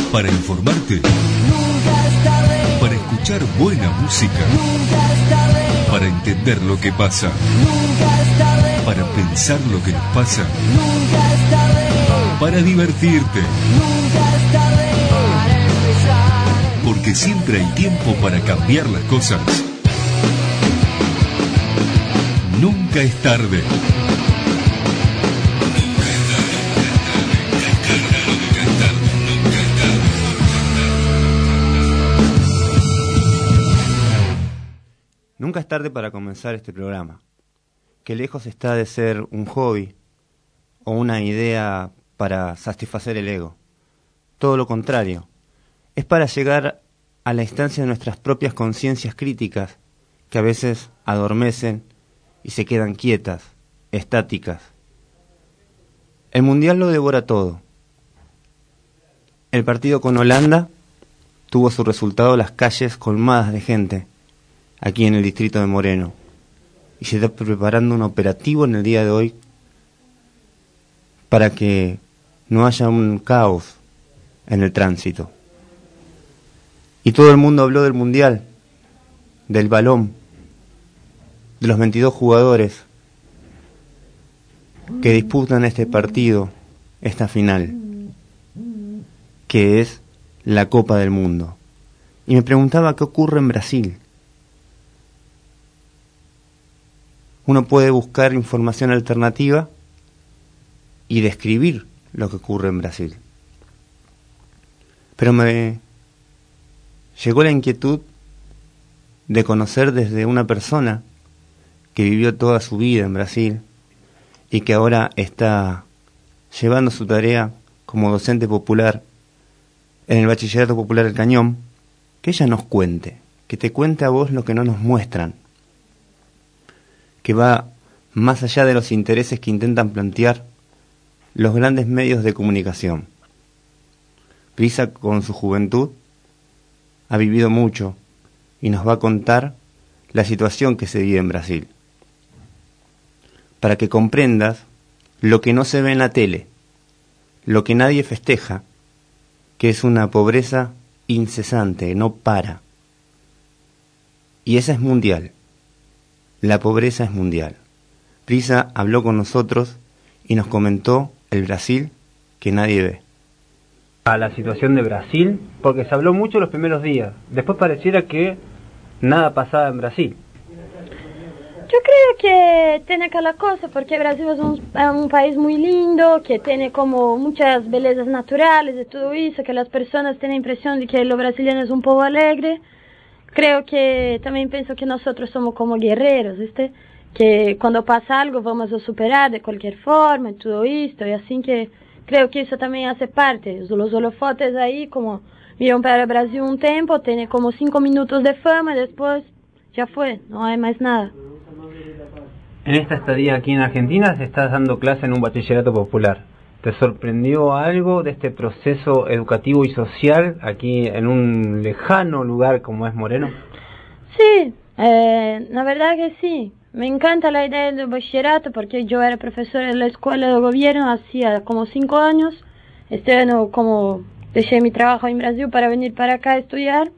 Para informarte, para escuchar buena música, para entender lo que pasa, para pensar lo que nos pasa, para divertirte. Porque siempre hay tiempo para cambiar las cosas. Nunca es tarde. Nunca es tarde para comenzar este programa, que lejos está de ser un hobby o una idea para satisfacer el ego. Todo lo contrario, es para llegar a la instancia de nuestras propias conciencias críticas, que a veces adormecen y se quedan quietas, estáticas. El Mundial lo devora todo. El partido con Holanda tuvo su resultado las calles colmadas de gente, aquí en el distrito de Moreno, y se está preparando un operativo en el día de hoy para que no haya un caos en el tránsito. Y todo el mundo habló del Mundial, del balón, de los 22 jugadores que disputan este partido, esta final, que es la Copa del Mundo. Y me preguntaba qué ocurre en Brasil. Uno puede buscar información alternativa y describir lo que ocurre en Brasil. Pero me llegó la inquietud de conocer desde una persona que vivió toda su vida en Brasil y que ahora está llevando su tarea como docente popular en el Bachillerato Popular El Cañón, que ella nos cuente, que te cuente a vos lo que no nos muestran, que va más allá de los intereses que intentan plantear los grandes medios de comunicación. Prisa, con su juventud, ha vivido mucho y nos va a contar la situación que se vive en Brasil, para que comprendas lo que no se ve en la tele, lo que nadie festeja, que es una pobreza incesante, no para. Y esa es mundial. La pobreza es mundial. Prisa habló con nosotros y nos comentó el Brasil que nadie ve. A la situación de Brasil, porque se habló mucho los primeros días. Después pareciera que nada pasaba en Brasil. Yo creo que tiene aquella cosa, porque Brasil es un país muy lindo, que tiene como muchas bellezas naturales y todo eso, que las personas tienen la impresión de que lo brasileño es un poco alegre. Creo que también pienso que nosotros somos como guerreros, ¿viste? Que cuando pasa algo vamos a superar de cualquier forma y todo esto, y así que creo que eso también hace parte. Los holofotes ahí como vieron para Brasil un tiempo, tiene como 5 minutos de fama y después ya fue, no hay más nada. En esta estadía aquí en Argentina se estás dando clase en un bachillerato popular. ¿Te sorprendió algo de este proceso educativo y social aquí en un lejano lugar como es Moreno? Sí, la verdad que sí. Me encanta la idea del bachillerato porque yo era profesora en la escuela de gobierno hacía como 5 años. Este año como dejé mi trabajo en Brasil para venir para acá a estudiar.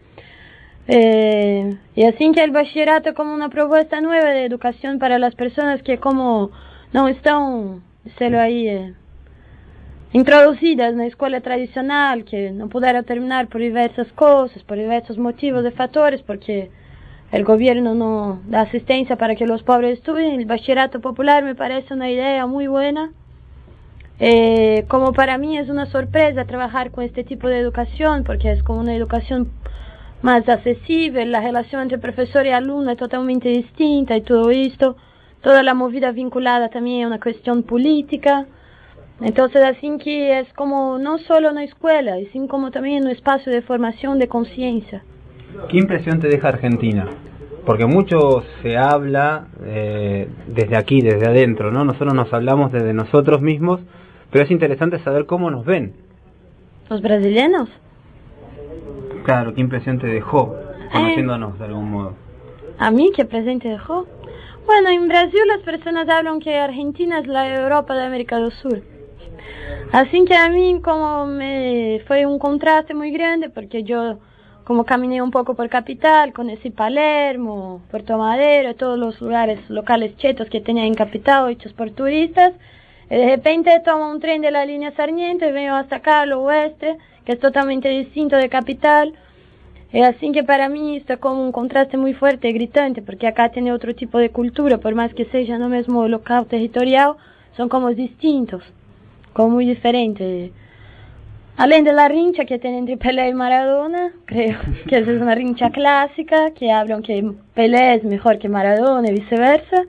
Y así que el bachillerato como una propuesta nueva de educación para las personas que como no están, decirlo ahí, introducidas en la escuela tradicional, que no pudieron terminar por diversas cosas, por diversos motivos de factores, porque el gobierno no da asistencia para que los pobres estudien. El bachillerato popular me parece una idea muy buena. Como para mí es una sorpresa trabajar con este tipo de educación, porque es como una educación más accesible, la relación entre profesor y alumno es totalmente distinta y todo esto, toda la movida vinculada también a una cuestión política. Entonces así que es como no solo una escuela, sino como también un espacio de formación de conciencia. ¿Qué impresión te deja Argentina? Porque mucho se habla desde aquí, desde adentro, ¿no? Nosotros nos hablamos desde nosotros mismos, pero es interesante saber cómo nos ven. ¿Los brasileños? Claro, ¿qué impresión te dejó conociéndonos de algún modo? ¿A mí qué impresión te dejó? Bueno, en Brasil las personas hablan que Argentina es la Europa de América del Sur. Así que a mí fue un contraste muy grande, porque yo como caminé un poco por Capital, conocí Palermo, Puerto Madero, todos los lugares locales chetos que tenía en Capital, hechos por turistas. Y de repente tomo un tren de la línea Sarmiento y vengo hasta acá, al oeste, que es totalmente distinto de Capital. Y así que para mí está como un contraste muy fuerte y gritante, porque acá tiene otro tipo de cultura, por más que sea no mismo local territorial, son como distintos, como muy diferentes. Além de la rincha que tiene entre Pelé y Maradona, creo que esa es una rincha clásica, que hablan que Pelé es mejor que Maradona y viceversa.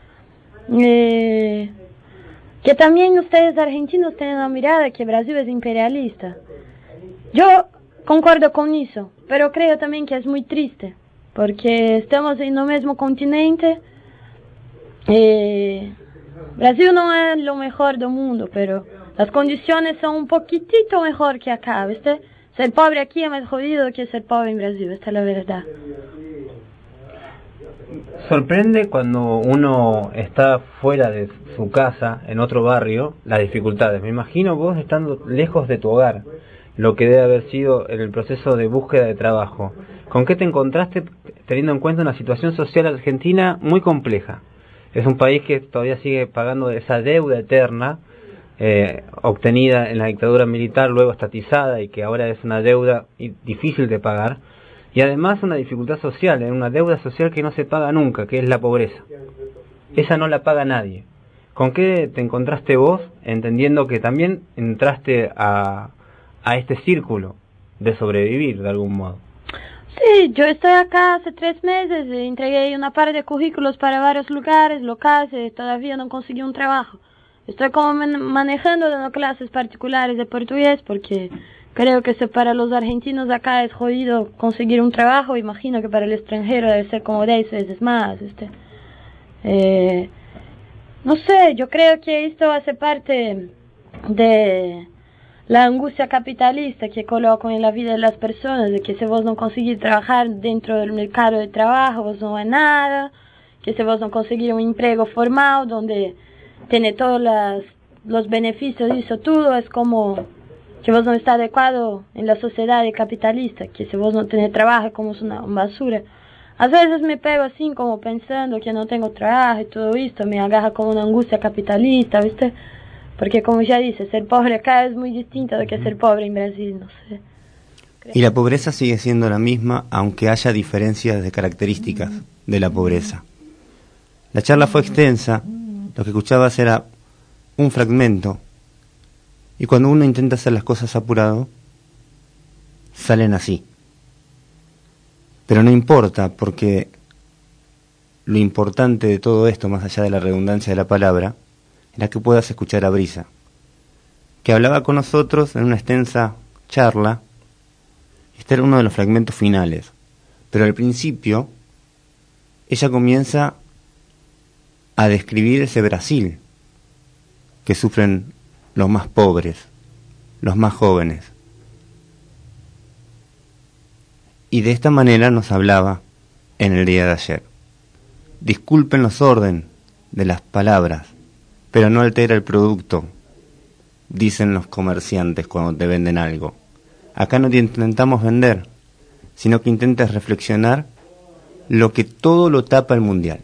Que también ustedes argentinos tienen la mirada que Brasil es imperialista. Yo concuerdo con eso, pero creo también que es muy triste, porque estamos en el mismo continente. Brasil no es lo mejor del mundo, pero las condiciones son un poquitito mejor que acá, ¿viste? Ser pobre aquí es más jodido que ser pobre en Brasil, esta es la verdad. Sorprende cuando uno está fuera de su casa, en otro barrio, las dificultades. Me imagino vos estando lejos de tu hogar, lo que debe haber sido en el proceso de búsqueda de trabajo. ¿Con qué te encontraste teniendo en cuenta una situación social argentina muy compleja? Es un país que todavía sigue pagando esa deuda eterna, obtenida en la dictadura militar, luego estatizada, y que ahora es una deuda difícil de pagar. Y además una dificultad social, una deuda social que no se paga nunca, que es la pobreza. Esa no la paga nadie. ¿Con qué te encontraste vos, entendiendo que también entraste a este círculo de sobrevivir de algún modo? Sí, yo estoy acá hace 3 meses, entregué una par de currículos para varios lugares locales, todavía no conseguí un trabajo. Estoy como manejando dando clases particulares de portugués, porque creo que para los argentinos acá es jodido conseguir un trabajo. Imagino que para el extranjero debe ser como 10 veces más. No sé, yo creo que esto hace parte de la angustia capitalista que coloco en la vida de las personas, de que si vos no conseguís trabajar dentro del mercado de trabajo, vos no es nada, que si vos no conseguís un empleo formal donde tiene todos los beneficios y eso todo, es como que vos no estás adecuado en la sociedad capitalista, que si vos no tenés trabajo es como una basura. A veces me pego así como pensando que no tengo trabajo y todo esto, me agarra como una angustia capitalista, ¿viste? Porque como ya dice, ser pobre acá es muy distinto de que ser pobre en Brasil, no sé. Y la pobreza sigue siendo la misma, aunque haya diferencias de características de la pobreza. La charla fue extensa, lo que escuchabas era un fragmento, y cuando uno intenta hacer las cosas apurado, salen así. Pero no importa, porque lo importante de todo esto, más allá de la redundancia de la palabra, era que puedas escuchar a Brisa, que hablaba con nosotros en una extensa charla. Este era uno de los fragmentos finales, pero al principio ella comienza a describir ese Brasil que sufren los más pobres, los más jóvenes. Y de esta manera nos hablaba en el día de ayer. Disculpen los orden de las palabras, pero no altera el producto, dicen los comerciantes cuando te venden algo. Acá no te intentamos vender, sino que intentes reflexionar lo que todo lo tapa el mundial.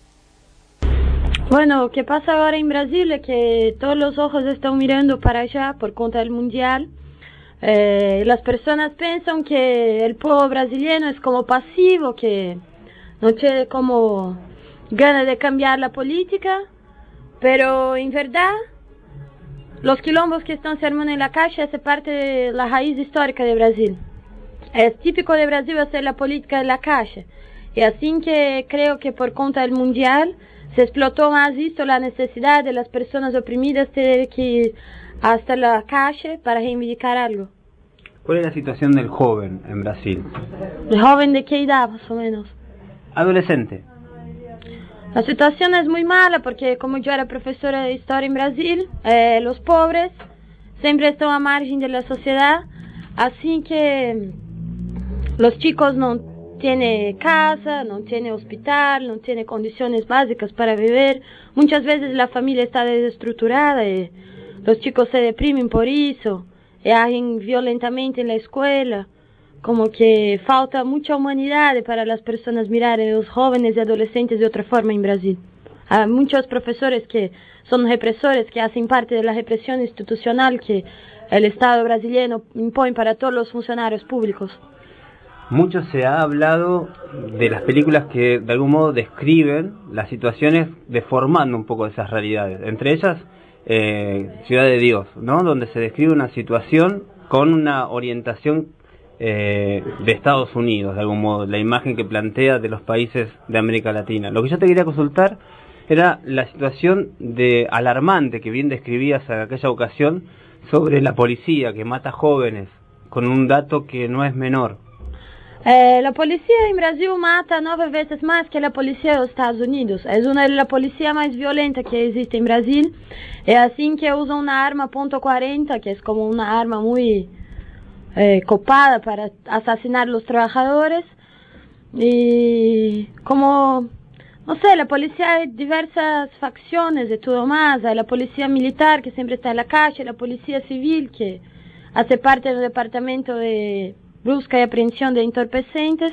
Bueno, lo que pasa ahora en Brasil es que todos los ojos están mirando para allá por cuenta del mundial. Las personas piensan que el pueblo brasileño es como pasivo, que no tiene como ganas de cambiar la política. Pero en verdad, los quilombos que están se armando en la calle hace parte de la raíz histórica de Brasil. Es típico de Brasil hacer la política de la calle. Y así que creo que por cuenta del mundial se explotó más esto, la necesidad de las personas oprimidas tener que ir hasta la calle para reivindicar algo. ¿Cuál es la situación del joven en Brasil? ¿El joven de qué edad más o menos? Adolescente. La situación es muy mala porque como yo era profesora de historia en Brasil, los pobres siempre están a margen de la sociedad, así que los chicos no tienen casa, no tienen hospital, no tienen condiciones básicas para vivir. Muchas veces la familia está desestructurada y los chicos se deprimen por eso, y hacen violentamente en la escuela, como que falta mucha humanidad para las personas mirar a los jóvenes y adolescentes de otra forma en Brasil. Hay muchos profesores que son represores, que hacen parte de la represión institucional que el Estado brasileño impone para todos los funcionarios públicos. Mucho se ha hablado de las películas que de algún modo describen las situaciones deformando un poco esas realidades. Entre ellas, Ciudad de Dios, ¿no? Donde se describe una situación con una orientación de Estados Unidos, de algún modo, la imagen que plantea de los países de América Latina. Lo que yo te quería consultar era la situación de alarmante que bien describías en aquella ocasión sobre la policía que mata jóvenes, con un dato que no es menor. La policía en Brasil mata 9 veces más que la policía de los Estados Unidos. Es una de las policías más violentas que existe en Brasil. Es así que usa una arma .40, que es como una arma muy copada para asesinar a los trabajadores. Y como, no sé, la policía hay diversas facciones de todo más. Hay la policía militar que siempre está en la calle, la policía civil que hace parte del departamento de busca y aprehensión de entorpecentes.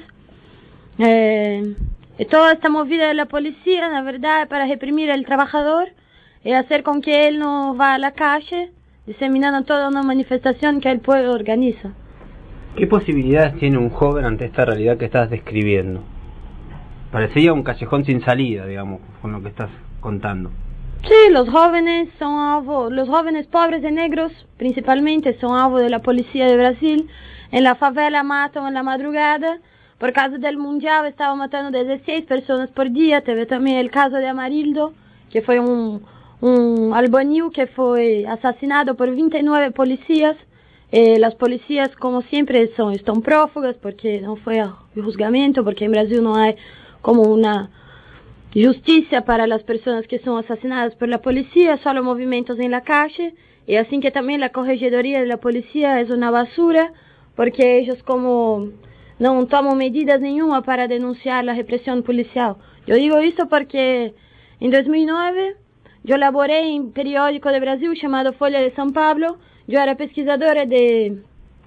Y toda esta movida de la policía, la verdad, es para reprimir al trabajador y hacer con que él no va a la calle, diseminando toda una manifestación que el pueblo organiza. ¿Qué posibilidades tiene un joven ante esta realidad que estás describiendo? Parecería un callejón sin salida, digamos, con lo que estás contando. Sí, los jóvenes son alvo, los jóvenes pobres y negros principalmente son alvo de la policía de Brasil. En la favela matan en la madrugada. Por causa del mundial estaban matando 16 personas por día. Teve también el caso de Amarildo, que fue un albañil que fue asesinado por 29 policías. Las policías, como siempre, están prófugas porque no fue a juzgamiento, porque en Brasil no hay como una justicia para las personas que son asesinadas por la policía, solo movimientos en la calle. Y así que también la corregedoría de la policía es una basura, porque ellos como no toman medidas ninguna para denunciar la represión policial. Yo digo esto porque en 2009 yo laboré en un periódico de Brasil llamado Folha de São Paulo. Yo era pesquisadora de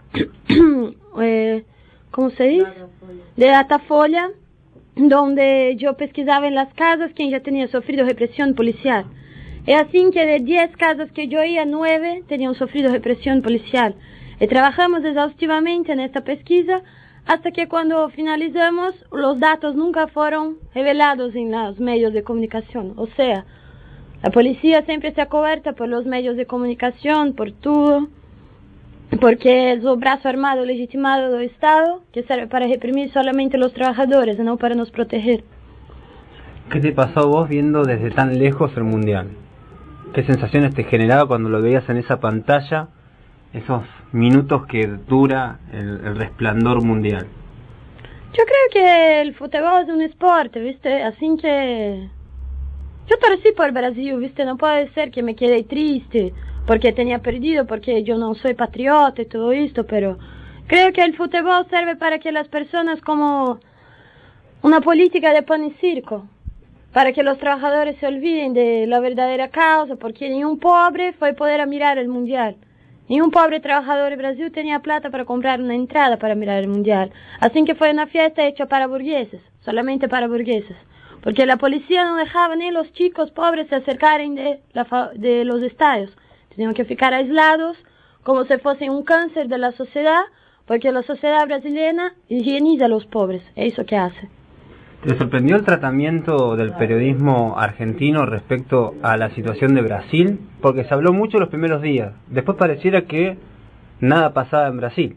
¿cómo se dice? De Datafolha, donde yo pesquisaba en las casas quien ya tenía sufrido represión policial. Es así que de 10 casas que yo iba, 9 tenían sufrido represión policial. Y trabajamos exhaustivamente en esta pesquisa hasta que cuando finalizamos los datos nunca fueron revelados en los medios de comunicación. O sea, la policía siempre está cubierta por los medios de comunicación, por todo, porque es el brazo armado legitimado del Estado que sirve para reprimir solamente a los trabajadores, no para nos proteger. ¿Qué te pasó a vos viendo desde tan lejos el Mundial? ¿Qué sensaciones te generaba cuando lo veías en esa pantalla? Esos minutos que dura el resplandor mundial. Yo creo que el fútbol es un deporte, ¿viste? Así que yo torcí por Brasil, ¿viste? No puede ser que me quede triste porque tenía perdido, porque yo no soy patriota y todo esto, pero creo que el fútbol sirve para que las personas como una política de pan y circo, para que los trabajadores se olviden de la verdadera causa, porque ni un pobre fue poder mirar el mundial. Ni un pobre trabajador de Brasil tenía plata para comprar una entrada para mirar el mundial. Así que fue una fiesta hecha para burgueses, solamente para burgueses. Porque la policía no dejaba ni los chicos pobres se acercaren de los estadios. Tenían que ficar aislados, como si fuesen un cáncer de la sociedad, porque la sociedad brasileña higieniza a los pobres. Es eso que hace. ¿Te sorprendió el tratamiento del periodismo argentino respecto a la situación de Brasil? Porque se habló mucho los primeros días. Después pareciera que nada pasaba en Brasil.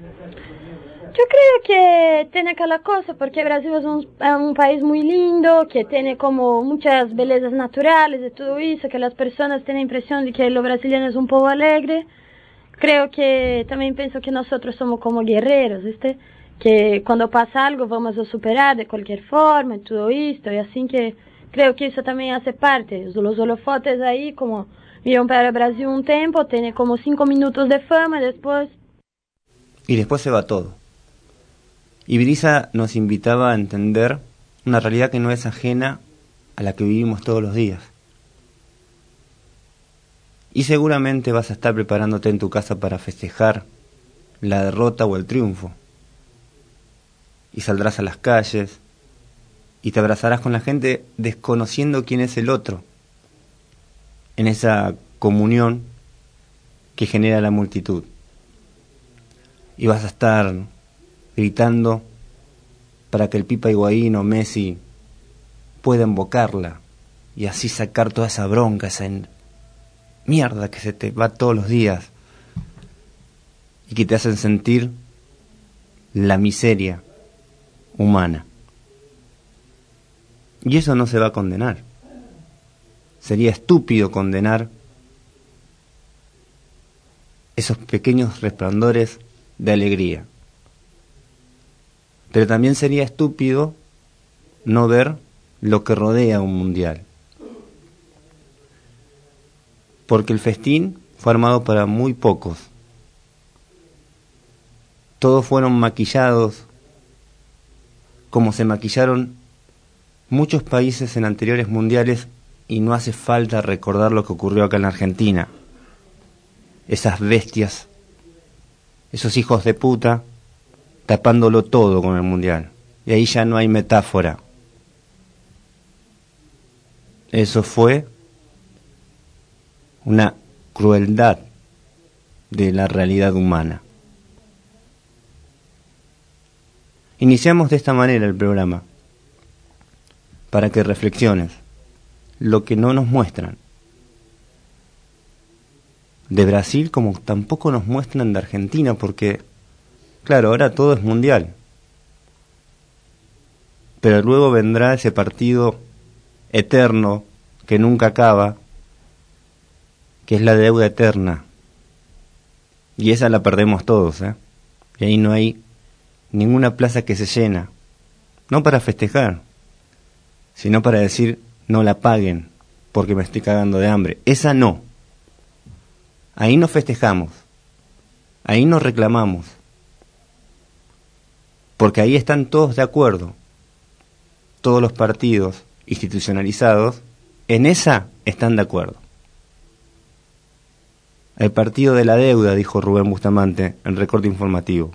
Yo creo que tiene cada cosa, porque Brasil es un país muy lindo, que tiene como muchas bellezas naturales y todo eso, que las personas tienen impresión de que lo brasileño es un poco alegre. Creo que también pienso que nosotros somos como guerreros, ¿viste? Que cuando pasa algo vamos a superar de cualquier forma, todo esto, y así que creo que eso también hace parte. Los holofotes ahí, como vieron para Brasil un tiempo, tiene como 5 minutos de fama, después... Y después se va todo. Ibriza nos invitaba a entender una realidad que no es ajena a la que vivimos todos los días. Y seguramente vas a estar preparándote en tu casa para festejar la derrota o el triunfo. Y saldrás a las calles y te abrazarás con la gente desconociendo quién es el otro, en esa comunión que genera la multitud. Y vas a estar gritando para que el Pipa Higuaín o Messi pueda invocarla y así sacar toda esa bronca, esa mierda que se te va todos los días y que te hacen sentir la miseria humana. Y eso no se va a condenar. Sería estúpido condenar esos pequeños resplandores de alegría. Pero también sería estúpido no ver lo que rodea un mundial. Porque el festín fue armado para muy pocos. Todos fueron maquillados como se maquillaron muchos países en anteriores mundiales, y no hace falta recordar lo que ocurrió acá en la Argentina. Esas bestias, esos hijos de puta, tapándolo todo con el mundial. Y ahí ya no hay metáfora. Eso fue una crueldad de la realidad humana. Iniciamos de esta manera el programa, para que reflexiones lo que no nos muestran de Brasil, como tampoco nos muestran de Argentina, porque claro, ahora todo es mundial, pero luego vendrá ese partido eterno que nunca acaba, que es la deuda eterna, y esa la perdemos todos, y ahí no hay ninguna plaza que se llena, no para festejar, sino para decir no la paguen porque me estoy cagando de hambre. Esa no. Ahí no festejamos, ahí no reclamamos, porque ahí están todos de acuerdo, todos los partidos institucionalizados, en esa están de acuerdo. El partido de la deuda, dijo Rubén Bustamante en Recorte Informativo.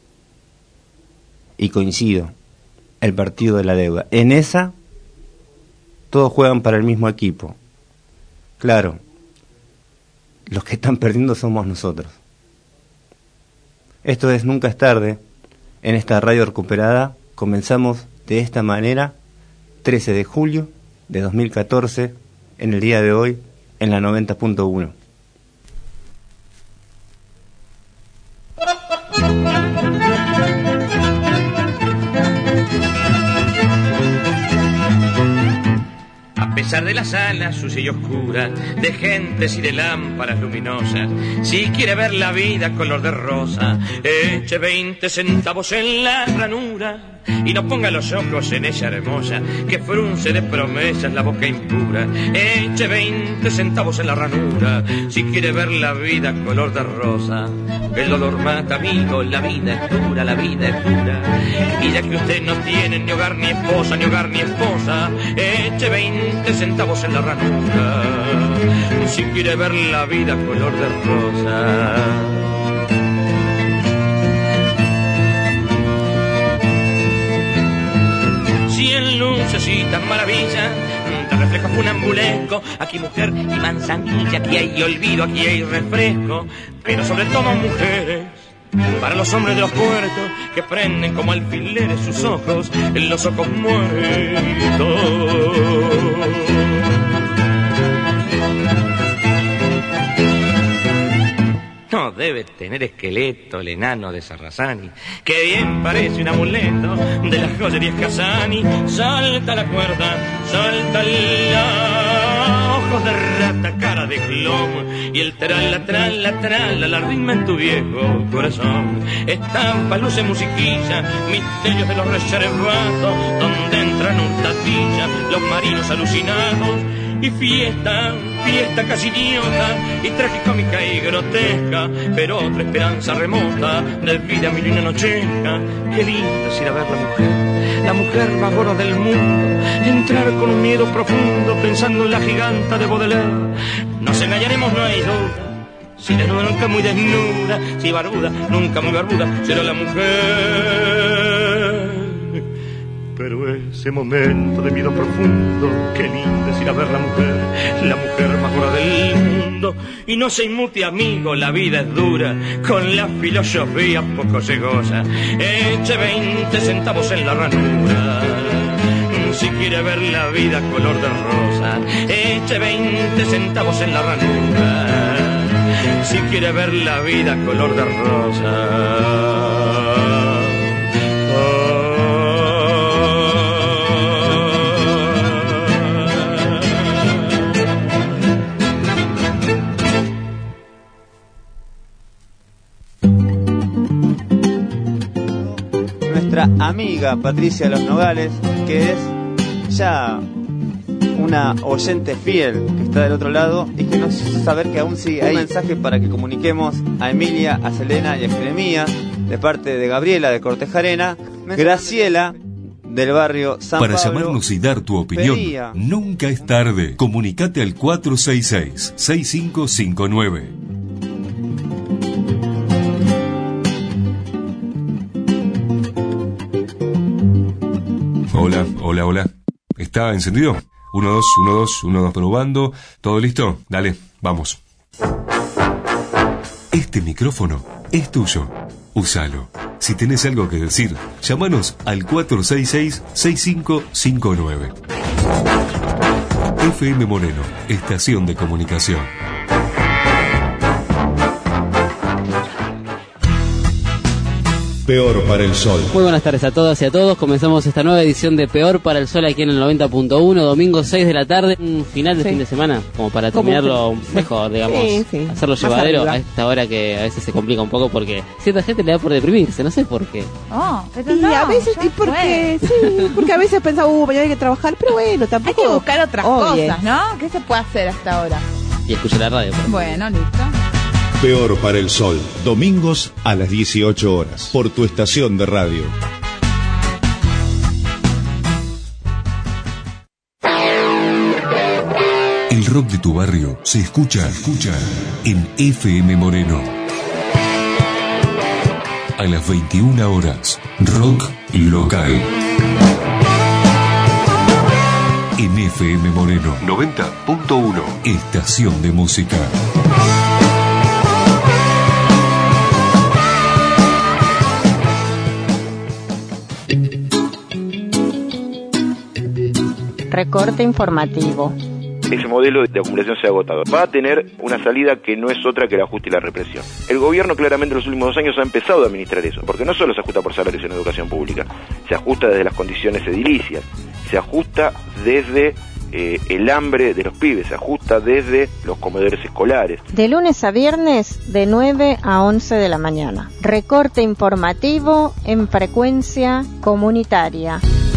Y coincido, el partido de la deuda. En esa todos juegan para el mismo equipo. Claro, los que están perdiendo somos nosotros. Esto es Nunca es tarde. En esta radio recuperada comenzamos de esta manera, 13 de julio de 2014, en el día de hoy, en la 90.1. A pesar de la sala sucia y oscura, de gentes y de lámparas luminosas, si quiere ver la vida color de rosa, eche 20 centavos en la ranura y no ponga los ojos en ella hermosa que frunce de promesas la boca impura. Eche 20 centavos en la ranura si quiere ver la vida color de rosa. El dolor mata, amigo, la vida es dura, la vida es dura. Y ya que usted no tiene ni hogar ni esposa, ni hogar ni esposa, eche 20 centavos en la ranura si quiere ver la vida color de rosa. Si en lucecitas maravillas te refleja funambulesco, aquí mujer y manzanilla, aquí hay olvido, aquí hay refresco, pero sobre todo mujeres, para los hombres de los puertos que prenden como alfileres sus ojos en los ojos muertos. No debe tener esqueleto el enano de Sarrazani, que bien parece un amuleto de las joyerías Casani. Salta la cuerda, salta la ojos de rata, cara de clon, y el trala, la rima en tu viejo corazón. Estampa, luce, musiquilla, misterios de los reservados, donde entran hurtadillas los marinos alucinados y fiesta, fiesta casi idiota y tragicómica y grotesca, pero otra esperanza remota de vida mil y una nocheja. Qué lindo es ir a ver la mujer más gorda del mundo, entrar con un miedo profundo pensando en la giganta de Baudelaire. Nos engañaremos, no hay duda. Si desnuda, nunca muy desnuda. Si barbuda, nunca muy barbuda. Será la mujer. Pero ese momento de miedo profundo, qué lindo es ir a ver la mujer más gorda del mundo. Y no se inmute, amigo, la vida es dura, con la filosofía poco se goza. Eche 20 centavos en la ranura, si quiere ver la vida color de rosa. Eche 20 centavos en la ranura, si quiere ver la vida color de rosa. Nuestra amiga Patricia Los Nogales, que es ya una oyente fiel que está del otro lado y que nos hizo saber que aún sigue ahí. Un mensaje para que comuniquemos a Emilia, a Selena y a Jeremías, de parte de Gabriela de Cortejarena, Graciela del barrio San Pablo. Para llamarnos y dar tu opinión, nunca es tarde. Comunicate al 466-6559. Hola. ¿Está encendido? 1, 2, 1, 2, 1, 2, probando. ¿Todo listo? Dale, vamos. Este micrófono es tuyo. Úsalo. Si tenés algo que decir, llámanos al 466-6559. FM Moreno, estación de comunicación. Peor para el Sol. Muy buenas tardes a todas y a todos. Comenzamos esta nueva edición de Peor para el Sol aquí en el 90.1, domingo 6 de la tarde. Un final de fin de semana, como para terminarlo mejor, digamos. Sí. Hacerlo llevadero a esta hora que a veces se complica un poco porque cierta gente le da por deprimirse, no sé por qué. Y a veces, porque a veces pensaba, mañana hay que trabajar, pero bueno, tampoco. Hay que buscar otras cosas, ¿no? ¿Qué se puede hacer hasta ahora? Y escuchar la radio. Bueno, listo. Peor para el Sol, domingos a las 18 horas, por tu estación de radio. El rock de tu barrio se escucha en FM Moreno. A las 21 horas, rock local. En FM Moreno 90.1, estación de música. Recorte informativo. Ese modelo de acumulación se ha agotado. Va a tener una salida que no es otra que el ajuste y la represión. El gobierno claramente en los últimos 2 años ha empezado a administrar eso, porque no solo se ajusta por salarios en educación pública, se ajusta desde las condiciones edilicias, se ajusta desde el hambre de los pibes, se ajusta desde los comedores escolares. De lunes a viernes, de 9 a 11 de la mañana. Recorte informativo en frecuencia comunitaria.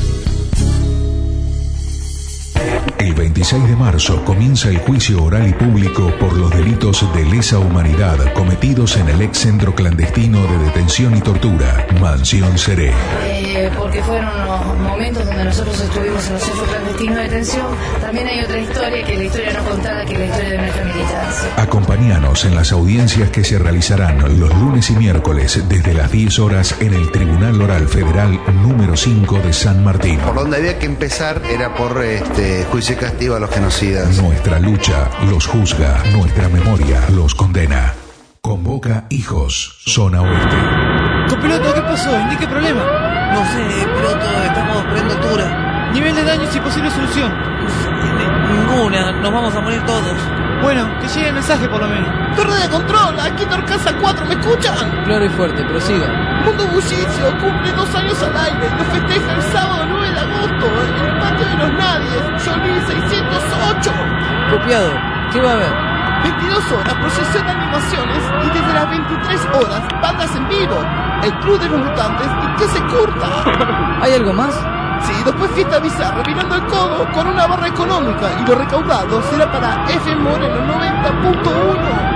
El 26 de marzo comienza el juicio oral y público por los delitos de lesa humanidad cometidos en el ex centro clandestino de detención y tortura, Mansión Seré. Porque fueron los momentos donde nosotros estuvimos en los centros clandestinos de detención. También hay otra historia, que es la historia no contada, que es la historia de nuestra militancia. Acompáñanos en las audiencias que se realizarán los lunes y miércoles desde las 10 horas en el Tribunal Oral Federal número 5 de San Martín. Por donde había que empezar era por juicio y castigo a los genocidas. Nuestra lucha los juzga, nuestra memoria los condena. Convoca Hijos, Zona Oeste. Copiloto, ¿qué pasó? ¿Indique problema? No sé, piloto, estamos esperando altura. Nivel de daños y posible solución. Ninguna, nos vamos a morir todos. Bueno, que llegue el mensaje por lo menos. Torre de control, aquí Torcasa 4, ¿me escuchan? Claro y fuerte, prosiga. Mundo Bullicio cumple 2 años al aire. Lo festeja el sábado 9 de agosto en el patio de los Nadies, Johnny 608. Copiado, ¿qué va a haber? 22 horas, procesión de animaciones y desde las 23 horas, bandas en vivo. El Club de los Mutantes y que se curta. ¿Hay algo más? Sí, después fiesta bizarra, mirando el codo con una barra económica. Y lo recaudado será para FM Moreno 90.1.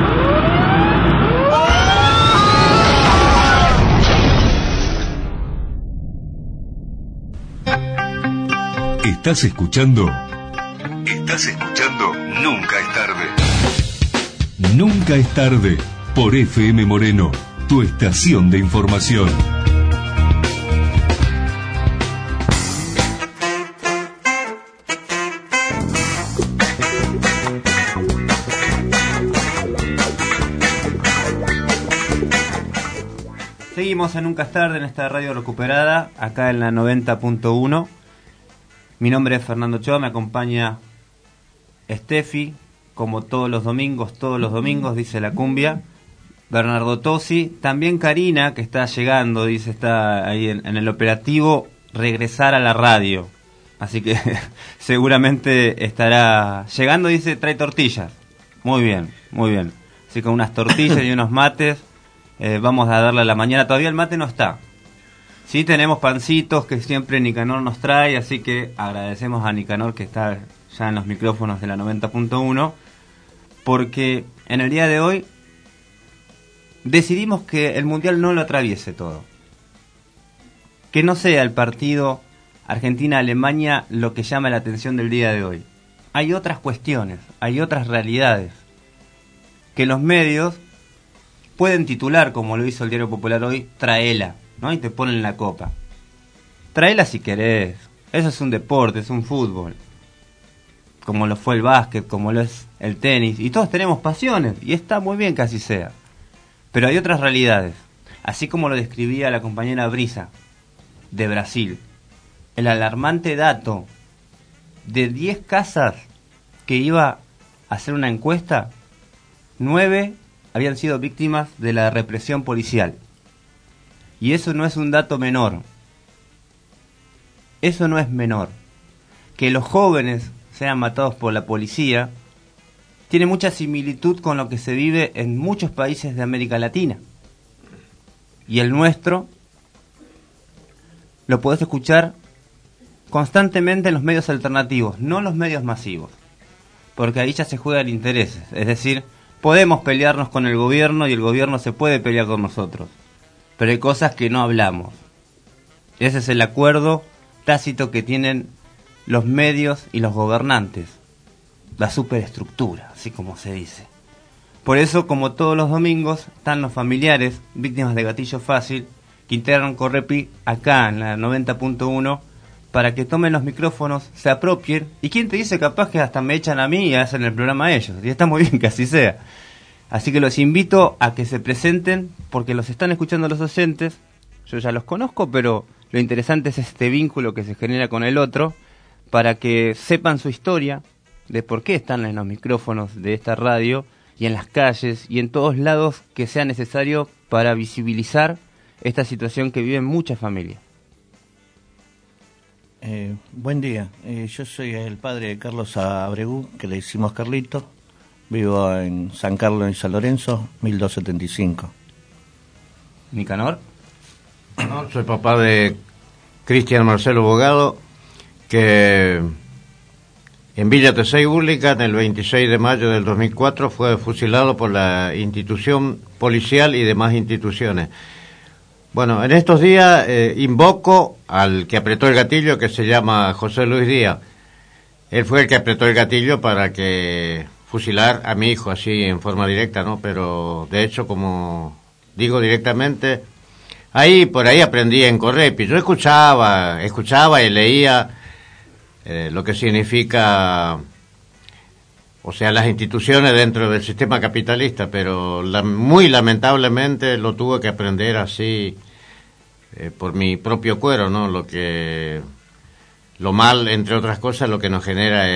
¿Estás escuchando? Nunca es tarde. Nunca es tarde. Por FM Moreno, tu estación de información. Seguimos en Nunca es tarde, en esta radio recuperada, acá en la 90.1. Mi nombre es Fernando Ochoa, me acompaña Steffi, como todos los domingos, dice la cumbia. Bernardo Tosi, también Karina, que está llegando, dice, está ahí en el operativo regresar a la radio. Así que seguramente estará llegando, dice, trae tortillas. Muy bien. Así que unas tortillas y unos mates, vamos a darle a la mañana. Todavía el mate no está. Sí, tenemos pancitos que siempre Nicanor nos trae, así que agradecemos a Nicanor que está ya en los micrófonos de la 90.1, porque en el día de hoy decidimos que el Mundial no lo atraviese todo. Que no sea el partido Argentina-Alemania lo que llama la atención del día de hoy. Hay otras cuestiones, hay otras realidades, que los medios pueden titular, como lo hizo el Diario Popular hoy, traela, ¿no? Y te ponen la copa. Traela si querés. Eso es un deporte, es un fútbol. Como lo fue el básquet, como lo es el tenis. Y todos tenemos pasiones, y está muy bien que así sea. Pero hay otras realidades. Así como lo describía la compañera Brisa, de Brasil. El alarmante dato de 10 casas que iba a hacer una encuesta, 9 habían sido víctimas de la represión policial. Y eso no es un dato menor. Eso no es menor. Que los jóvenes sean matados por la policía tiene mucha similitud con lo que se vive en muchos países de América Latina. Y el nuestro lo podés escuchar constantemente en los medios alternativos, no los medios masivos. Porque ahí ya se juegan intereses. Es decir, podemos pelearnos con el gobierno y el gobierno se puede pelear con nosotros. Pero hay cosas que no hablamos. Ese es el acuerdo tácito que tienen los medios y los gobernantes. La superestructura, así como se dice. Por eso, como todos los domingos, están los familiares, víctimas de gatillo fácil, que integran Correpi acá en la 90.1, para que tomen los micrófonos, se apropien. ¿Y quién te dice capaz que hasta me echan a mí y hacen el programa a ellos? Y está muy bien que así sea. Así que los invito a que se presenten, porque los están escuchando los oyentes. Yo ya los conozco, pero lo interesante es este vínculo que se genera con el otro, para que sepan su historia, de por qué están en los micrófonos de esta radio, y en las calles, y en todos lados que sea necesario para visibilizar esta situación que viven muchas familias. Buen día, yo soy el padre de Carlos Abregú, que le decimos Carlito. Vivo en San Carlos y San Lorenzo, 1275. ¿Nicanor? No, soy papá de Cristian Marcelo Bogado, que en Villa Tesey Búrlica, el 26 de mayo del 2004, fue fusilado por la institución policial y demás instituciones. Bueno, en estos días invoco al que apretó el gatillo, que se llama José Luis Díaz. Él fue el que apretó el gatillo para que fusilar a mi hijo, así en forma directa, ¿no? Pero de hecho, como digo directamente, por ahí aprendí en Correpi. Yo escuchaba y leía lo que significa, o sea, las instituciones dentro del sistema capitalista, pero muy lamentablemente lo tuve que aprender así por mi propio cuero, ¿no? Lo mal, entre otras cosas, lo que nos genera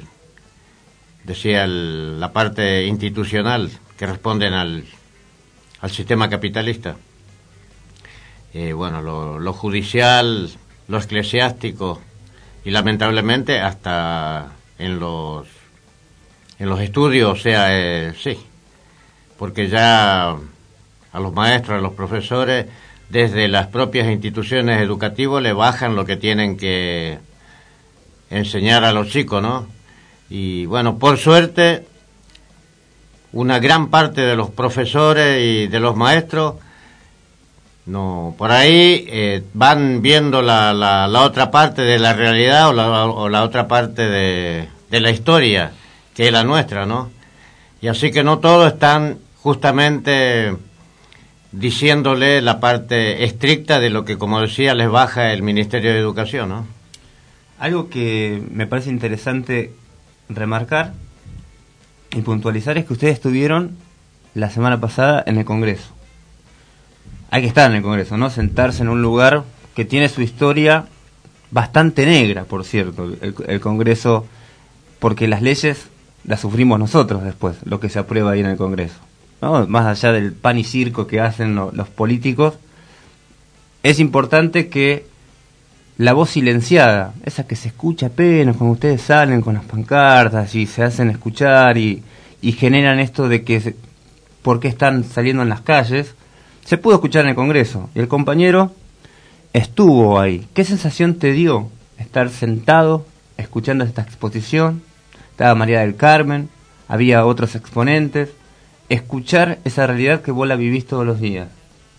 la parte institucional que responden al sistema capitalista. Bueno, lo judicial, lo eclesiástico y lamentablemente hasta en los estudios, o sea, sí, porque ya a los maestros, a los profesores desde las propias instituciones educativas le bajan lo que tienen que enseñar a los chicos, ¿no? Y bueno, por suerte, una gran parte de los profesores y de los maestros no por ahí van viendo la otra parte de la realidad o la otra parte de la historia, que es la nuestra, ¿no? Y así que no todos están justamente diciéndole la parte estricta de lo que, como decía, les baja el Ministerio de Educación, ¿no? Algo que me parece interesante remarcar y puntualizar es que ustedes estuvieron la semana pasada en el Congreso. Hay que estar en el Congreso, ¿no? Sentarse en un lugar que tiene su historia bastante negra, por cierto, el Congreso, porque las leyes las sufrimos nosotros después, lo que se aprueba ahí en el Congreso, ¿no? Más allá del pan y circo que hacen los políticos, es importante que la voz silenciada, esa que se escucha apenas cuando ustedes salen con las pancartas y se hacen escuchar y generan esto de que por qué están saliendo en las calles, se pudo escuchar en el Congreso. Y el compañero estuvo ahí. ¿Qué sensación te dio estar sentado escuchando esta exposición? Estaba María del Carmen, había otros exponentes. Escuchar esa realidad que vos la vivís todos los días.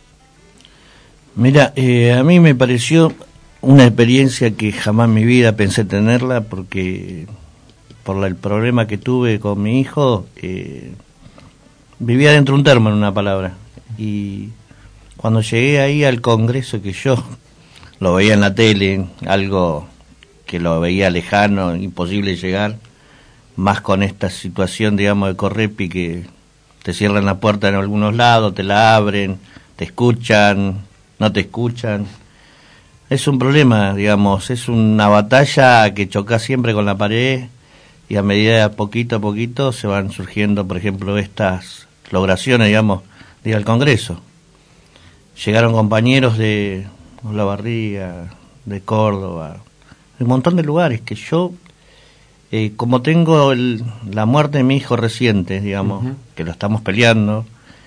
Mira, a mí me pareció una experiencia que jamás en mi vida pensé tenerla, porque por el problema que tuve con mi hijo, vivía dentro de un termo, en una palabra. Y cuando llegué ahí al Congreso, que yo lo veía en la tele, algo que lo veía lejano, imposible llegar, más con esta situación, digamos, de Correpi, que te cierran la puerta en algunos lados, te la abren, te escuchan, no te escuchan. Es un problema, digamos, es una batalla que choca siempre con la pared, y a medida de poquito a poquito se van surgiendo, por ejemplo, estas lograciones, digamos, del Congreso. Llegaron compañeros de Olavarría, de Córdoba, de un montón de lugares que yo, como tengo la muerte de mi hijo reciente, digamos, que lo estamos peleando,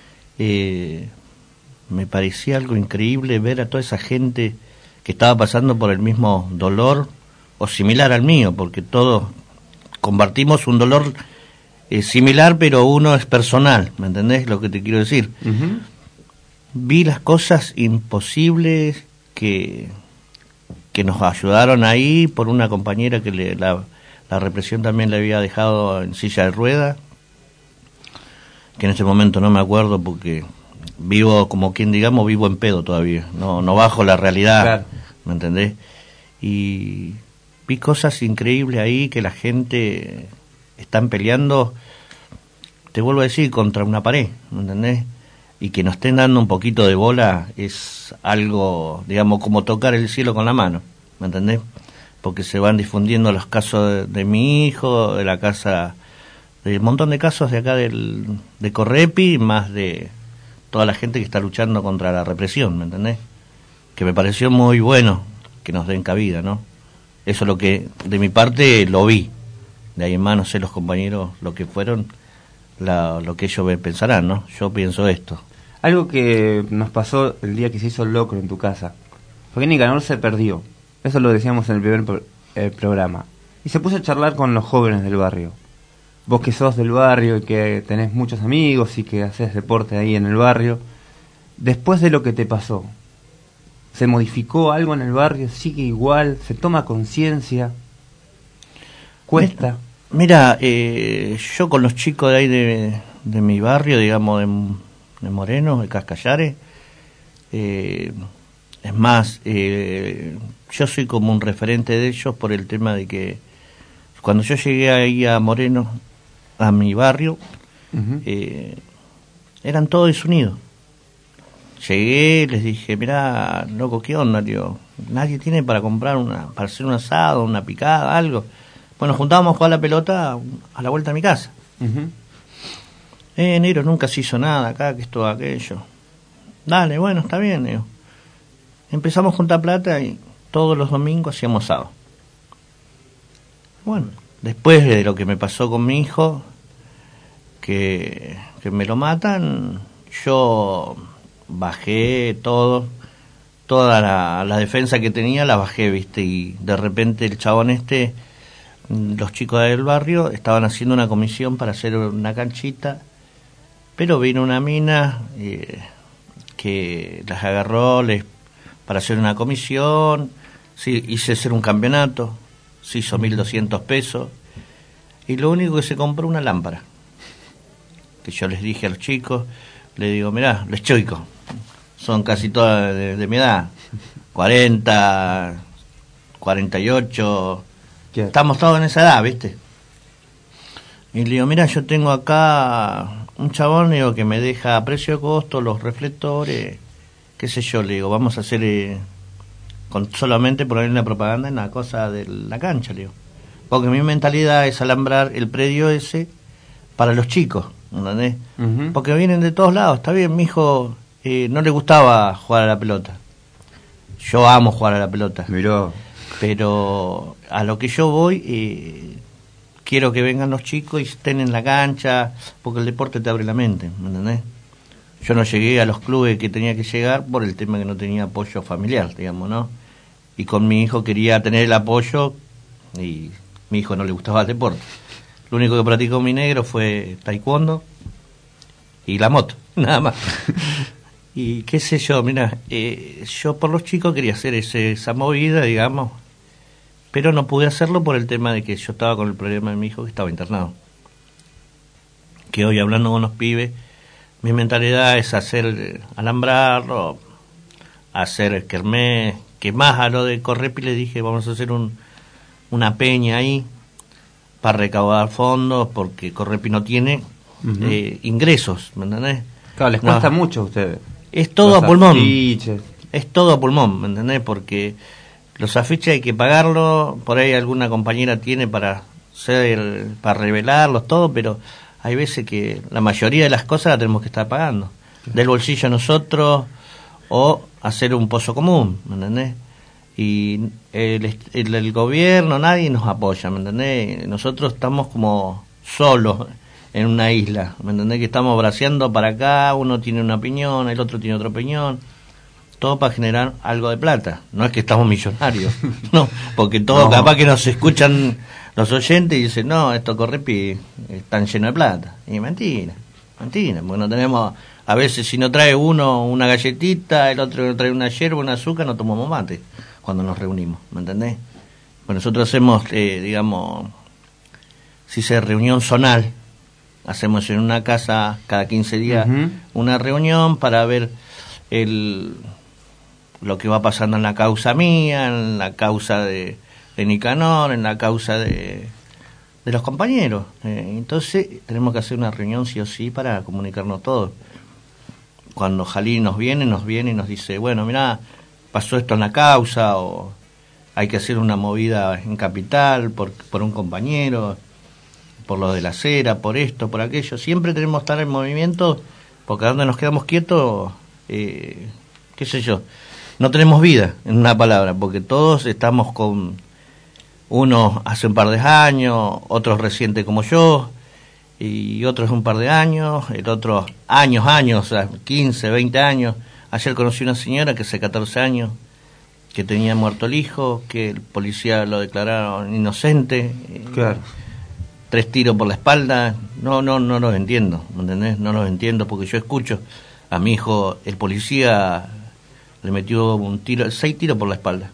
me parecía algo increíble ver a toda esa gente que estaba pasando por el mismo dolor o similar al mío, porque todos compartimos un dolor similar, pero uno es personal, ¿me entendés lo que te quiero decir? Vi las cosas imposibles que nos ayudaron ahí por una compañera que la represión también le había dejado en silla de ruedas, que en ese momento no me acuerdo porque vivo, como quien digamos, vivo en pedo todavía, no bajo la realidad, claro. ¿Me entendés? Y vi cosas increíbles ahí, que la gente están peleando, te vuelvo a decir, contra una pared, ¿me entendés? Y que nos estén dando un poquito de bola es algo, digamos, como tocar el cielo con la mano, ¿me entendés? Porque se van difundiendo los casos de mi hijo, de la casa, de un montón de casos de acá de Correpi, más de toda la gente que está luchando contra la represión, ¿me entendés? Que me pareció muy bueno que nos den cabida, ¿no? Eso es lo que, de mi parte, lo vi. De ahí en más, no sé los compañeros lo que fueron, lo que ellos pensarán, ¿no? Yo pienso esto. Algo que nos pasó el día que se hizo el locro en tu casa fue que Nicanor se perdió. Eso lo decíamos en el primer programa. Y se puso a charlar con los jóvenes del barrio. Vos que sos del barrio y que tenés muchos amigos y que haces deporte ahí en el barrio, después de lo que te pasó, ¿se modificó algo en el barrio? ¿Sigue igual? ¿Se toma conciencia? ¿Cuesta? Mira, yo con los chicos de ahí de mi barrio, digamos, de Moreno, de Cascallares, es más, yo soy como un referente de ellos por el tema de que cuando yo llegué ahí a Moreno, a mi barrio, eran todos desunidos. Llegué, les dije, mirá, loco, ¿qué onda, tío? Nadie tiene para comprar para hacer un asado, una picada, algo. Bueno, juntábamos a jugar la pelota a la vuelta de mi casa. Negro, nunca se hizo nada acá, que esto, aquello. Dale, bueno, está bien, digo. Empezamos a juntar plata y todos los domingos hacíamos asado. Bueno, después de lo que me pasó con mi hijo, que me lo matan, yo bajé todo, toda la defensa que tenía la bajé, ¿viste? Y de repente el chabón los chicos del barrio estaban haciendo una comisión para hacer una canchita, pero vino una mina que las agarró para hacer una comisión, sí, hice hacer un campeonato, se hizo 1.200 pesos, y lo único que se compró una lámpara, que yo les dije a los chicos, le digo, mirá, los chicos, son casi todas de mi edad, 40, 48, estamos todos en esa edad, ¿viste? Y le digo, mira, yo tengo acá un chabón, le digo, que me deja a precio de costo los reflectores, qué sé yo, le digo, vamos a hacer solamente poner una propaganda en la cosa de la cancha, le digo. Porque mi mentalidad es alambrar el predio ese para los chicos, ¿entendés? Porque vienen de todos lados, está bien, mi hijo no le gustaba jugar a la pelota. Yo amo jugar a la pelota. Miró. Pero a lo que yo voy, quiero que vengan los chicos y estén en la cancha, porque el deporte te abre la mente, ¿me entendés? Yo no llegué a los clubes que tenía que llegar por el tema que no tenía apoyo familiar, digamos, ¿no? Y con mi hijo quería tener el apoyo y mi hijo no le gustaba el deporte. Lo único que practicó mi negro fue taekwondo y la moto, nada más. Y qué sé yo, mira, yo por los chicos quería hacer esa movida, digamos, pero no pude hacerlo por el tema de que yo estaba con el problema de mi hijo que estaba internado. Que hoy, hablando con los pibes, mi mentalidad es hacer alambrarlo, hacer kermés, que más a lo de Correpi le dije, vamos a hacer una peña ahí para recaudar fondos, porque Correpi no tiene ingresos, ¿me entendés? Claro, les cuesta mucho a ustedes. Es todo a pulmón. Afiches. Es todo a pulmón, ¿me entendés? Porque los afiches hay que pagarlo, por ahí alguna compañera tiene para revelarlos, todo, pero hay veces que la mayoría de las cosas las tenemos que estar pagando. Del bolsillo nosotros, o hacer un pozo común, ¿me entendés? Y el gobierno, nadie nos apoya, ¿me entendés? Nosotros estamos como solos en una isla, ¿me entendés? Que estamos braceando para acá, uno tiene una opinión, el otro tiene otra opinión, todo para generar algo de plata. No es que estamos millonarios, no, porque todo capaz que nos escuchan los oyentes y dicen, no, estos Correpi están llenos de plata. Y mentira, porque no tenemos, a veces si no trae uno una galletita, el otro trae una yerba, un azúcar, no tomamos mate cuando nos reunimos, ¿me entendés? Pues nosotros hacemos, digamos, si se reunión zonal, hacemos en una casa cada 15 días una reunión para ver lo que va pasando en la causa mía, en la causa de Nicanor, en la causa de los compañeros. Entonces tenemos que hacer una reunión sí o sí para comunicarnos todos. Cuando Jalí nos viene y nos dice, bueno, mirá, pasó esto en la causa, o hay que hacer una movida en Capital por un compañero, por lo de la acera, por esto, por aquello. Siempre tenemos que estar en movimiento, porque a donde nos quedamos quietos, qué sé yo, no tenemos vida, en una palabra, porque todos estamos con unos hace un par de años, otros reciente como yo, y otros un par de años, el otro años, o sea, 15, 20 años. Ayer conocí una señora que hace 14 años, que tenía muerto el hijo, que el policía lo declararon inocente. Claro. 3 tiros por la espalda. No los entiendo, ¿me entendés? No los entiendo, porque yo escucho a mi hijo, el policía le metió 6 tiros por la espalda.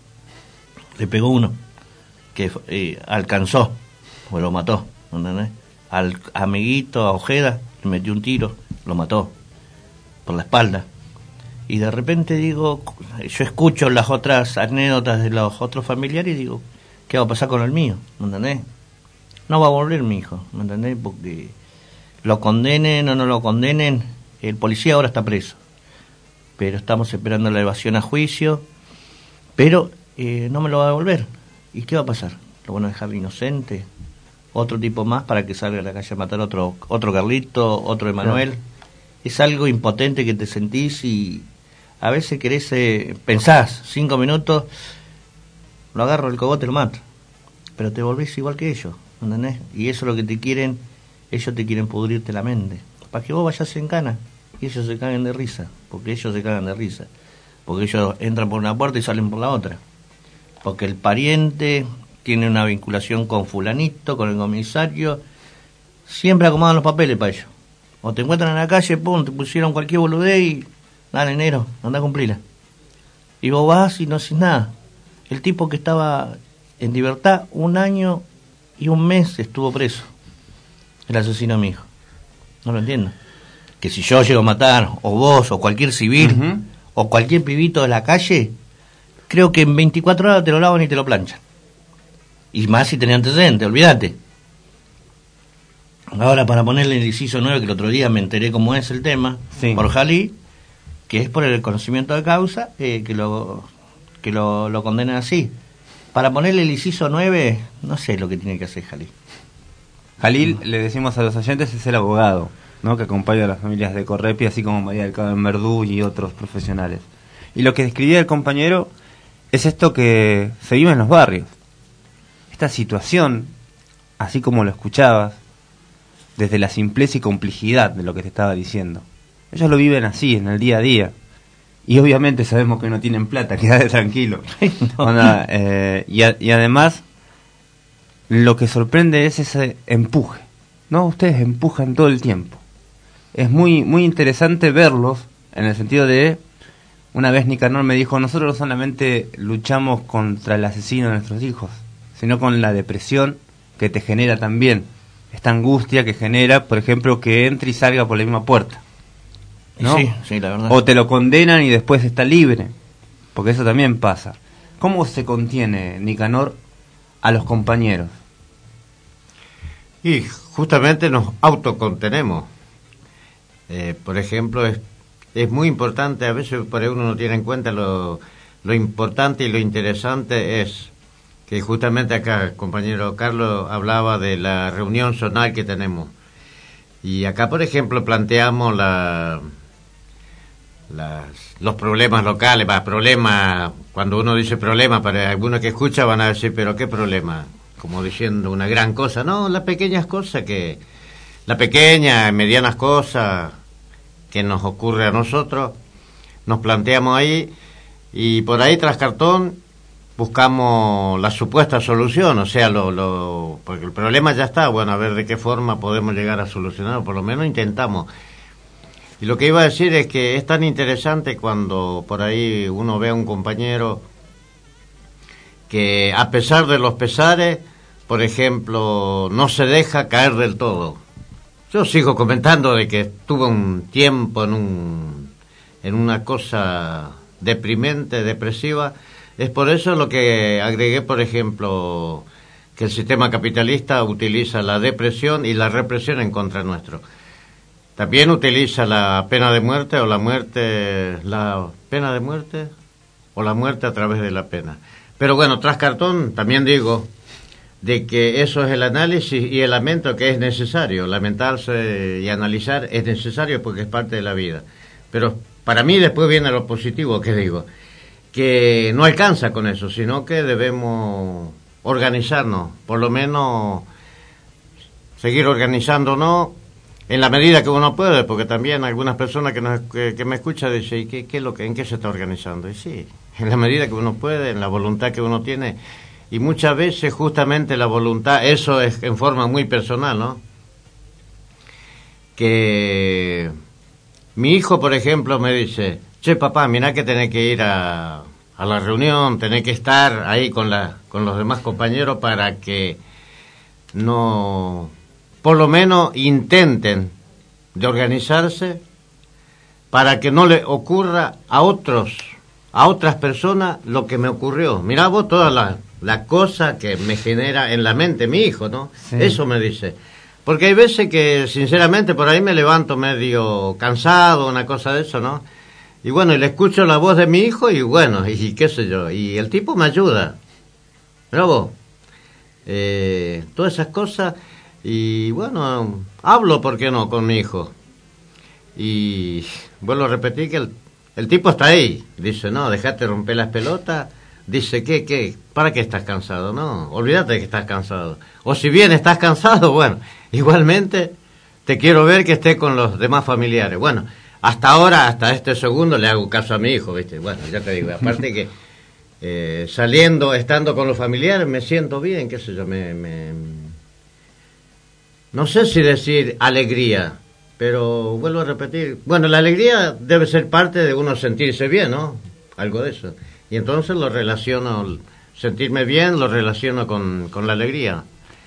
Le pegó uno, que alcanzó, pues lo mató, ¿me entendés? Al amiguito, a Ojeda, le metió un tiro, lo mató por la espalda. Y de repente digo, yo escucho las otras anécdotas de los otros familiares y digo, ¿qué va a pasar con el mío? ¿Me entendés? No va a volver mi hijo, ¿me entendés? Porque lo condenen o no lo condenen, el policía ahora está preso. Pero estamos esperando la evasión a juicio, pero no me lo va a devolver. ¿Y qué va a pasar? ¿Lo van a dejar inocente? ¿Otro tipo más para que salga a la calle a matar otro Carlito, otro Emanuel? Claro. Es algo impotente que te sentís y a veces querés, pensás 5 minutos, lo agarro el cogote, lo mato, pero te volvés igual que ellos, ¿entendés? Y eso es lo que te quieren, ellos te quieren pudrirte la mente, para que vos vayas en cana y ellos se caguen de risa, porque ellos se cagan de risa. porque ellos entran por una puerta y salen por la otra, porque el pariente tiene una vinculación con fulanito, con el comisario, siempre acomodan los papeles para ellos. O te encuentran en la calle, pum, te pusieron cualquier boludez y dale, negro, anda a cumplirla. Y vos vas y no haces nada. El tipo que estaba en libertad 1 año y 1 mes estuvo preso, el asesino de mi hijo. No lo entiendo. Que si yo llego a matar, o vos, o cualquier civil, o cualquier pibito de la calle, creo que en 24 horas te lo lavan y te lo planchan. Y más si tenés antecedentes, olvídate. Ahora, para ponerle el inciso 9, que el otro día me enteré cómo es el tema, por Jalí, que es por el conocimiento de causa, que lo condenan así. Para ponerle el inciso 9, no sé lo que tiene que hacer Jalí. Jalil, le decimos a los oyentes, es el abogado, ¿no?, que acompaña a las familias de Correpi, así como María del Carmen Verdú y otros profesionales. Y lo que describía el compañero es esto que se vive en los barrios. Esta situación, así como lo escuchabas, desde la simpleza y complejidad de lo que te estaba diciendo. Ellos lo viven así, en el día a día. Y obviamente sabemos que no tienen plata, quédate tranquilo. No. Y además, lo que sorprende es ese empuje, ¿no? Ustedes empujan todo el tiempo. Es muy, muy interesante verlos, en el sentido de, una vez Nicanor me dijo, nosotros no solamente luchamos contra el asesino de nuestros hijos, sino con la depresión que te genera también, esta angustia que genera, por ejemplo, que entre y salga por la misma puerta, ¿no? Sí, la verdad. O te lo condenan y después está libre, porque eso también pasa. ¿Cómo se contiene, Nicanor, a los compañeros? Y justamente nos autocontenemos. Por ejemplo, es muy importante, a veces por ahí uno no tiene en cuenta lo importante y lo interesante es que justamente acá el compañero Carlos hablaba de la reunión zonal que tenemos. Y acá, por ejemplo, planteamos los problemas locales. Cuando uno dice problema, para algunos que escucha van a decir, pero ¿qué problema? Como diciendo una gran cosa. No, las pequeñas cosas las pequeñas, medianas cosas que nos ocurre a nosotros, nos planteamos ahí, y por ahí tras cartón buscamos la supuesta solución, o sea, porque el problema ya está, bueno, a ver de qué forma podemos llegar a solucionarlo, por lo menos intentamos. Y lo que iba a decir es que es tan interesante cuando por ahí uno ve a un compañero que, a pesar de los pesares, por ejemplo, no se deja caer del todo. Yo sigo comentando de que estuve un tiempo en una cosa deprimente, depresiva. Es por eso lo que agregué, por ejemplo, que el sistema capitalista utiliza la depresión y la represión en contra nuestro. También utiliza la pena de muerte o la pena de muerte o la muerte a través de la pena. Pero bueno, tras cartón también digo de que eso es el análisis y el lamento que es necesario. Lamentarse y analizar es necesario porque es parte de la vida. Pero para mí después viene lo positivo, que digo, que no alcanza con eso, sino que debemos organizarnos, por lo menos seguir organizándonos en la medida que uno puede, porque también algunas personas que me escuchan dicen, ¿y en qué se está organizando? Y sí, en la medida que uno puede, en la voluntad que uno tiene. Y muchas veces justamente la voluntad, eso es en forma muy personal, ¿no? Que mi hijo, por ejemplo, me dice, che, papá, mirá que tenés que ir a la reunión, tenés que estar ahí con los demás compañeros para que no, por lo menos intenten de organizarse para que no le ocurra a otras personas lo que me ocurrió. Mirá vos toda la cosa que me genera en la mente mi hijo, ¿no? Sí. Eso me dice. Porque hay veces que, sinceramente, por ahí me levanto medio cansado, una cosa de eso, ¿no? Y bueno, y le escucho la voz de mi hijo y bueno, y qué sé yo, y el tipo me ayuda. Mirá vos, todas esas cosas, y bueno, hablo, ¿por qué no?, con mi hijo. Y vuelvo a repetir que el tipo está ahí, dice, no, dejate romper las pelotas. Dice, ¿qué? ¿Para qué estás cansado? No, olvídate de que estás cansado. O si bien estás cansado, bueno, igualmente te quiero ver que estés con los demás familiares. Bueno, hasta ahora, hasta este segundo, le hago caso a mi hijo, ¿viste? Bueno, ya te digo, aparte que saliendo, estando con los familiares, me siento bien, qué sé yo, no sé si decir alegría, pero vuelvo a repetir, bueno, la alegría debe ser parte de uno sentirse bien, ¿no? Algo de eso. Y entonces lo relaciono, sentirme bien, lo relaciono con la alegría.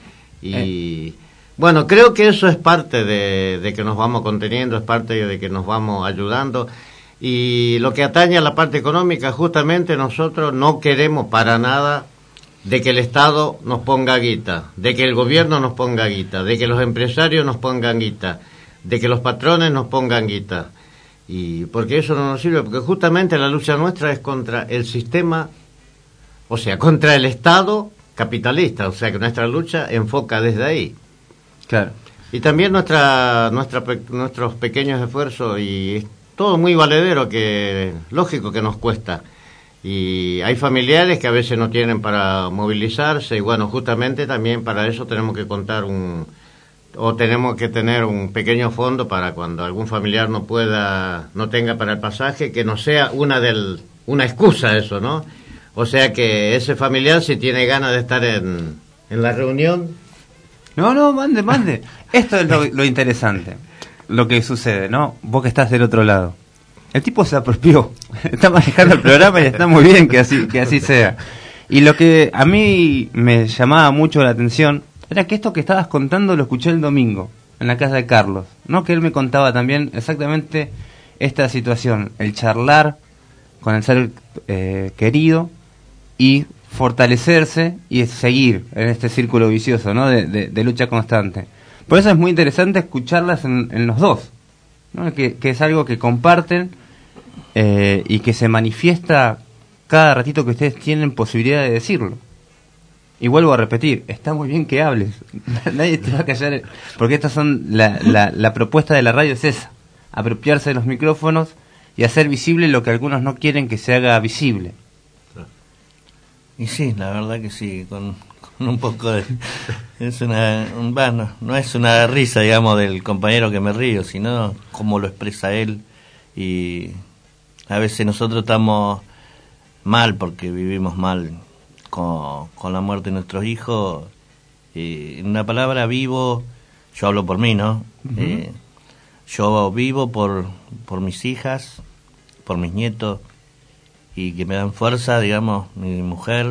Y bueno, creo que eso es parte de que nos vamos conteniendo, es parte de que nos vamos ayudando. Y lo que atañe a la parte económica, justamente nosotros no queremos para nada de que el Estado nos ponga guita, de que el gobierno nos ponga guita, de que los empresarios nos pongan guita, de que los patrones nos pongan guita. Y porque eso no nos sirve, porque justamente la lucha nuestra es contra el sistema, o sea, contra el Estado capitalista, o sea que nuestra lucha enfoca desde ahí. Claro. Y también nuestros pequeños esfuerzos, y es todo muy valedero, que lógico que nos cuesta. Y hay familiares que a veces no tienen para movilizarse, y bueno, justamente también para eso tenemos que contar tenemos que tener un pequeño fondo para cuando algún familiar no tenga para el pasaje, que no sea una excusa eso, ¿no? O sea que ese familiar, si tiene ganas de estar en la reunión... No, mande. Esto es lo interesante, lo que sucede, ¿no? Vos que estás del otro lado. El tipo se apropió, está manejando el programa y está muy bien que así sea. Y lo que a mí me llamaba mucho la atención era que esto que estabas contando lo escuché el domingo en la casa de Carlos, ¿no? Que él me contaba también exactamente esta situación, el charlar con el ser querido y fortalecerse y seguir en este círculo vicioso, ¿no? De lucha constante. Por eso es muy interesante escucharlas en los dos, ¿no? Que es algo que comparten y que se manifiesta cada ratito que ustedes tienen posibilidad de decirlo. Y vuelvo a repetir, está muy bien que hables, nadie te va a callar, porque estas son la propuesta de la radio es esa, apropiarse de los micrófonos y hacer visible lo que algunos no quieren que se haga visible. Y sí, la verdad que sí, con un poco de... no es una risa, digamos, del compañero que me río, sino cómo lo expresa él. Y a veces nosotros estamos mal porque vivimos mal con la muerte de nuestros hijos. En una palabra, vivo, yo hablo por mí, ¿no? Uh-huh. Yo vivo por mis hijas, por mis nietos, y que me dan fuerza, digamos, mi mujer,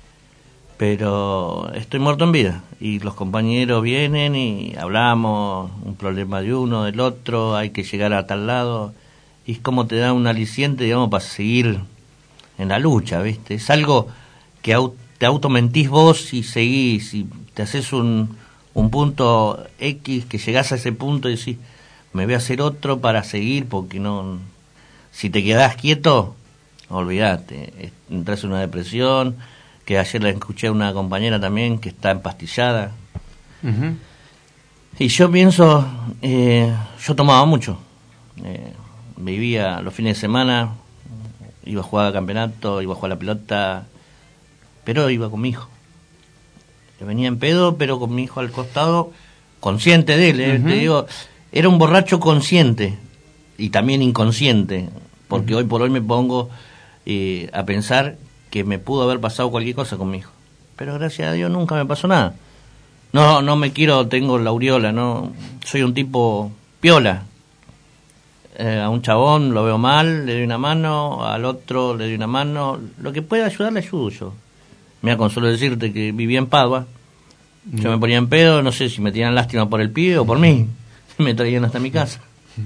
pero estoy muerto en vida, y los compañeros vienen y hablamos, un problema de uno, del otro, hay que llegar a tal lado, y es como te da un aliciente, digamos, para seguir en la lucha, ¿viste? Es algo que te automentís vos y seguís, y te haces un punto X, que llegás a ese punto y decís, me voy a hacer otro para seguir, porque no, si te quedás quieto, olvídate, entras en una depresión, que ayer la escuché a una compañera también que está empastillada. Uh-huh. Y yo pienso, yo tomaba mucho, vivía los fines de semana, iba a jugar a campeonato, iba a jugar a la pelota, pero iba con mi hijo. Venía en pedo, pero con mi hijo al costado, consciente de él, uh-huh. Te digo, era un borracho consciente y también inconsciente, porque uh-huh. Hoy por hoy me pongo a pensar que me pudo haber pasado cualquier cosa con mi hijo, pero gracias a Dios nunca me pasó nada. No me quiero, tengo la aureola, no soy un tipo piola. A un chabón lo veo mal, le doy una mano, al otro le doy una mano, lo que pueda ayudar le ayudo yo. Me consuelo decirte que vivía en Padua, yo me ponía en pedo, no sé si me tenían lástima por el pibe o por mí, me traían hasta mi casa.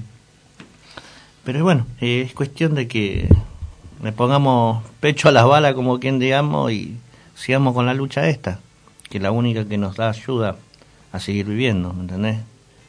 Pero bueno, es cuestión de que le pongamos pecho a las balas, como quien digamos, y sigamos con la lucha esta, que es la única que nos da ayuda a seguir viviendo, ¿me entendés?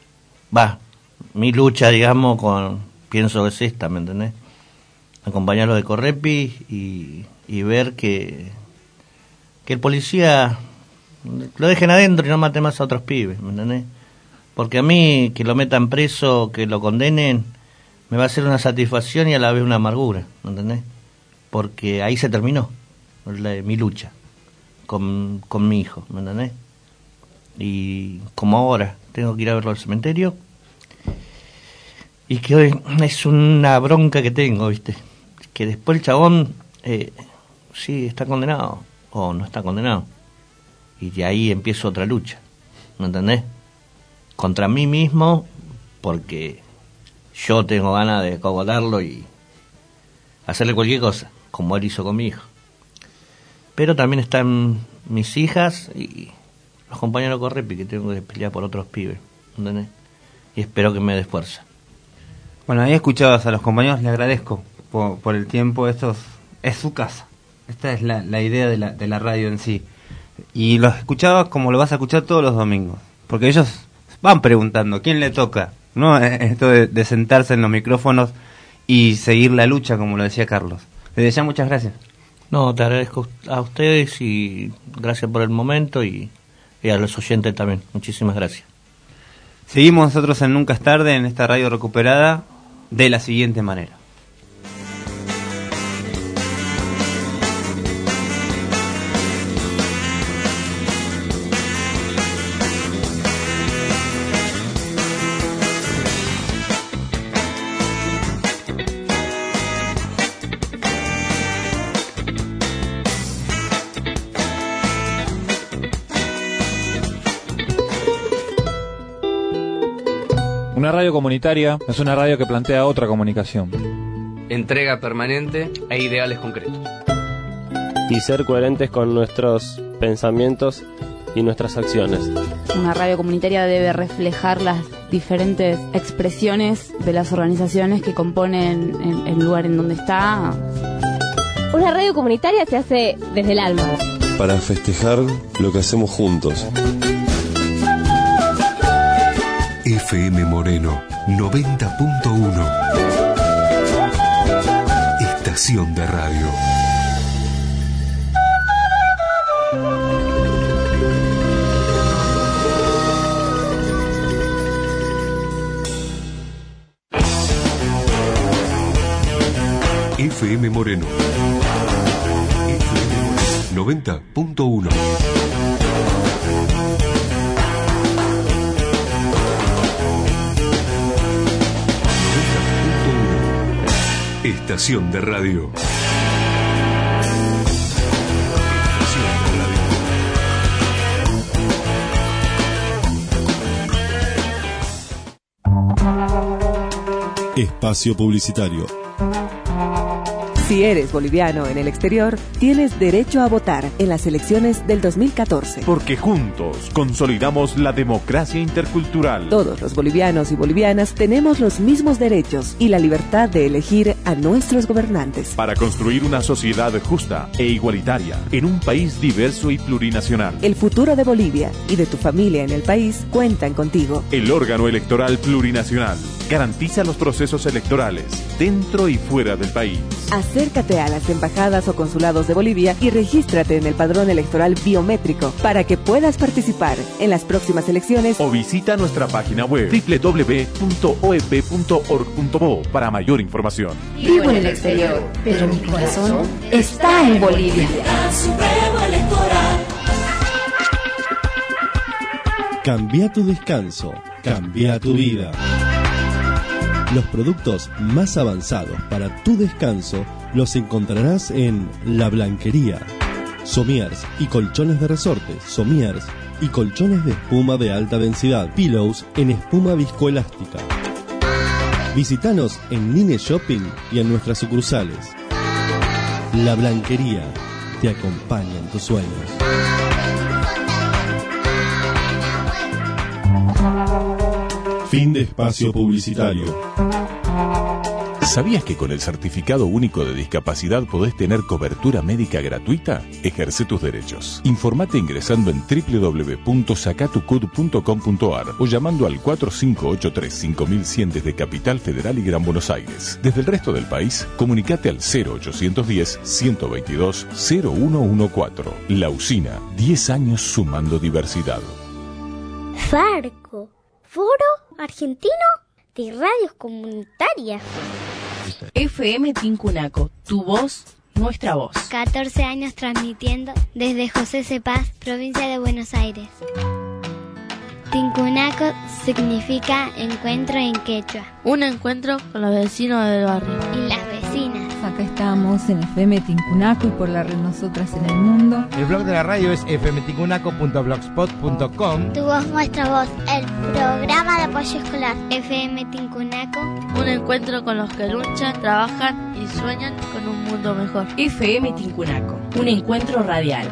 Mi lucha, digamos, pienso que es esta, ¿me entendés? Acompañarlo de Correpi y ver que el policía lo dejen adentro y no mate más a otros pibes, ¿me entendés? Porque a mí, que lo metan preso, que lo condenen, me va a ser una satisfacción y a la vez una amargura, ¿me entendés? Porque ahí se terminó mi lucha con mi hijo, ¿me entendés? Y como ahora tengo que ir a verlo al cementerio, y que hoy es una bronca que tengo, ¿viste? Que después el chabón, sí, está condenado o no está condenado. Y de ahí empiezo otra lucha, ¿me entendés? Contra mí mismo, porque yo tengo ganas de cogotarlo y hacerle cualquier cosa, como él hizo con mi hijo. Pero también están mis hijas y los compañeros Correpi, que tengo que pelear por otros pibes, ¿entendés? Y espero que me des fuerza. Bueno, ahí escuchabas a los compañeros, le agradezco por el tiempo. Esto es su casa, esta es la idea de la radio en sí. Y los escuchabas como lo vas a escuchar todos los domingos, porque ellos van preguntando quién le toca, ¿no? Esto de sentarse en los micrófonos y seguir la lucha, como lo decía Carlos. Desde ya, muchas gracias. No, te agradezco a ustedes y gracias por el momento y a los oyentes también. Muchísimas gracias. Seguimos nosotros en Nunca es Tarde, en esta radio recuperada, de la siguiente manera. Una radio comunitaria es una radio que plantea otra comunicación. Entrega permanente e ideales concretos. Y ser coherentes con nuestros pensamientos y nuestras acciones. Una radio comunitaria debe reflejar las diferentes expresiones de las organizaciones que componen el lugar en donde está. Una radio comunitaria se hace desde el alma. Para festejar lo que hacemos juntos. FM Moreno 90.1. Estación de radio. FM Moreno 90.1. Estación de radio. Espacio publicitario. Si eres boliviano en el exterior, tienes derecho a votar en las elecciones del 2014. Porque juntos consolidamos la democracia intercultural. Todos los bolivianos y bolivianas tenemos los mismos derechos y la libertad de elegir a nuestros gobernantes. Para construir una sociedad justa e igualitaria en un país diverso y plurinacional. El futuro de Bolivia y de tu familia en el país cuentan contigo. El órgano electoral plurinacional garantiza los procesos electorales dentro y fuera del país. Acércate a las embajadas o consulados de Bolivia y regístrate en el padrón electoral biométrico para que puedas participar en las próximas elecciones. O visita nuestra página web www.oep.org.bo para mayor información. Vivo en el exterior, pero mi corazón está en Bolivia. Cambia tu descanso, cambia tu vida. Los productos más avanzados para tu descanso los encontrarás en La Blanquería. Somiers y colchones de resorte, somiers y colchones de espuma de alta densidad, pillows en espuma viscoelástica. Visítanos en Nine Shopping y en nuestras sucursales. La Blanquería te acompaña en tus sueños. Fin de espacio publicitario. ¿Sabías que con el Certificado Único de Discapacidad podés tener cobertura médica gratuita? Ejerce tus derechos. Informate ingresando en www.sacatucud.com.ar o llamando al 4583-5100 desde Capital Federal y Gran Buenos Aires. Desde el resto del país, comunicate al 0810-122-0114. La Usina, 10 años sumando diversidad. Farco, Foro Argentino de Radios Comunitarias. FM Tincunaco, tu voz, nuestra voz. 14 años transmitiendo desde José Cepaz, provincia de Buenos Aires. Tincunaco significa encuentro en quechua. Un encuentro con los vecinos del barrio. Y las vecinas. Acá estamos en FM Tincunaco y por la red Nosotras en el Mundo. El blog de la radio es fmtincunaco.blogspot.com. Tu voz, nuestra voz. El programa de apoyo escolar FM Tincunaco. Un encuentro con los que luchan, trabajan y sueñan con un mundo mejor. FM Tincunaco. Un encuentro radial.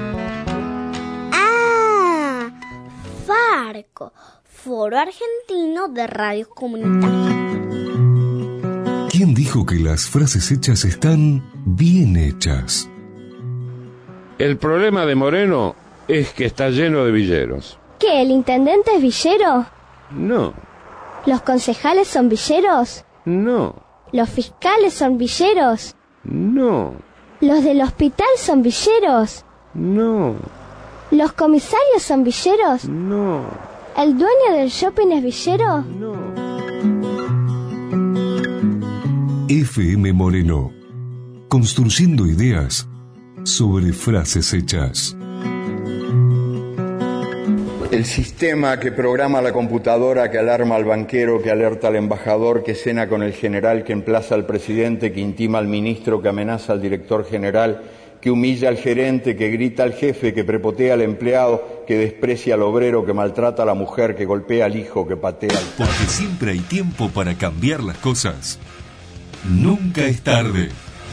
FARCO, Foro Argentino de Radios Comunitarias. ¿Quién dijo que las frases hechas están bien hechas? El problema de Moreno es que está lleno de villeros. ¿Qué, el intendente es villero? No. ¿Los concejales son villeros? No. ¿Los fiscales son villeros? No. ¿Los del hospital son villeros? No. ¿Los comisarios son villeros? No. ¿El dueño del shopping es villero? No. FM Moreno. Construyendo ideas sobre frases hechas. El sistema que programa la computadora, que alarma al banquero, que alerta al embajador, que cena con el general, que emplaza al presidente, que intima al ministro, que amenaza al director general, que humilla al gerente, que grita al jefe, que prepotea al empleado, que desprecia al obrero, que maltrata a la mujer, que golpea al hijo, que patea al padre. Porque siempre hay tiempo para cambiar las cosas. Nunca es tarde.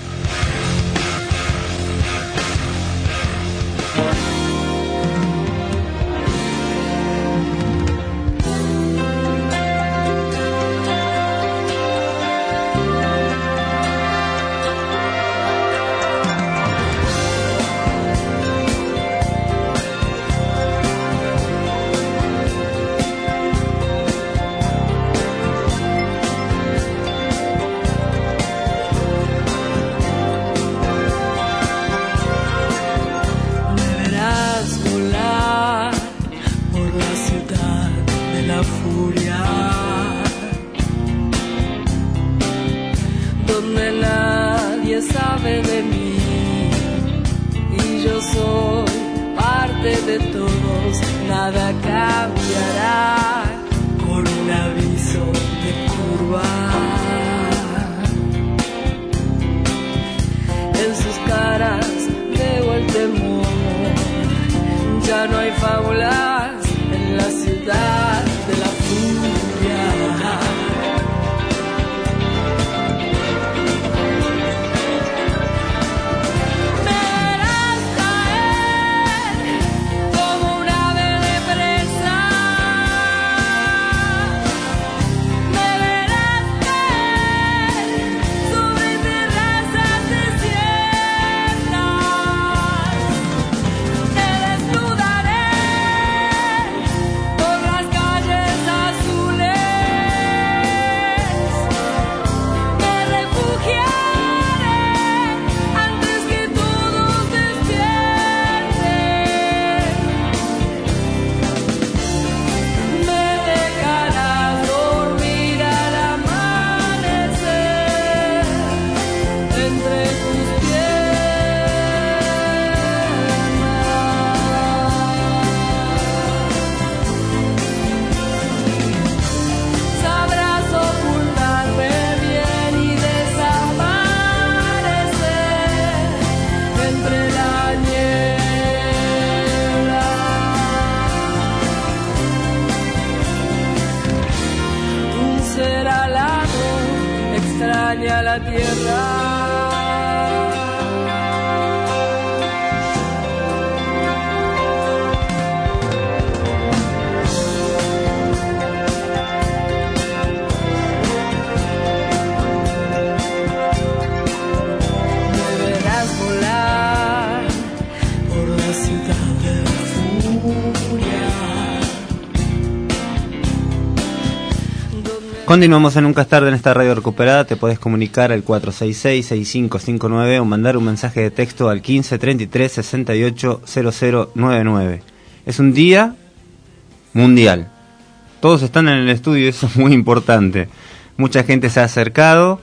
Continuamos en Nunca es tarde en esta radio recuperada. Te podés comunicar al 466-6559 o mandar un mensaje de texto al 1533-680099. Es un día mundial. Todos están en el estudio, eso es muy importante. Mucha gente se ha acercado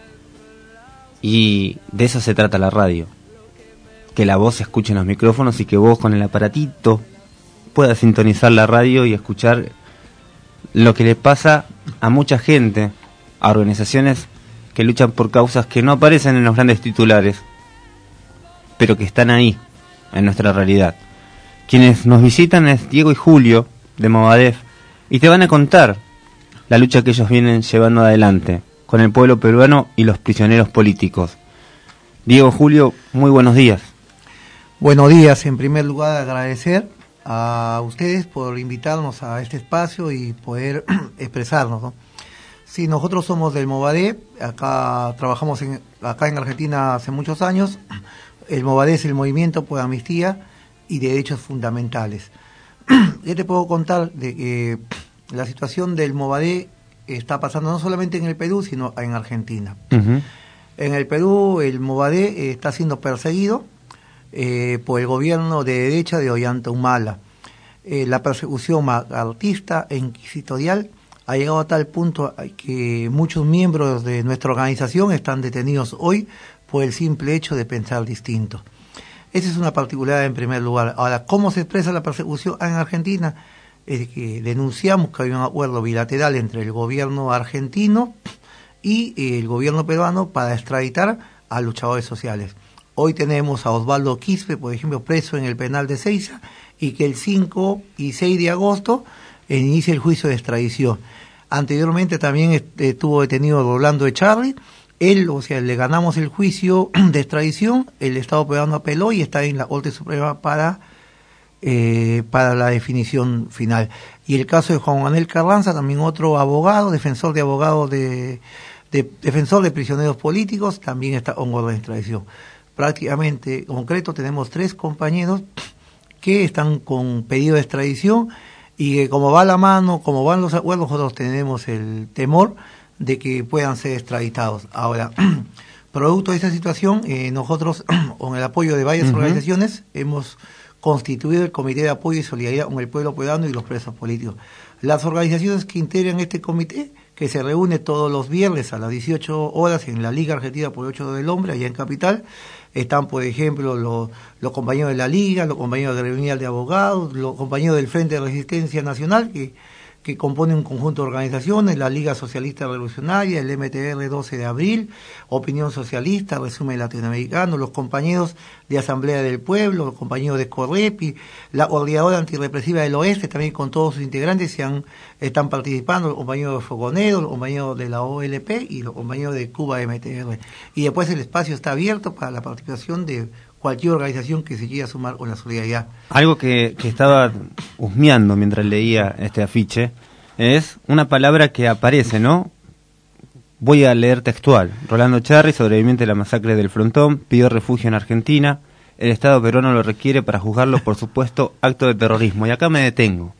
y de eso se trata la radio. Que la voz se escuche en los micrófonos y que vos con el aparatito pueda sintonizar la radio y escuchar lo que le pasa a mucha gente, a organizaciones que luchan por causas que no aparecen en los grandes titulares, pero que están ahí, en nuestra realidad. Quienes nos visitan es Diego y Julio, de Movadef, y te van a contar la lucha que ellos vienen llevando adelante con el pueblo peruano y los prisioneros políticos. Diego, Julio, muy buenos días. Buenos días. En primer lugar, agradecer a ustedes por invitarnos a este espacio y poder expresarnos, ¿no? Sí, nosotros somos del Movadef, acá trabajamos acá en Argentina hace muchos años. El Movadef es el Movimiento por Amnistía y Derechos Fundamentales. ¿Qué te puedo contar? De que la situación del Movadef está pasando no solamente en el Perú, sino en Argentina. Uh-huh. En el Perú, el Movadef está siendo perseguido por el gobierno de derecha de Ollanta Humala. La persecución macartista e inquisitorial ha llegado a tal punto que muchos miembros de nuestra organización están detenidos hoy por el simple hecho de pensar distinto. Esa es una particularidad en primer lugar. Ahora, ¿cómo se expresa la persecución en Argentina? Es que denunciamos que hay un acuerdo bilateral entre el gobierno argentino y el gobierno peruano para extraditar a luchadores sociales. Hoy tenemos a Osvaldo Quispe, por ejemplo, preso en el penal de Seiza, y que el 5 y 6 de agosto inicia el juicio de extradición. Anteriormente también estuvo detenido Rolando Echarri. Él, o sea, le ganamos el juicio de extradición, el Estado peruano apeló y está en la Corte Suprema para la definición final. Y el caso de Juan Manuel Carranza, también otro abogado, defensor de prisioneros políticos, también está en orden de extradición. Prácticamente, en concreto, tenemos 3 compañeros que están con pedido de extradición y que como va la mano, como van los acuerdos, nosotros tenemos el temor de que puedan ser extraditados. Ahora, producto de esta situación, nosotros, con el apoyo de varias organizaciones, hemos constituido el Comité de Apoyo y Solidaridad con el Pueblo Peruano y los Presos Políticos. Las organizaciones que integran este comité, que se reúne todos los viernes a las 18 horas en la Liga Argentina por el 8 del Hombre, allá en Capital, están, por ejemplo, los compañeros de la Liga, los compañeros de la Reunión de Abogados, los compañeros del Frente de Resistencia Nacional, que compone un conjunto de organizaciones, la Liga Socialista Revolucionaria, el MTR 12 de abril, Opinión Socialista, Resumen Latinoamericano, los compañeros de Asamblea del Pueblo, los compañeros de Correpi, la Coordinadora Antirrepresiva del Oeste, también con todos sus integrantes están participando, los compañeros de Fogoneros, los compañeros de la OLP y los compañeros de Cuba MTR. Y después el espacio está abierto para la participación de cualquier organización que se quiera sumar con la solidaridad. Algo que estaba husmeando mientras leía este afiche es una palabra que aparece, ¿no? Voy a leer textual. Rolando Echarri, sobreviviente de la masacre del Frontón, pidió refugio en Argentina. El Estado peruano lo requiere para juzgarlo por supuesto acto de terrorismo. Y acá me detengo.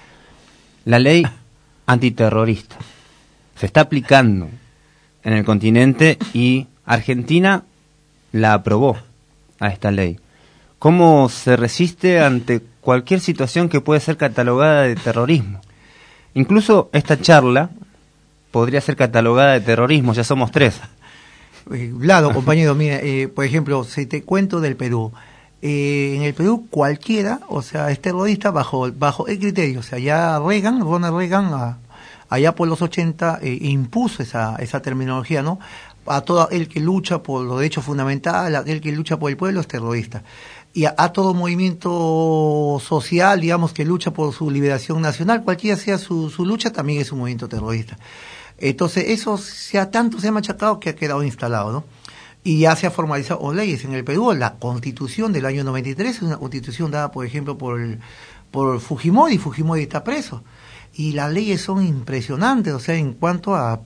La ley antiterrorista se está aplicando en el continente y Argentina la aprobó a esta ley. ¿Cómo se resiste ante cualquier situación que puede ser catalogada de terrorismo? Incluso esta charla podría ser catalogada de terrorismo, ya somos 3. Claro, compañero, mira, por ejemplo, si te cuento del Perú, en el Perú cualquiera, o sea, es terrorista bajo el criterio, o sea, ya Ronald Reagan, allá por los 80, impuso esa terminología, ¿no? A todo el que lucha por los derechos fundamentales, aquel que lucha por el pueblo es terrorista. Y a todo movimiento social, digamos, que lucha por su liberación nacional, cualquiera sea su lucha, también es un movimiento terrorista. Entonces, eso tanto se ha machacado que ha quedado instalado, ¿no? Y ya se ha formalizado leyes. En el Perú, la Constitución del año 93 es una constitución dada, por ejemplo, por Fujimori. Fujimori está preso. Y las leyes son impresionantes, o sea, en cuanto a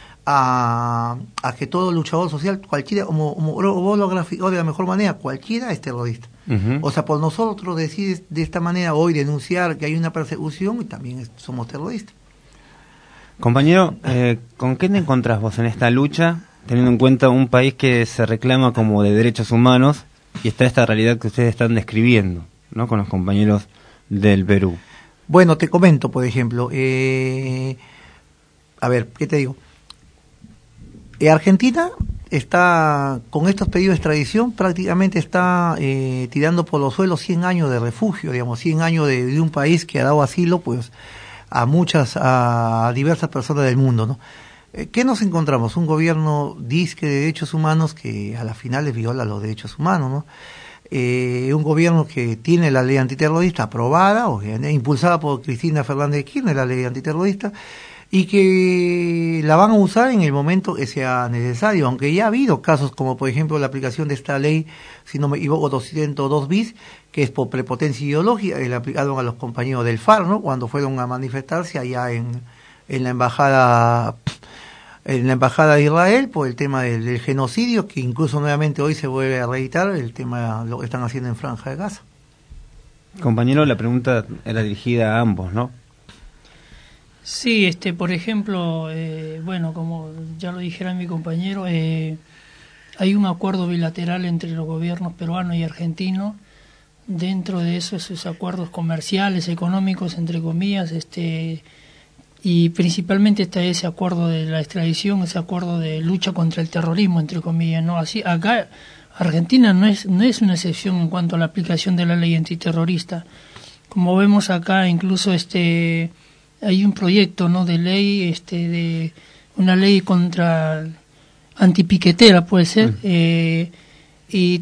que todo luchador social, cualquiera, como lo graficó de la mejor manera, cualquiera es terrorista. O sea, por nosotros decir de esta manera hoy, denunciar que hay una persecución, y también somos terroristas. Compañero, ¿con qué te encontrás vos en esta lucha, teniendo en cuenta un país que se reclama como de derechos humanos y está esta realidad que ustedes están describiendo, ¿no?, con los compañeros del Perú? Bueno, te comento, por ejemplo, a ver, ¿qué te digo? Argentina está, con estos pedidos de extradición, prácticamente está tirando por los suelos 100 años de refugio, digamos, 100 años de un país que ha dado asilo, pues, a diversas personas del mundo, ¿no? ¿Qué nos encontramos? Un gobierno disque de derechos humanos que a la final les viola los derechos humanos, ¿no? Un gobierno que tiene la ley antiterrorista aprobada, o impulsada por Cristina Fernández de Kirchner, la ley antiterrorista, y que la van a usar en el momento que sea necesario, aunque ya ha habido casos como por ejemplo la aplicación de esta ley, si no me equivoco, 202 bis, que es por prepotencia ideológica, y la aplicaron a los compañeros del FARC, ¿no? Cuando fueron a manifestarse allá en la embajada de Israel por el tema del genocidio, que incluso nuevamente hoy se vuelve a reeditar el tema, lo que están haciendo en Franja de Gaza. Compañero, la pregunta era dirigida a ambos, ¿no? Sí, por ejemplo, bueno, como ya lo dijera mi compañero, hay un acuerdo bilateral entre los gobiernos peruano y argentino. Dentro de esos acuerdos comerciales, económicos, entre comillas, y principalmente está ese acuerdo de la extradición, ese acuerdo de lucha contra el terrorismo, entre comillas, ¿no? Así, acá Argentina no es una excepción en cuanto a la aplicación de la ley antiterrorista. Como vemos acá, incluso hay un proyecto, ¿no?, de ley, de una ley contra antipiquetera, puede ser, y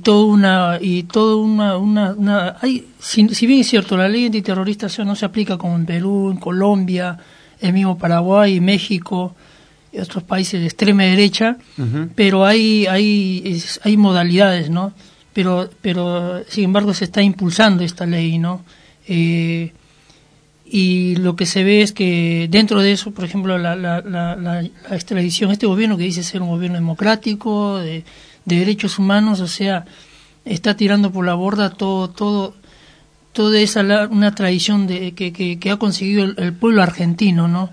si bien es cierto, la ley antiterrorista no se aplica como en Perú, en Colombia, el mismo Paraguay, México y otros países de extrema derecha, pero hay modalidades, ¿no? Pero sin embargo se está impulsando esta ley, ¿no? Y lo que se ve es que dentro de eso, por ejemplo, la extradición, este gobierno que dice ser un gobierno democrático, de derechos humanos, o sea, está tirando por la borda toda esa una tradición que ha conseguido el pueblo argentino, ¿no?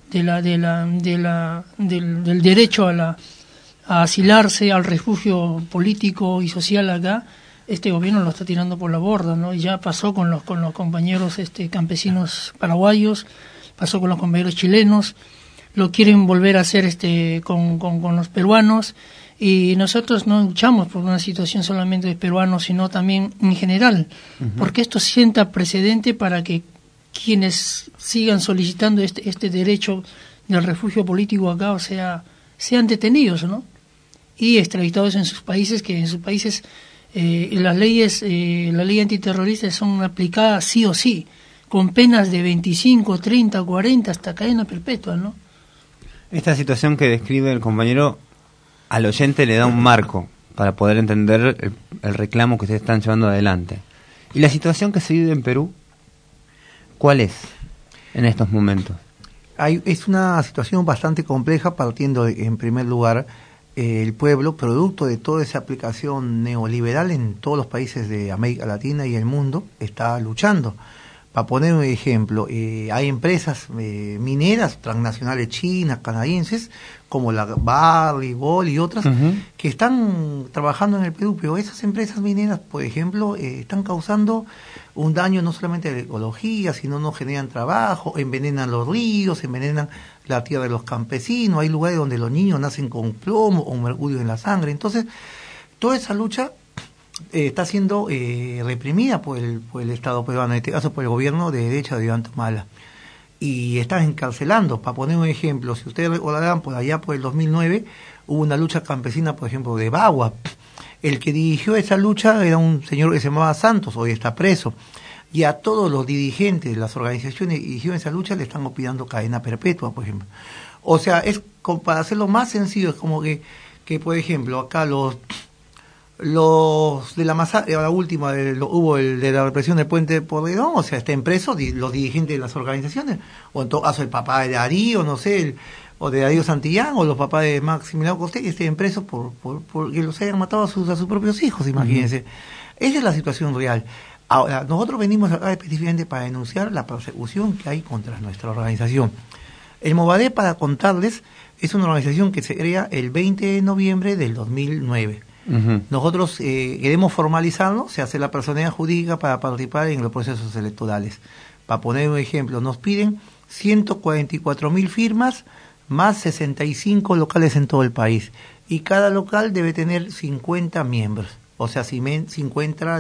Del derecho a asilarse, al refugio político y social acá. Este gobierno lo está tirando por la borda, ¿no? Y ya pasó con los compañeros campesinos paraguayos, pasó con los compañeros chilenos, lo quieren volver a hacer con los peruanos, y nosotros no luchamos por una situación solamente de peruanos, sino también en general, porque esto sienta precedente para que quienes sigan solicitando este derecho del refugio político acá, o sea, sean detenidos, ¿no? Y extraditados en sus países, que en sus países las leyes, la ley antiterrorista son aplicadas sí o sí, con penas de 25, 30, 40, hasta cadena perpetua, ¿no? Esta situación que describe el compañero al oyente le da un marco para poder entender el reclamo que ustedes están llevando adelante. ¿Y la situación que se vive en Perú, cuál es en estos momentos? Es una situación bastante compleja, partiendo en primer lugar el pueblo, producto de toda esa aplicación neoliberal en todos los países de América Latina y el mundo, está luchando. Para poner un ejemplo, hay empresas mineras transnacionales chinas, canadienses, como la Barrick y otras, que están trabajando en el Perú, pero esas empresas mineras, por ejemplo, están causando un daño no solamente a la ecología, sino no generan trabajo, envenenan los ríos, envenenan la tierra de los campesinos, hay lugares donde los niños nacen con plomo o mercurio en la sangre. Entonces, toda esa lucha está siendo reprimida por el Estado peruano, en este caso por el gobierno de derecha de Ollanta Humala, y están encarcelando. Para poner un ejemplo, si ustedes recordarán, por allá por el 2009 hubo una lucha campesina, por ejemplo, de Bagua. El que dirigió esa lucha era un señor que se llamaba Santos, hoy está preso, y a todos los dirigentes de las organizaciones que dirigieron esa lucha le están pidiendo cadena perpetua, por ejemplo. O sea, es para hacerlo más sencillo, es como que por ejemplo, acá los de la masacre, la última, hubo el de la represión del puente de Porredón, o sea, estén presos los dirigentes de las organizaciones, o en todo caso el papá de Darío, no sé, o de Darío Santillán, o los papás de Maximiliano Costé, que estén presos porque los hayan matado a sus propios hijos, imagínense. Esa es la situación real. Ahora, nosotros venimos acá específicamente para denunciar la persecución que hay contra nuestra organización. El Movadé, para contarles, es una organización que se crea el 20 de noviembre del 2009. Nosotros queremos formalizarlo, se hace la personalidad jurídica para participar en los procesos electorales. Para poner un ejemplo, nos piden 144.000 firmas más 65 locales en todo el país. y cada local debe tener 50 miembros. O sea, 50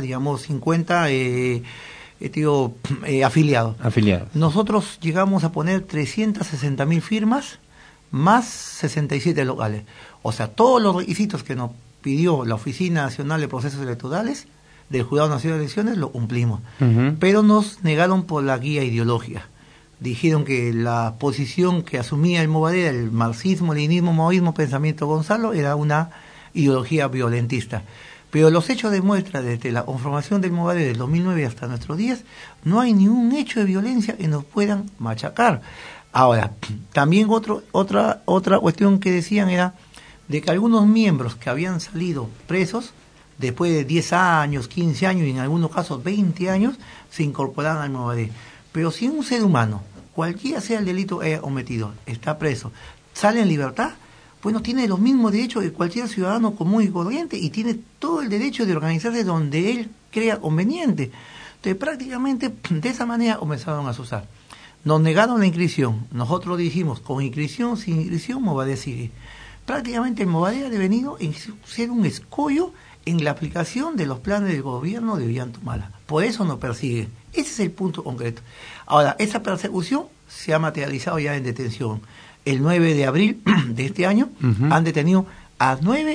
afiliados. Nosotros llegamos a poner 360.000 firmas más 67 locales. O sea, todos los requisitos que nos pidió la Oficina Nacional de Procesos Electorales del Jurado Nacional de Elecciones lo cumplimos. Pero nos negaron por la guía ideológica. Dijeron que la posición que asumía el Movadé, el marxismo, leninismo, maoísmo, pensamiento Gonzalo, era una ideología violentista. Pero los hechos demuestran, desde la conformación del Movadé del 2009 hasta nuestros días, no hay ningún hecho de violencia que nos puedan machacar. Ahora, también otra cuestión que decían era de que algunos miembros que habían salido presos, después de 10 años, 15 años y en algunos casos 20 años, se incorporaban al Movadé. Pero si un ser humano, cualquiera sea el delito que haya cometido, está preso, sale en libertad, bueno, tiene los mismos derechos que cualquier ciudadano común y corriente y tiene todo el derecho de organizarse donde él crea conveniente. Entonces, prácticamente de esa manera comenzaron a usar. Nos negaron la inscripción. Nosotros dijimos, con inscripción, sin inscripción, Movadé sigue. Prácticamente el Movadé ha devenido en ser un escollo en la aplicación de los planes del gobierno de Ollanta-Humala. Por eso nos persigue. Ese es el punto concreto. Ahora, esa persecución se ha materializado ya en detención. El 9 de abril de este año han detenido a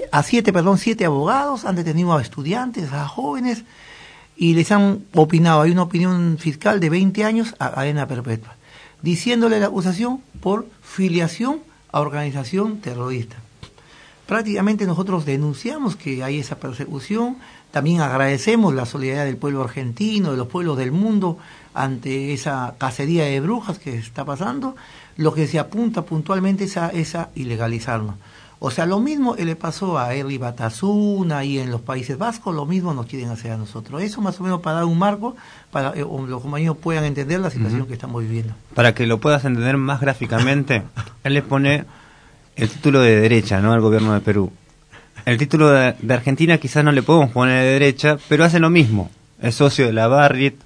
7 abogados, han detenido a estudiantes, a jóvenes, y les han opinado, hay una opinión fiscal de 20 años a cadena perpetua, diciéndole la acusación por filiación a organización terrorista. Prácticamente nosotros denunciamos que hay esa persecución, también agradecemos la solidaridad del pueblo argentino, de los pueblos del mundo, ante esa cacería de brujas que está pasando. Lo que se apunta puntualmente es a ilegalizarnos. O sea, lo mismo que le pasó a Herri Batasuna y en los Países Vascos, lo mismo nos quieren hacer a nosotros. Eso más o menos para dar un marco, para que los compañeros puedan entender la situación que estamos viviendo. Para que lo puedas entender más gráficamente, él le pone el título de derecha, ¿no?, al gobierno de Perú. El título de Argentina quizás no le podemos poner de derecha, pero hace lo mismo. Es socio de la Barrit,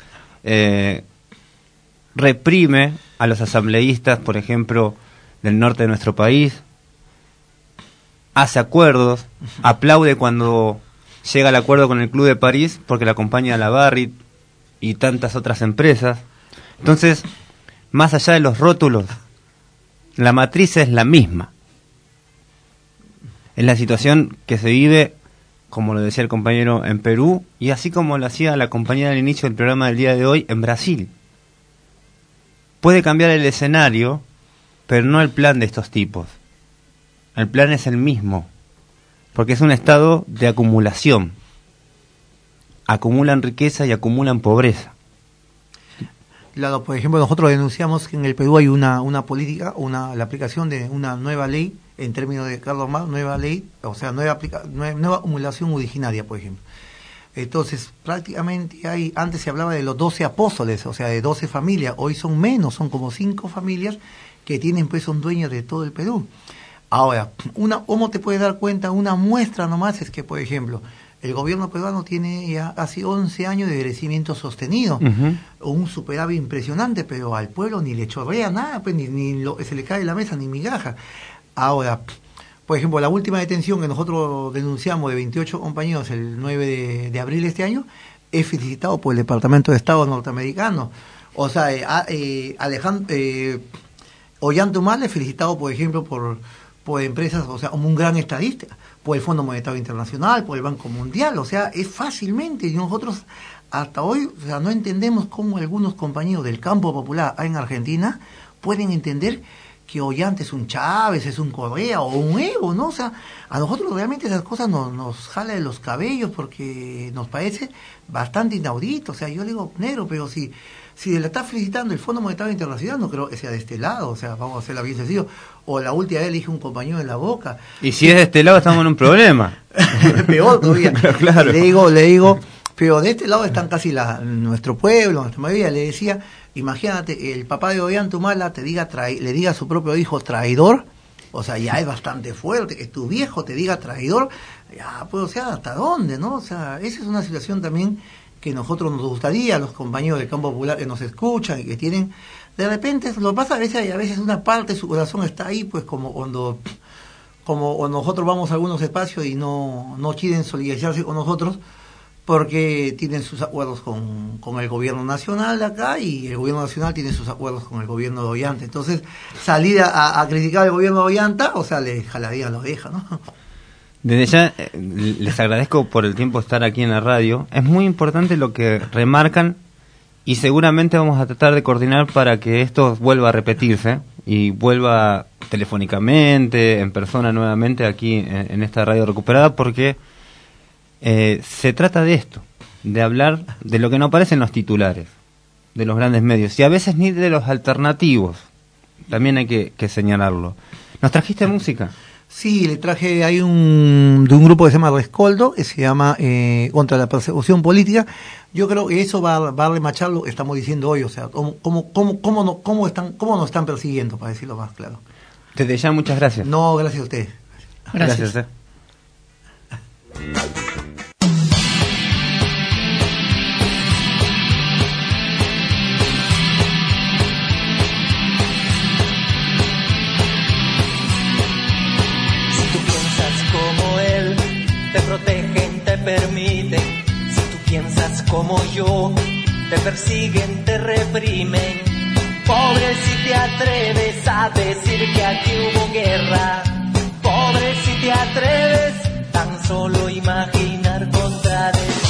reprime a los asambleístas, por ejemplo, del norte de nuestro país, hace acuerdos, aplaude cuando llega al acuerdo con el Club de París porque le acompaña a la Barrit y tantas otras empresas. Entonces, más allá de los rótulos, la matriz es la misma. Es la situación que se vive, como lo decía el compañero, en Perú, y así como lo hacía la compañera al inicio del programa del día de hoy, en Brasil. Puede cambiar el escenario, pero no el plan de estos tipos. El plan es el mismo, porque es un estado de acumulación. Acumulan riqueza y acumulan pobreza. Claro, por ejemplo, nosotros denunciamos que en el Perú hay una política, la aplicación de una nueva ley, en términos de Carlos Marx, nueva ley, o sea, nueva acumulación originaria, por ejemplo. Entonces, prácticamente antes se hablaba de los 12 apóstoles, o sea, de 12 familias, hoy son menos, son como 5 familias que tienen, pues, son dueños de todo el Perú. Ahora, ¿cómo te puedes dar cuenta? Una muestra nomás es que, por ejemplo, el gobierno peruano tiene ya casi 11 años de crecimiento sostenido, un superávit impresionante, pero al pueblo ni le chorrea nada, pues, ni se le cae la mesa, ni migaja. Ahora, por ejemplo, la última detención que nosotros denunciamos de 28 compañeros el 9 de abril de este año es felicitado por el Departamento de Estado norteamericano. O sea, Ollanta-Humala es felicitado, por ejemplo, por empresas, o sea, como un gran estadista, por el Fondo Monetario Internacional, por el Banco Mundial. O sea, es fácilmente, y nosotros hasta hoy, o sea, no entendemos cómo algunos compañeros del campo popular en Argentina pueden entender que Ollanta es un Chávez, es un Correa o un Evo, ¿no? O sea, a nosotros realmente esas cosas nos jala de los cabellos porque nos parece bastante inaudito. O sea, yo le digo, negro, pero si le está felicitando el Fondo Monetario Internacional, no creo que sea de este lado. O sea, vamos a hacerla bien sencillo. O la última vez le dije un compañero en la boca. Y si es de este lado, estamos en un problema. Peor todavía. Claro. Le digo, pero de este lado están casi nuestro pueblo, nuestra mayoría. Le decía, imagínate, el papá de Ollanta-Humala le diga a su propio hijo traidor. O sea, ya es bastante fuerte. Que tu viejo te diga traidor, ya, pues, o sea, ¿hasta dónde, no? O sea, esa es una situación también que nosotros nos gustaría, los compañeros del campo popular que nos escuchan y que tienen, de repente, lo pasa a veces una parte de su corazón está ahí, pues como como nosotros vamos a algunos espacios y no quieren solidarizarse con nosotros porque tienen sus acuerdos con el gobierno nacional de acá y el gobierno nacional tiene sus acuerdos con el gobierno de Ollanta. Entonces, salir a criticar al gobierno de Ollanta, o sea, le jalaría la oreja, ¿no? Desde ya les agradezco por el tiempo de estar aquí en la radio. Es muy importante lo que remarcan y seguramente vamos a tratar de coordinar para que esto vuelva a repetirse y vuelva telefónicamente, en persona nuevamente aquí en esta radio recuperada, porque se trata de esto, de hablar de lo que no aparece en los titulares de los grandes medios y a veces ni de los alternativos, también hay que señalarlo. ¿Nos trajiste música? Sí, le traje, hay de un grupo que se llama Rescoldo, que se llama Contra la Persecución Política. Yo creo que eso va a remachar lo que estamos diciendo hoy, o sea, cómo nos están persiguiendo, para decirlo más claro. Desde ya, muchas gracias. No, gracias a ustedes. Gracias. Te protegen, te permiten. Si tú piensas como yo, te persiguen, te reprimen. Pobre si te atreves a decir que aquí hubo guerra. Pobre si te atreves tan solo imaginar contradecir.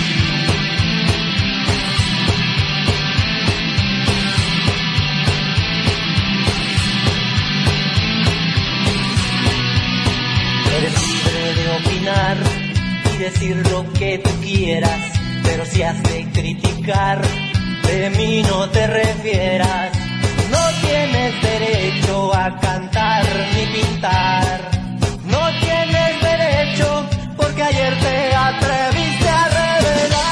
Y decir lo que tú quieras, pero si has de criticar, de mí no te refieras. No tienes derecho a cantar ni pintar. No tienes derecho porque ayer te atreviste a revelar.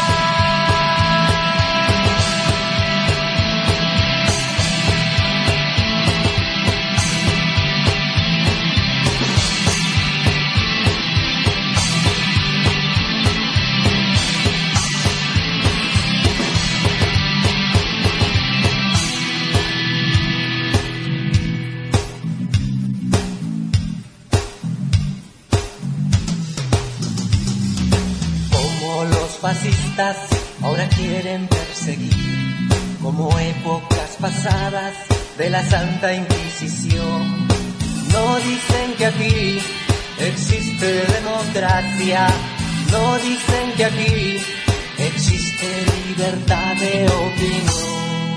Fascistas ahora quieren perseguir, como épocas pasadas de la Santa Inquisición. No dicen que aquí existe democracia, no dicen que aquí existe libertad de opinión.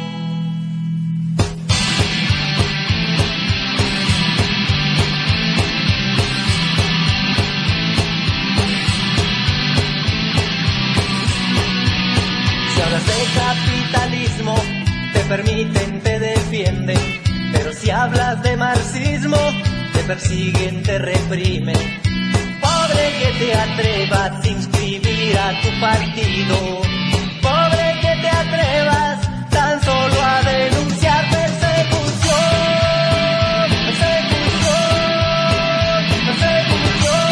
De capitalismo te permiten, te defienden, pero si hablas de marxismo te persiguen, te reprimen. Pobre que te atrevas a inscribir a tu partido, pobre que te atrevas tan solo a denunciar persecución, persecución, persecución.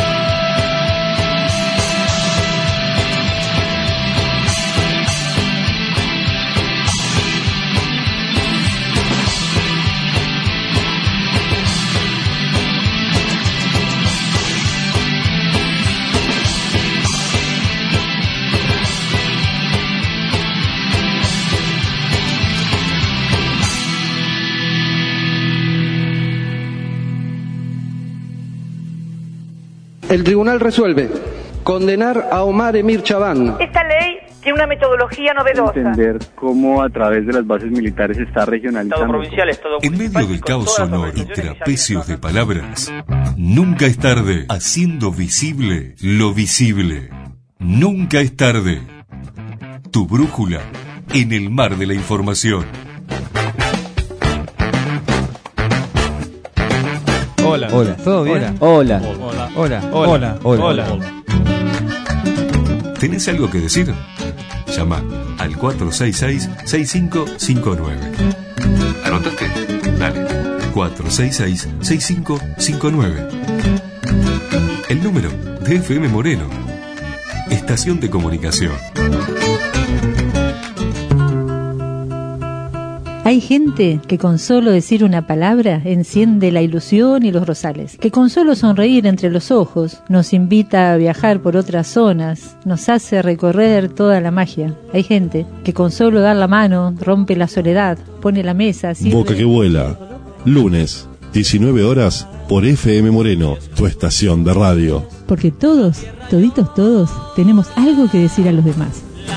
El tribunal resuelve condenar a Omar Emir Chabán. Esta ley tiene una metodología novedosa. Entender cómo a través de las bases militares se está regionalizando. En medio del caos sonoro y trapecios de palabras, nunca es tarde, haciendo visible lo visible. Nunca es tarde. Tu brújula en el mar de la información. Hola. Hola. ¿Todo bien? Hola. Hola. Hola. Hola. ¿Tenés algo que decir? Llama al 466-6559. ¿Anotaste? Dale. 466-6559. El número de FM Moreno. Estación de comunicación. Hay gente que con solo decir una palabra enciende la ilusión y los rosales, que con solo sonreír entre los ojos nos invita a viajar por otras zonas, nos hace recorrer toda la magia. Hay gente que con solo dar la mano rompe la soledad, pone la mesa, sirve... Boca que vuela, lunes, 19 horas, por FM Moreno, tu estación de radio. Porque todos, toditos todos, tenemos algo que decir a los demás.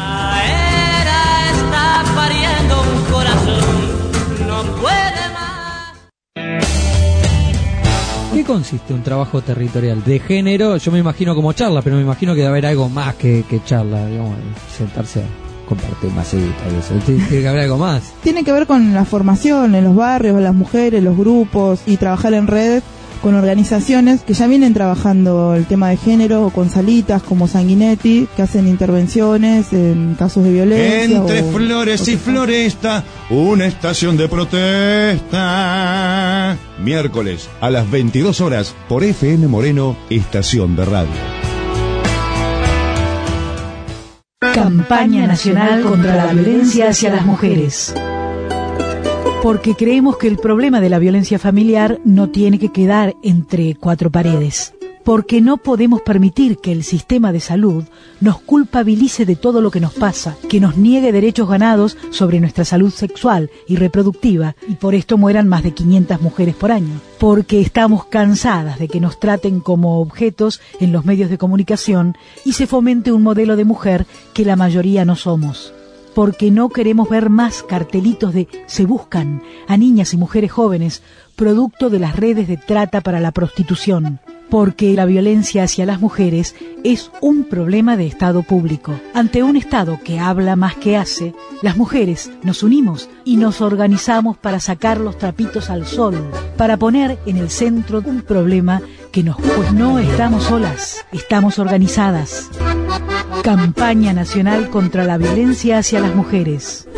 ¿Qué consiste un trabajo territorial? De género, yo me imagino como charla, pero me imagino que debe haber algo más que charla, digamos, sentarse a compartir maceta y eso. Tiene que haber algo más. Tiene que ver con la formación en los barrios, las mujeres, los grupos y trabajar en red con organizaciones que ya vienen trabajando el tema de género, con salitas como Sanguinetti, que hacen intervenciones en casos de violencia. Entre flores y floresta, una estación de protesta. Miércoles a las 22 horas por FM Moreno, estación de radio. Campaña Nacional contra la Violencia hacia las Mujeres. Porque creemos que el problema de la violencia familiar no tiene que quedar entre cuatro paredes. Porque no podemos permitir que el sistema de salud nos culpabilice de todo lo que nos pasa, que nos niegue derechos ganados sobre nuestra salud sexual y reproductiva, y por esto mueran más de 500 mujeres por año. Porque estamos cansadas de que nos traten como objetos en los medios de comunicación y se fomente un modelo de mujer que la mayoría no somos. Porque no queremos ver más cartelitos de se buscan a niñas y mujeres jóvenes, producto de las redes de trata para la prostitución. Porque la violencia hacia las mujeres es un problema de Estado público. Ante un Estado que habla más que hace, las mujeres nos unimos y nos organizamos para sacar los trapitos al sol, para poner en el centro un problema que nos... Pues no estamos solas, estamos organizadas. Campaña Nacional contra la Violencia hacia las Mujeres.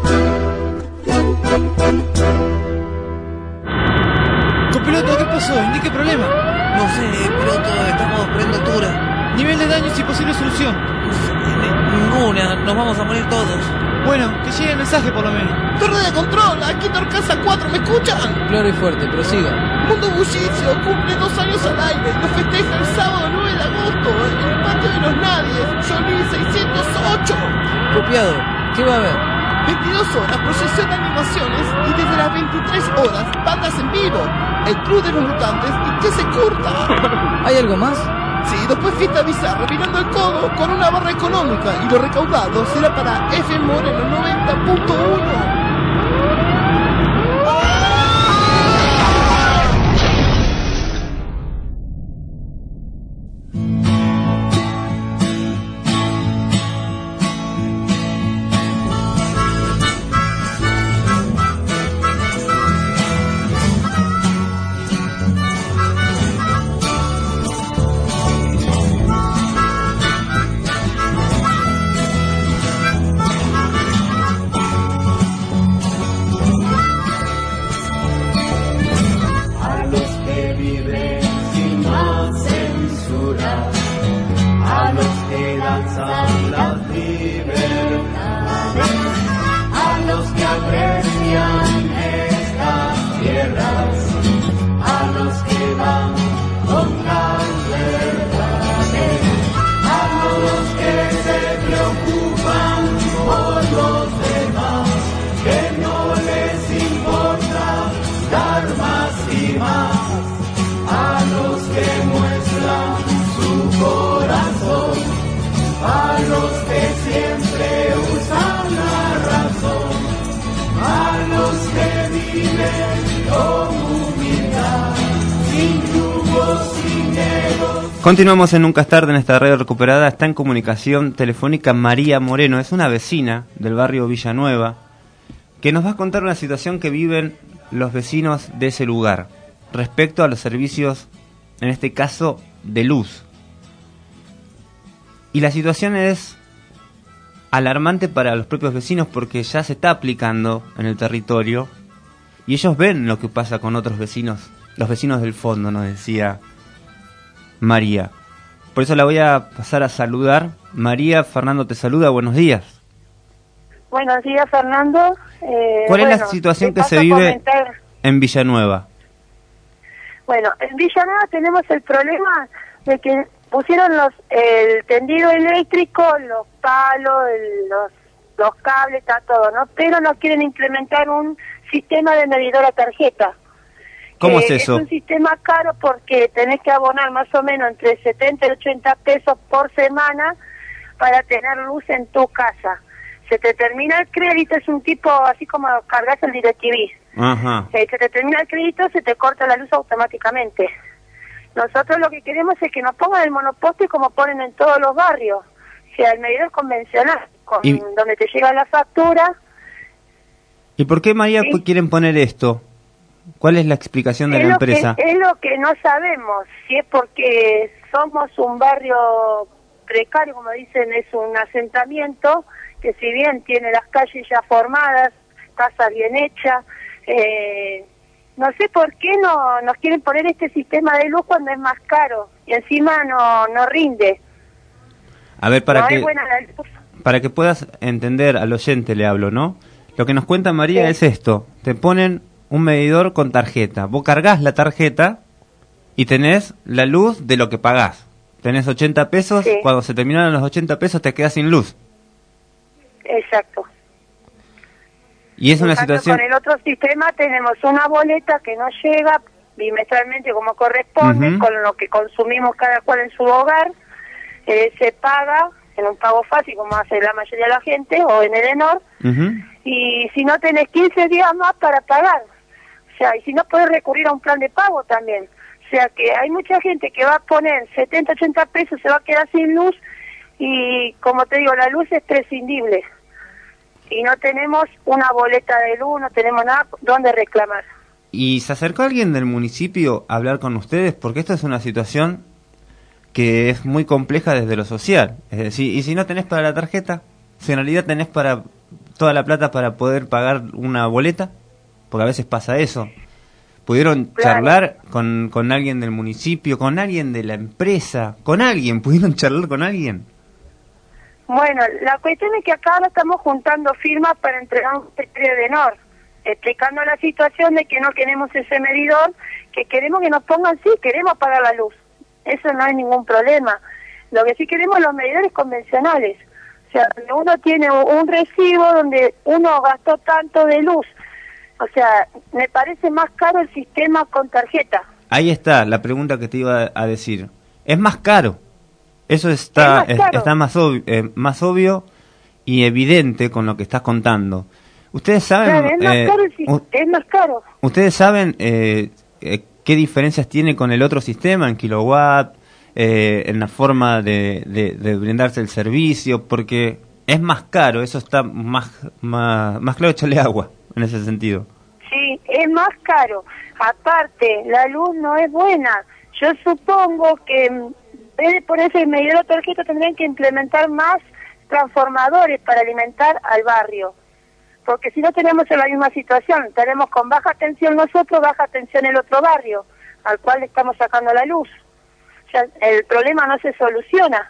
Copiloto, ¿qué pasó? ¿Indique problema? No sé, piloto, estamos perdiendo altura. Nivel de daños y posible solución. Ninguna, nos vamos a morir todos. Bueno, que llegue el mensaje por lo menos. Torre de control, aquí Torcasa 4, ¿me escuchan? Claro y fuerte, prosiga. Mundo Bullicio cumple 2 años al aire. Lo festeja el sábado 9 de agosto en el patio de los Nadies, Johnny 608. Copiado, ¿qué va a haber? 22 horas, procesión de animaciones y desde las 23 horas, bandas en vivo. El Club de los Mutantes y que se curta. ¿Hay algo más? Sí, después fiesta bizarra, mirando el codo con una barra económica y lo recaudado será para FM Moreno 90.1. Continuamos en Nunca es tarde en esta radio recuperada. Está en comunicación telefónica María Moreno, es una vecina del barrio Villanueva, que nos va a contar una situación que viven los vecinos de ese lugar respecto a los servicios, en este caso, de luz. Y la situación es alarmante para los propios vecinos porque ya se está aplicando en el territorio y ellos ven lo que pasa con otros vecinos, los vecinos del fondo, nos decía María. Por eso la voy a pasar a saludar. María, Fernando te saluda, buenos días. Buenos días, Fernando. ¿Cuál es la situación que se vive en Villanueva? Bueno, en Villanueva tenemos el problema de que pusieron el tendido eléctrico, los palos, los cables, está todo, ¿no? Pero no quieren implementar un sistema de medidor a tarjeta. ¿Cómo es eso? Es un sistema caro porque tenés que abonar más o menos entre 70 y 80 pesos por semana para tener luz en tu casa. Se te termina el crédito, es un tipo así como cargas el DirecTV. Ajá. Se te termina el crédito, se te corta la luz automáticamente. Nosotros lo que queremos es que nos pongan el monoposte como ponen en todos los barrios. O sea, el medidor convencional, donde te llega la factura. ¿Y por qué, María, quieren poner esto? ¿Cuál es la explicación de la empresa? Es lo que no sabemos. Si es porque somos un barrio precario, como dicen, es un asentamiento que si bien tiene las calles ya formadas, casas bien hechas, no sé por qué no nos quieren poner este sistema de luz cuando es más caro y encima no rinde. A ver, para no que puedas entender al oyente le hablo, ¿no? Lo que nos cuenta María es esto: te ponen un medidor con tarjeta, vos cargas la tarjeta y tenés la luz de lo que pagás. Tenés 80 pesos, cuando se terminaron los 80 pesos te quedas sin luz. Exacto. Y es una situación... Con el otro sistema tenemos una boleta que no llega bimestralmente como corresponde, con lo que consumimos cada cual en su hogar, se paga en un pago fácil como hace la mayoría de la gente, o en Edenor, y si no tenés 15 días más para pagar. O sea, y si no podés recurrir a un plan de pago también. O sea que hay mucha gente que va a poner 70, 80 pesos, se va a quedar sin luz, y como te digo, la luz es prescindible. Y no tenemos una boleta de luz, no tenemos nada donde reclamar. ¿Y se acercó alguien del municipio a hablar con ustedes? Porque esto es una situación que es muy compleja desde lo social. Es decir, ¿y si no tenés para la tarjeta? Si en realidad tenés para toda la plata para poder pagar una boleta, porque a veces pasa eso. ¿Pudieron charlar con alguien del municipio, con alguien de la empresa, con alguien? ¿Pudieron charlar con alguien? Bueno, la cuestión es que acá ahora estamos juntando firmas para entregar un secretario de Edenor, explicando la situación de que no queremos ese medidor, que queremos que nos pongan, sí, queremos pagar la luz, eso no hay ningún problema. Lo que sí queremos los medidores convencionales, o sea, donde uno tiene un recibo donde uno gastó tanto de luz, o sea, me parece más caro el sistema con tarjeta. Ahí está la pregunta que te iba a decir, ¿es más caro? Eso está más obvio y evidente con lo que estás contando. Ustedes saben, es más caro. Ustedes saben qué diferencias tiene con el otro sistema en kilowatt, en la forma de brindarse el servicio, porque es más caro. Eso está más claro, echarle agua en ese sentido. Sí, es más caro. Aparte, la luz no es buena. Yo supongo que en vez de ponerse el medidor de tarjeta tendrían que implementar más transformadores para alimentar al barrio, porque si no tenemos en la misma situación, estaremos con baja tensión nosotros, baja tensión el otro barrio, al cual le estamos sacando la luz. O sea, el problema no se soluciona.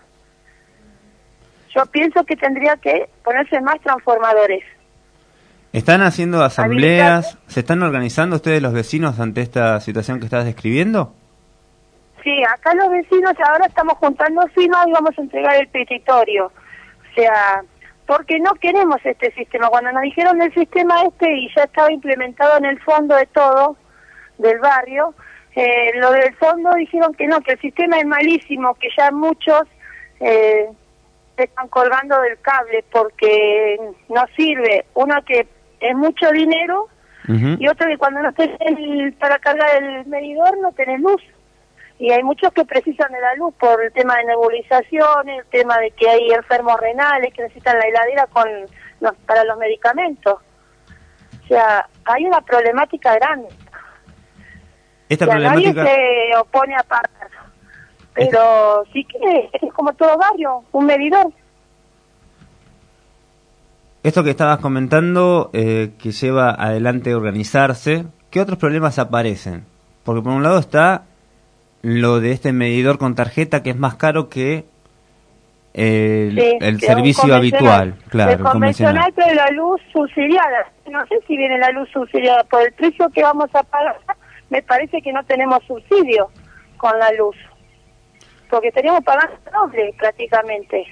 Yo pienso que tendría que ponerse más transformadores. ¿Están haciendo asambleas? ¿Se están organizando ustedes los vecinos ante esta situación que estás describiendo? Sí, acá los vecinos ahora estamos juntando firmas y vamos a entregar el petitorio. O sea, porque no queremos este sistema. Cuando nos dijeron del sistema y ya estaba implementado en el fondo de todo, del barrio, lo del fondo dijeron que no, que el sistema es malísimo, que ya muchos se están colgando del cable porque no sirve. Uno que es mucho dinero y otro que cuando no tenés para cargar el medidor no tenés luz. Y hay muchos que precisan de la luz por el tema de nebulizaciones, el tema de que hay enfermos renales que necesitan la heladera para los medicamentos. O sea, hay una problemática grande. Esta problemática... Nadie se opone a pagar, pero sí que es como todo barrio, un medidor. Esto que estabas comentando, que lleva adelante organizarse, ¿qué otros problemas aparecen? Porque por un lado está lo de este medidor con tarjeta, que es más caro que el servicio habitual, claro, el convencional, pero la luz subsidiada. No sé si viene la luz subsidiada por el precio que vamos a pagar. Me parece que no tenemos subsidio con la luz, porque estaríamos pagando doble prácticamente.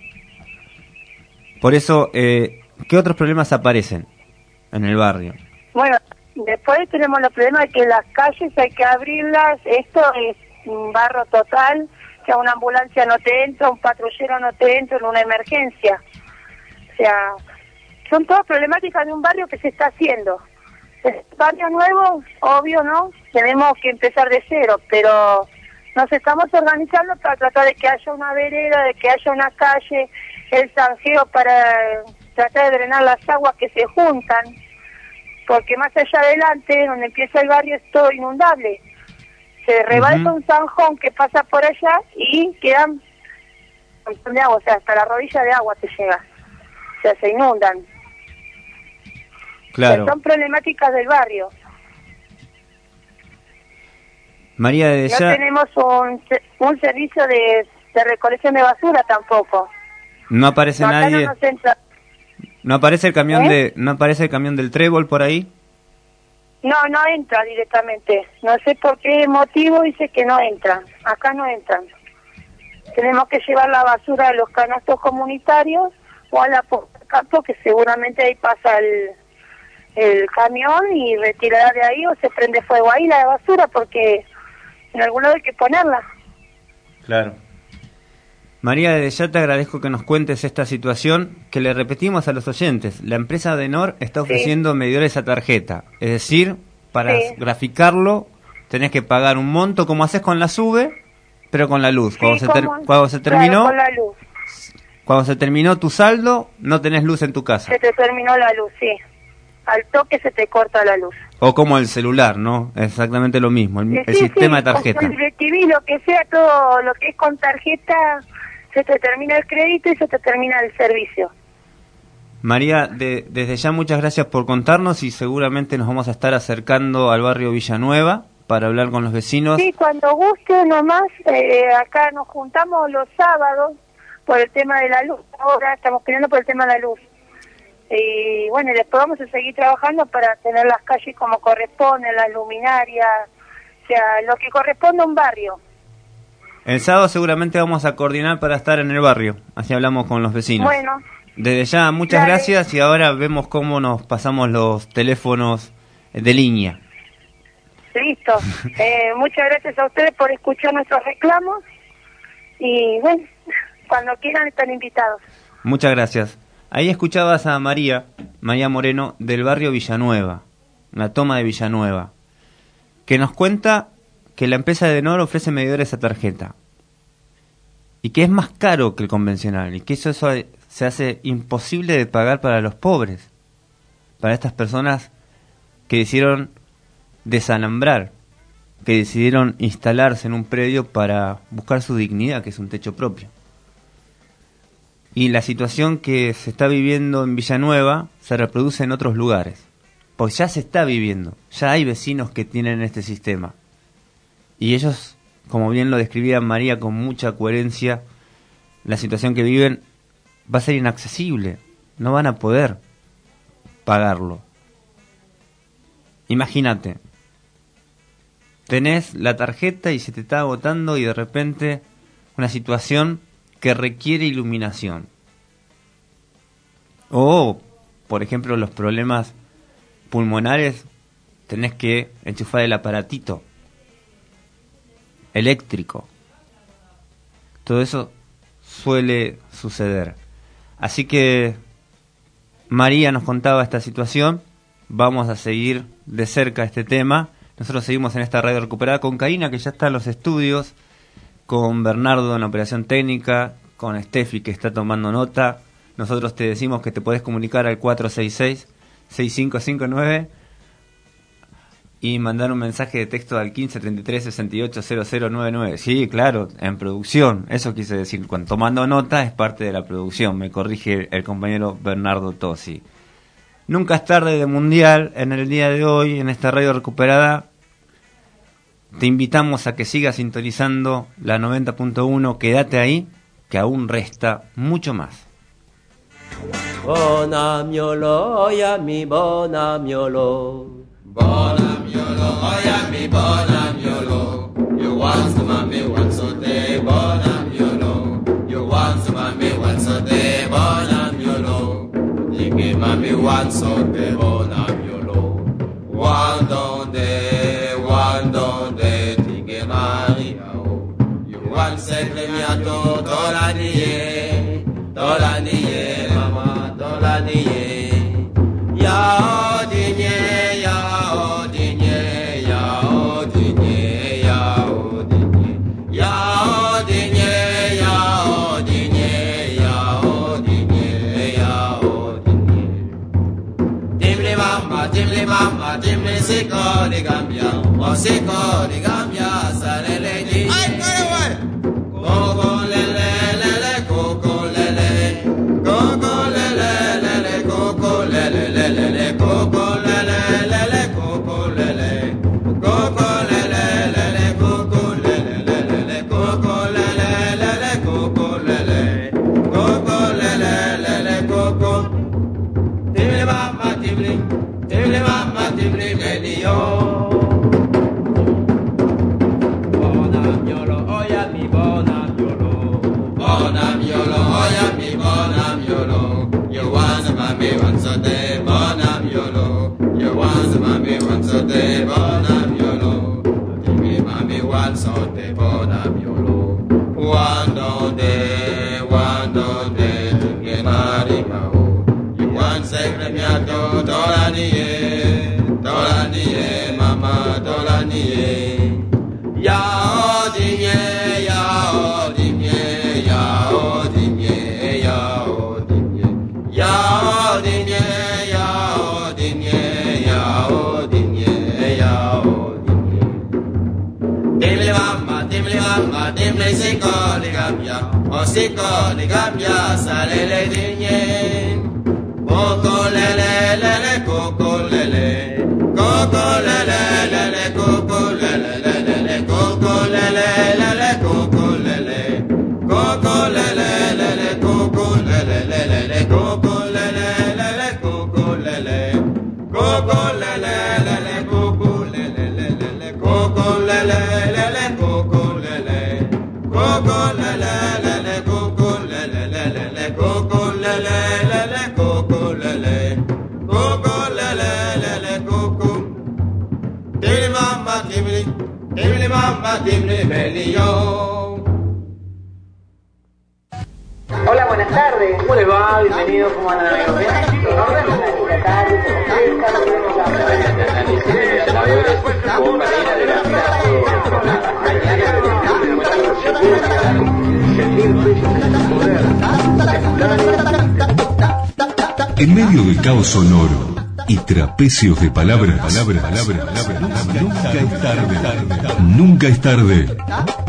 Por eso, ¿qué otros problemas aparecen en el barrio? Bueno, después tenemos los problemas de que las calles hay que abrirlas. Esto es un barro total, que una ambulancia no te entra, un patrullero no te entra en una emergencia. O sea, son todas problemáticas de un barrio que se está haciendo. El barrio nuevo, obvio, ¿no? Tenemos que empezar de cero, pero nos estamos organizando para tratar de que haya una vereda, de que haya una calle, el zanjeo para tratar de drenar las aguas que se juntan, porque más allá adelante, donde empieza el barrio, es todo inundable. Se rebalsa un zanjón que pasa por allá y quedan un montón de agua, o sea, hasta la rodilla de agua te llega. O sea, se inundan. Claro. O sea, son problemáticas del barrio. María, desde no ya... tenemos un servicio de recolección de basura tampoco. No aparece no, nadie. No, nos entra. ¿No aparece el camión no aparece el camión del trébol por ahí? No entra directamente. No sé por qué motivo dice que no entran. Acá no entran. Tenemos que llevar la basura a los canastos comunitarios o a la campo, que seguramente ahí pasa el camión y retirará de ahí, o se prende fuego ahí la basura, porque en algún lado hay que ponerla. Claro. María, desde ya te agradezco que nos cuentes esta situación, que le repetimos a los oyentes. La empresa Denor está ofreciendo medidores a tarjeta. Es decir, para graficarlo tenés que pagar un monto, como haces con la SUBE, pero con la luz. Cuando se terminó, claro, con la luz. Cuando se terminó tu saldo, no tenés luz en tu casa. Se te terminó la luz, sí. Al toque se te corta la luz. O como el celular, ¿no? Exactamente lo mismo, el sistema de tarjeta. Con DirecTV, lo que sea, todo lo que es con tarjeta, se te termina el crédito y se te termina el servicio. María, desde ya muchas gracias por contarnos, y seguramente nos vamos a estar acercando al barrio Villanueva para hablar con los vecinos. Sí, cuando guste nomás, acá nos juntamos los sábados por el tema de la luz. Ahora estamos peleando por el tema de la luz. Y bueno, después vamos a seguir trabajando para tener las calles como corresponde, las luminarias, o sea, lo que corresponde a un barrio. El sábado seguramente vamos a coordinar para estar en el barrio, así hablamos con los vecinos. Bueno. Desde ya, muchas gracias, y ahora vemos cómo nos pasamos los teléfonos de línea. Listo. Muchas gracias a ustedes por escuchar nuestros reclamos, y bueno, cuando quieran están invitados. Muchas gracias. Ahí escuchabas a María Moreno, del barrio Villanueva, la toma de Villanueva, que nos cuenta que la empresa de Denor ofrece medidores a tarjeta y que es más caro que el convencional, y que eso se hace imposible de pagar para los pobres, para estas personas que decidieron desalambrar, que decidieron instalarse en un predio para buscar su dignidad, que es un techo propio. Y la situación que se está viviendo en Villanueva se reproduce en otros lugares. Pues ya se está viviendo, ya hay vecinos que tienen este sistema. Y ellos, como bien lo describía María con mucha coherencia, la situación que viven va a ser inaccesible. No van a poder pagarlo. Imagínate, tenés la tarjeta y se te está agotando, y de repente una situación que requiere iluminación. O, por ejemplo, los problemas pulmonares, tenés que enchufar el aparatito eléctrico. Todo eso suele suceder. Así que María nos contaba esta situación. Vamos a seguir de cerca este tema. Nosotros seguimos en esta radio recuperada con Karina, que ya está en los estudios, con Bernardo en la operación técnica, con Steffi, que está tomando nota. Nosotros te decimos que te podés comunicar al 466-6559 y mandar un mensaje de texto al 1533-680099. Sí, claro, en producción, eso quise decir. Cuando tomando nota es parte de la producción, me corrige el compañero Bernardo Tosi. Nunca es tarde de mundial. En el día de hoy, en esta radio recuperada, te invitamos a que sigas sintonizando la 90.1. Quédate ahí, que aún resta mucho más. Bonamiolo, oya mi bonamiolo. Bonamiolo, oya mi bonamiolo. You want some mommy once a day, bonamiolo. You want some mommy once a day, bonamiolo. Digi mami once a day, bonamiolo. One donde, digi Maria. You want secret mi ato, dolanie, mama, dolanie. Ya odinye, ya odinye, ya odinye, ya odinye, ya odinye, ya odinye, ya odinye, ya odinye. Dimle mama, dimle siko di Gambia, o siko di Gambia, salele di. Ay, Coco lele, lele, coco lele, coco lele, lele, coco lele, lele, coco lele, lele, coco lele, coco lele, lele, coco lele, lele, coco lele, lele, coco lele, coco lele, lele, coco. Timbre mama, timbre medio. Bonamiolo, oya mi bonamiolo. Bonamiolo, oya mi bonamiolo. You want some mommy once a day, bonamiolo. You want some mommy once a day, bonamiolo. Give me mommy once a day, bonamiolo. One day, to get married, you want secret me a dolanie, mama, dolanie. Ya odinye, ya odinye, ya odinye, ya odinye, ya odinye, ya odinye, ya odinye, ya odinye. Dimle mama, dimle siko di Gambia, o siko di Gambia, salele dinye. Coco lele, lele, coco lele, coco lele, lele, coco lele, lele, coco lele, lele, coco lele, coco lele, lele, coco lele, lele, coco lele, lele, coco lele, coco lele, lele, coco lele, lele, coco lele, lele, coco lele, coco lele, lele, coco lele, lele, coco lele, lele, coco lele, coco lele, lele, coco. Timbre mama, timbre melio. Hola, buenas tardes. ¿Cómo les va? Bienvenidos. ¿Cómo andan, amigos? ¿Bien? En medio del caos sonoro y trapecios de palabras, nunca es tarde. Nunca es tarde.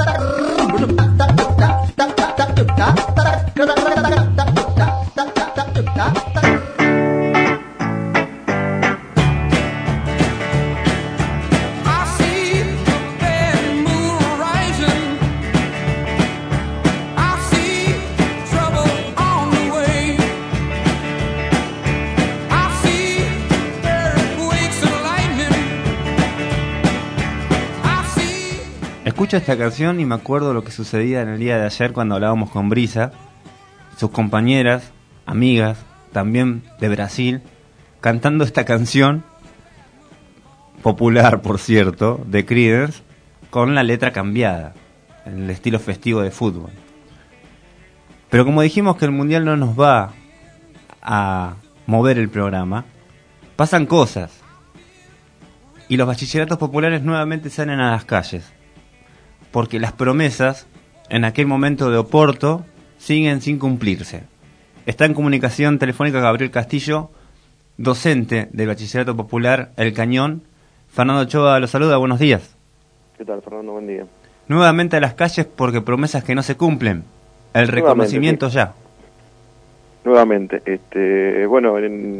Escucho esta canción y me acuerdo lo que sucedía en el día de ayer cuando hablábamos con Brisa, sus compañeras, amigas, también de Brasil, cantando esta canción, popular por cierto, de Creedence, con la letra cambiada, en el estilo festivo de fútbol. Pero como dijimos que el Mundial no nos va a mover el programa, pasan cosas, y los bachilleratos populares nuevamente salen a las calles, porque las promesas en aquel momento de Oporto siguen sin cumplirse. Está en comunicación telefónica Gabriel Castillo, docente del Bachillerato Popular El Cañón. Fernando Ochoa lo saluda, buenos días. ¿Qué tal, Fernando? Buen día. Nuevamente a las calles porque promesas que no se cumplen. El reconocimiento sí. Ya. Nuevamente. Bueno,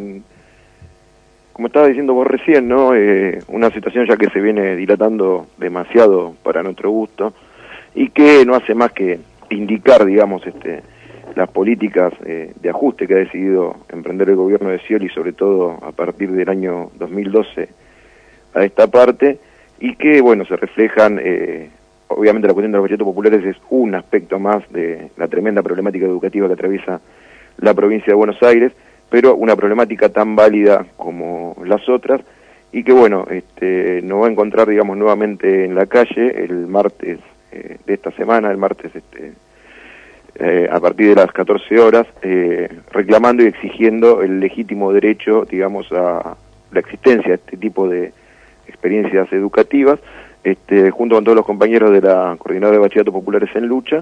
como estaba diciendo vos recién, ¿no? Una situación ya que se viene dilatando demasiado para nuestro gusto y que no hace más que indicar, digamos, las políticas de ajuste que ha decidido emprender el gobierno de Scioli, sobre todo a partir del año 2012 a esta parte, y que, bueno, se reflejan, obviamente la cuestión de los bachetos populares es un aspecto más de la tremenda problemática educativa que atraviesa la provincia de Buenos Aires, pero una problemática tan válida como las otras, y que, bueno, nos va a encontrar, digamos, nuevamente en la calle el martes de esta semana, el martes a partir de las 14 horas, reclamando y exigiendo el legítimo derecho, digamos, a la existencia de este tipo de experiencias educativas, junto con todos los compañeros de la Coordinadora de Bachilleratos Populares en Lucha,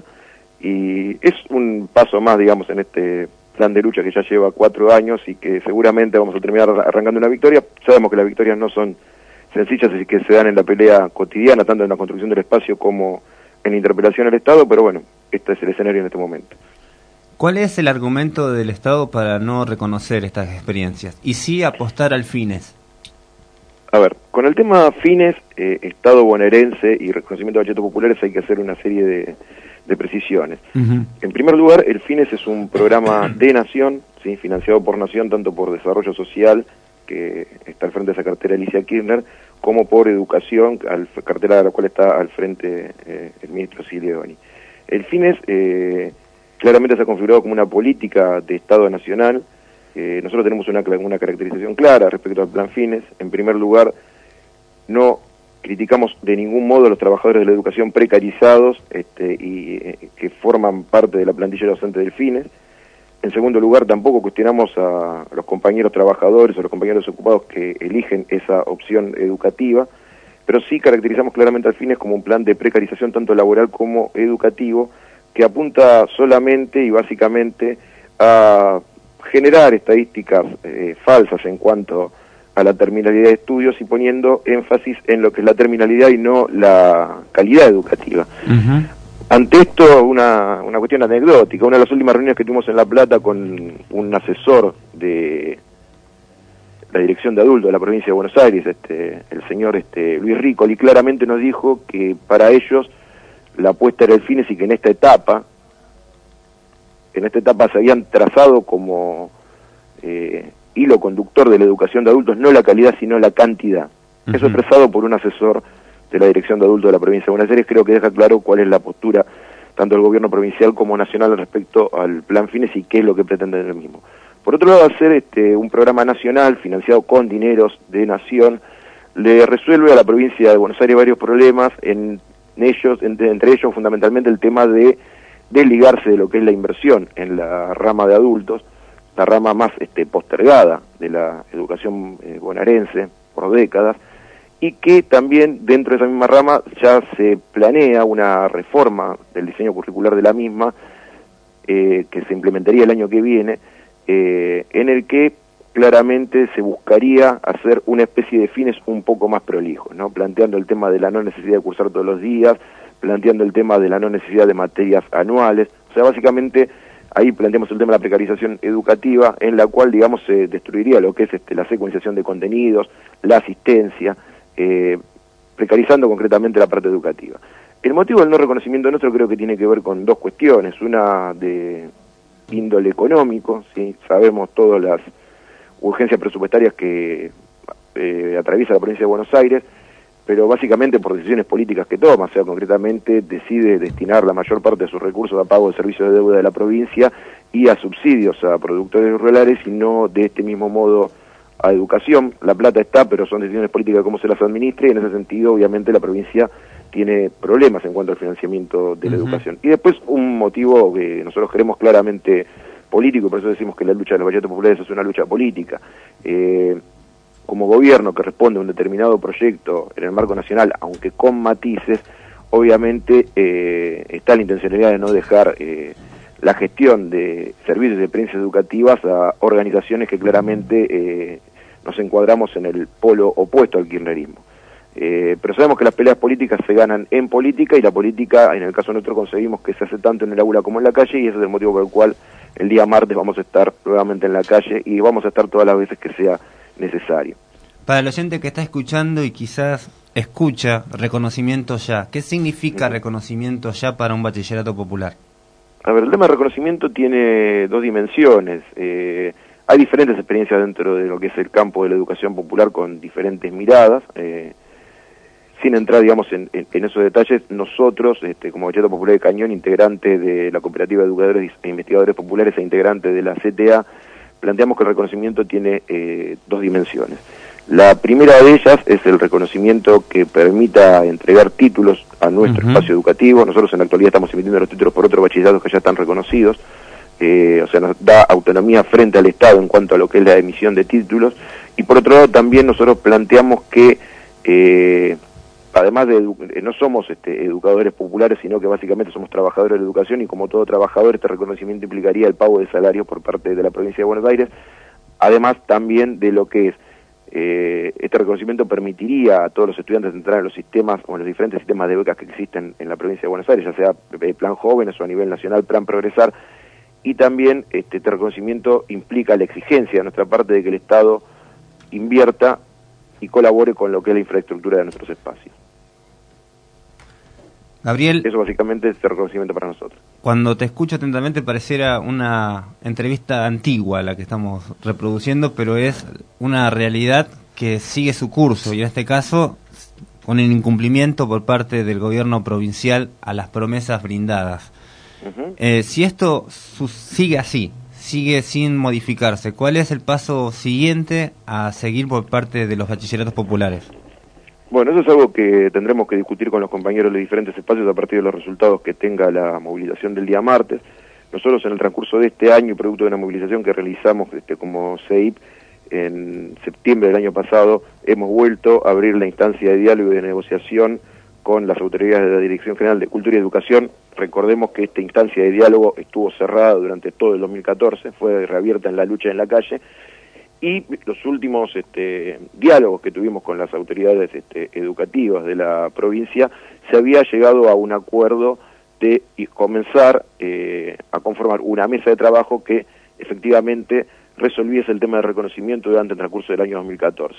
y es un paso más, digamos, en este plan de lucha que ya lleva 4 años y que seguramente vamos a terminar arrancando una victoria. Sabemos que las victorias no son sencillas y que se dan en la pelea cotidiana, tanto en la construcción del espacio como en la interpelación al Estado, pero bueno, este es el escenario en este momento. ¿Cuál es el argumento del Estado para no reconocer estas experiencias y sí apostar al FINES? A ver, con el tema FINES, Estado bonaerense y reconocimiento de bachetos populares hay que hacer una serie de precisiones. En primer lugar, el FINES es un programa de Nación, ¿sí?, financiado por Nación, tanto por Desarrollo Social, que está al frente de esa cartera Alicia Kirchner, como por Educación, cartera de la cual está al frente el ministro Silioni. El FINES claramente se ha configurado como una política de Estado nacional. Nosotros tenemos una caracterización clara respecto al plan FINES. En primer lugar, no criticamos de ningún modo a los trabajadores de la educación precarizados y que forman parte de la plantilla docente del FINES. En segundo lugar, tampoco cuestionamos a los compañeros trabajadores o los compañeros ocupados que eligen esa opción educativa, pero sí caracterizamos claramente al FINES como un plan de precarización tanto laboral como educativo, que apunta solamente y básicamente a generar estadísticas falsas en cuanto a la terminalidad de estudios y poniendo énfasis en lo que es la terminalidad y no la calidad educativa. Ante esto, una cuestión anecdótica. Una de las últimas reuniones que tuvimos en La Plata con un asesor de la Dirección de Adultos de la provincia de Buenos Aires, el señor Luis Ricoli, claramente nos dijo que para ellos la apuesta era el FINES y que en esta etapa se habían trazado como hilo conductor de la educación de adultos no la calidad sino la cantidad. Eso expresado por un asesor de la Dirección de Adultos de la provincia de Buenos Aires, creo que deja claro cuál es la postura tanto del gobierno provincial como nacional respecto al plan FINES y qué es lo que pretende el mismo. Por otro lado, hacer un programa nacional financiado con dineros de Nación le resuelve a la provincia de Buenos Aires varios problemas, entre ellos fundamentalmente el tema de desligarse de lo que es la inversión en la rama de adultos, la rama más postergada de la educación bonaerense por décadas, y que también dentro de esa misma rama ya se planea una reforma del diseño curricular de la misma, que se implementaría el año que viene, en el que claramente se buscaría hacer una especie de FINES un poco más prolijos, ¿no? Planteando el tema de la no necesidad de cursar todos los días, planteando el tema de la no necesidad de materias anuales. O sea, básicamente ahí planteamos el tema de la precarización educativa, en la cual, digamos, se destruiría lo que es la secuenciación de contenidos, la asistencia, precarizando concretamente la parte educativa. El motivo del no reconocimiento nuestro creo que tiene que ver con dos cuestiones, una de índole económico, ¿sí? Sabemos todas las urgencias presupuestarias que atraviesa la provincia de Buenos Aires, pero básicamente por decisiones políticas que toma, o sea, concretamente decide destinar la mayor parte de sus recursos a pago de servicios de deuda de la provincia y a subsidios a productores rurales y no de este mismo modo a educación. La plata está, pero son decisiones políticas de cómo se las administre, y en ese sentido obviamente la provincia tiene problemas en cuanto al financiamiento de la educación. Y después un motivo que nosotros queremos claramente político, por eso decimos que la lucha de los bachetos populares es una lucha política. Como gobierno que responde a un determinado proyecto en el marco nacional, aunque con matices, obviamente está la intencionalidad de no dejar la gestión de servicios y experiencias educativas a organizaciones que claramente nos encuadramos en el polo opuesto al kirchnerismo. Pero sabemos que las peleas políticas se ganan en política, y la política, en el caso nuestro, conseguimos que se hace tanto en el aula como en la calle, y ese es el motivo por el cual el día martes vamos a estar nuevamente en la calle y vamos a estar todas las veces que sea necesario. Para el oyente que está escuchando y quizás escucha reconocimiento ya, ¿qué significa reconocimiento ya para un bachillerato popular? A ver, el tema de reconocimiento tiene dos dimensiones. Hay diferentes experiencias dentro de lo que es el campo de la educación popular con diferentes miradas. Sin entrar, digamos, en esos detalles, nosotros, como Bachillerato Popular de Cañón, integrante de la Cooperativa de Educadores e Investigadores Populares e integrante de la CTA, planteamos que el reconocimiento tiene dos dimensiones. La primera de ellas es el reconocimiento que permita entregar títulos a nuestro espacio educativo. Nosotros en la actualidad estamos emitiendo los títulos por otros bachilleratos que ya están reconocidos. O sea, nos da autonomía frente al Estado en cuanto a lo que es la emisión de títulos. Y por otro lado también nosotros planteamos que además de no somos educadores populares, sino que básicamente somos trabajadores de la educación, y como todo trabajador este reconocimiento implicaría el pago de salario por parte de la provincia de Buenos Aires, además también de lo que es este reconocimiento permitiría a todos los estudiantes entrar en los sistemas o en los diferentes sistemas de becas que existen en la provincia de Buenos Aires, ya sea Plan Jóvenes o a nivel nacional Plan Progresar, y también este reconocimiento implica la exigencia de nuestra parte de que el Estado invierta y colabore con lo que es la infraestructura de nuestros espacios. Gabriel, eso básicamente es el reconocimiento para nosotros. Cuando te escucho atentamente pareciera una entrevista antigua la que estamos reproduciendo, pero es una realidad que sigue su curso, y en este caso con el incumplimiento por parte del gobierno provincial a las promesas brindadas. Si esto sigue así, sigue sin modificarse, ¿cuál es el paso siguiente a seguir por parte de los bachilleratos populares? Bueno, eso es algo que tendremos que discutir con los compañeros de los diferentes espacios a partir de los resultados que tenga la movilización del día martes. Nosotros en el transcurso de este año, producto de una movilización que realizamos como CEIP en septiembre del año pasado, hemos vuelto a abrir la instancia de diálogo y de negociación con las autoridades de la Dirección General de Cultura y Educación. Recordemos que esta instancia de diálogo estuvo cerrada durante todo el 2014, fue reabierta en la lucha en la calle, y los últimos diálogos que tuvimos con las autoridades educativas de la provincia, se había llegado a un acuerdo de comenzar a conformar una mesa de trabajo que efectivamente resolviese el tema de reconocimiento durante el transcurso del año 2014.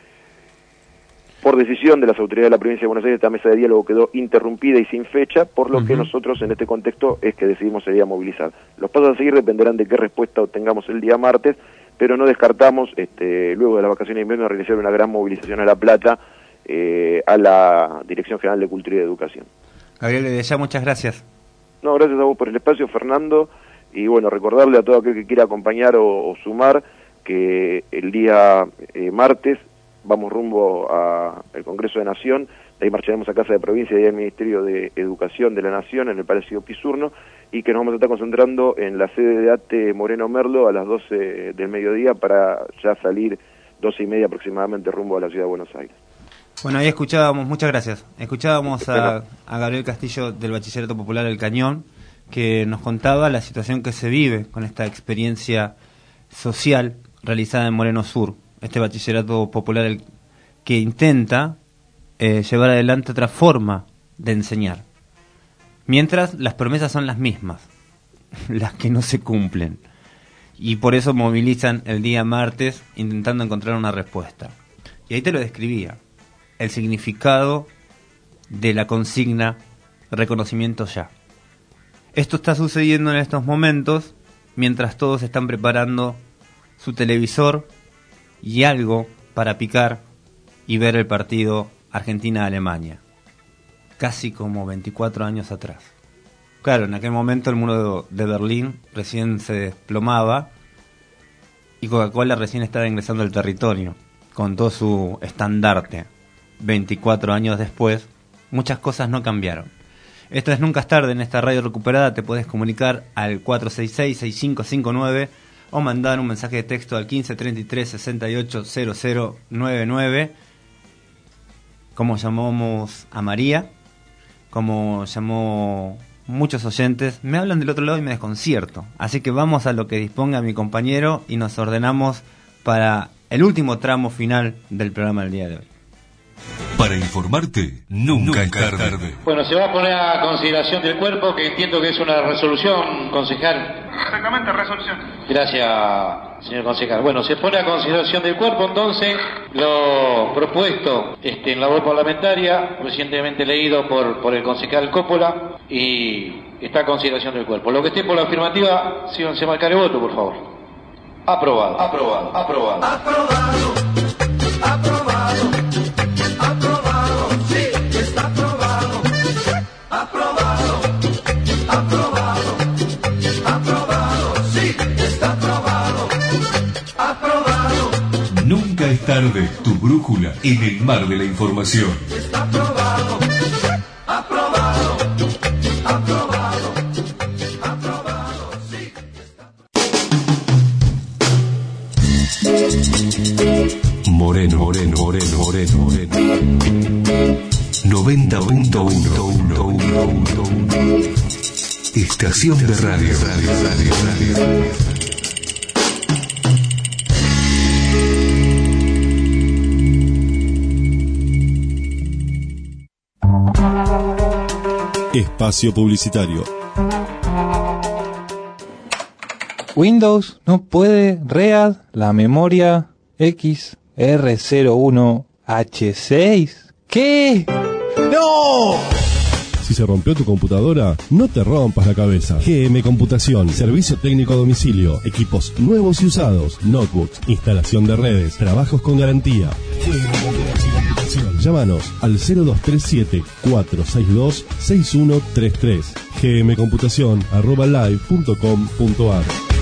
Por decisión de las autoridades de la provincia de Buenos Aires, esta mesa de diálogo quedó interrumpida y sin fecha, por lo que nosotros en este contexto es que decidimos salir a movilizar. Los pasos a seguir dependerán de qué respuesta obtengamos el día martes, pero no descartamos, luego de las vacaciones de invierno, realizar una gran movilización a La Plata, a la Dirección General de Cultura y Educación. Gabriel, desde ya muchas gracias. No, gracias a vos por el espacio, Fernando, y bueno, recordarle a todo aquel que quiera acompañar o sumar que el día martes vamos rumbo al Congreso de Nación, de ahí marcharemos a Casa de Provincia y al Ministerio de Educación de la Nación en el Palacio Pisurno, y que nos vamos a estar concentrando en la sede de ATE Moreno Merlo a las 12 del mediodía para ya salir 12:30 aproximadamente rumbo a la ciudad de Buenos Aires. Bueno, ahí escuchábamos, muchas gracias, escuchábamos a Gabriel Castillo del Bachillerato Popular El Cañón, que nos contaba la situación que se vive con esta experiencia social realizada en Moreno Sur, este bachillerato popular que intenta llevar adelante otra forma de enseñar, mientras las promesas son las mismas, las que no se cumplen, y por eso movilizan el día martes intentando encontrar una respuesta. Y ahí te lo describía, el significado de la consigna reconocimiento ya. Esto está sucediendo en estos momentos mientras todos están preparando su televisor y algo para picar y ver el partido Argentina-Alemania, casi como 24 años atrás. Claro, en aquel momento el muro de Berlín recién se desplomaba y Coca-Cola recién estaba ingresando al territorio con todo su estandarte. 24 años después, muchas cosas no cambiaron. Esto es Nunca es tarde. En esta radio recuperada te puedes comunicar al 466-6559 o mandar un mensaje de texto al 1533-680099. Como llamamos a María, como llamó muchos oyentes, me hablan del otro lado y me desconcierto. Así que vamos a lo que disponga mi compañero y nos ordenamos para el último tramo final del programa del día de hoy. Para informarte, nunca es tarde. Bueno, se va a poner a consideración del cuerpo, que entiendo que es una resolución, concejal. Exactamente, resolución. Gracias, señor concejal. Bueno, se pone a consideración del cuerpo, entonces, lo propuesto en labor parlamentaria, recientemente leído por el concejal Coppola, y está a consideración del cuerpo. Lo que esté por la afirmativa, se marcaré voto, por favor. Aprobado. Aprobado. Aprobado. Aprobado. Aprobado. Aprobado. Sí, está aprobado. Aprobado. Aprobado. Aprobado. Sí, está aprobado. Aprobado. Nunca es tarde, tu brújula en el mar de la información. Está aprobado. Aprobado. Aprobado. Aprobado. Sí. Moreno, Moreno, Moreno, Moreno, Moreno. 90.1. Estación de radio. Espacio publicitario. Windows no puede READ la memoria XR01H6. ¿Qué? ¡No! Si se rompió tu computadora, no te rompas la cabeza. GM Computación, servicio técnico a domicilio, equipos nuevos y usados, notebooks, instalación de redes, trabajos con garantía. Llámanos al 0237-462-6133. gmcomputacion@live.com.ar.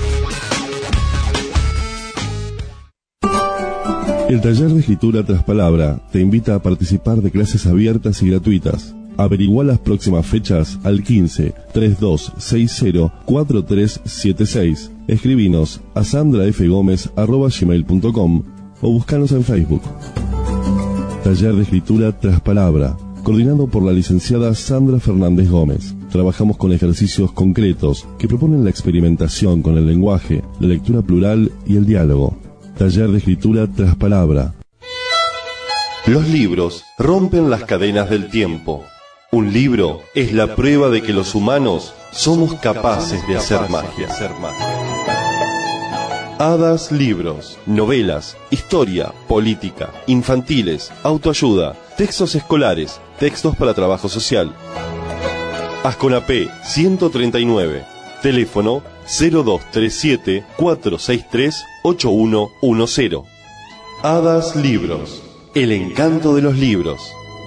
El taller de escritura tras palabra te invita a participar de clases abiertas y gratuitas. Averigua las próximas fechas al 15-3260-4376. Escribinos a sandrafgomez@gmail.com o búscanos en Facebook. Taller de escritura tras palabra, coordinado por la licenciada Sandra Fernández Gómez. Trabajamos con ejercicios concretos que proponen la experimentación con el lenguaje, la lectura plural y el diálogo. Taller de escritura tras palabra. Los libros rompen las cadenas del tiempo. Un libro es la prueba de que los humanos somos capaces de hacer magia. Hadas Libros, novelas, historia, política, infantiles, autoayuda, textos escolares, textos para trabajo social. Asconapé 139, teléfono 0237-463-8110. Hadas Libros, el encanto de los libros.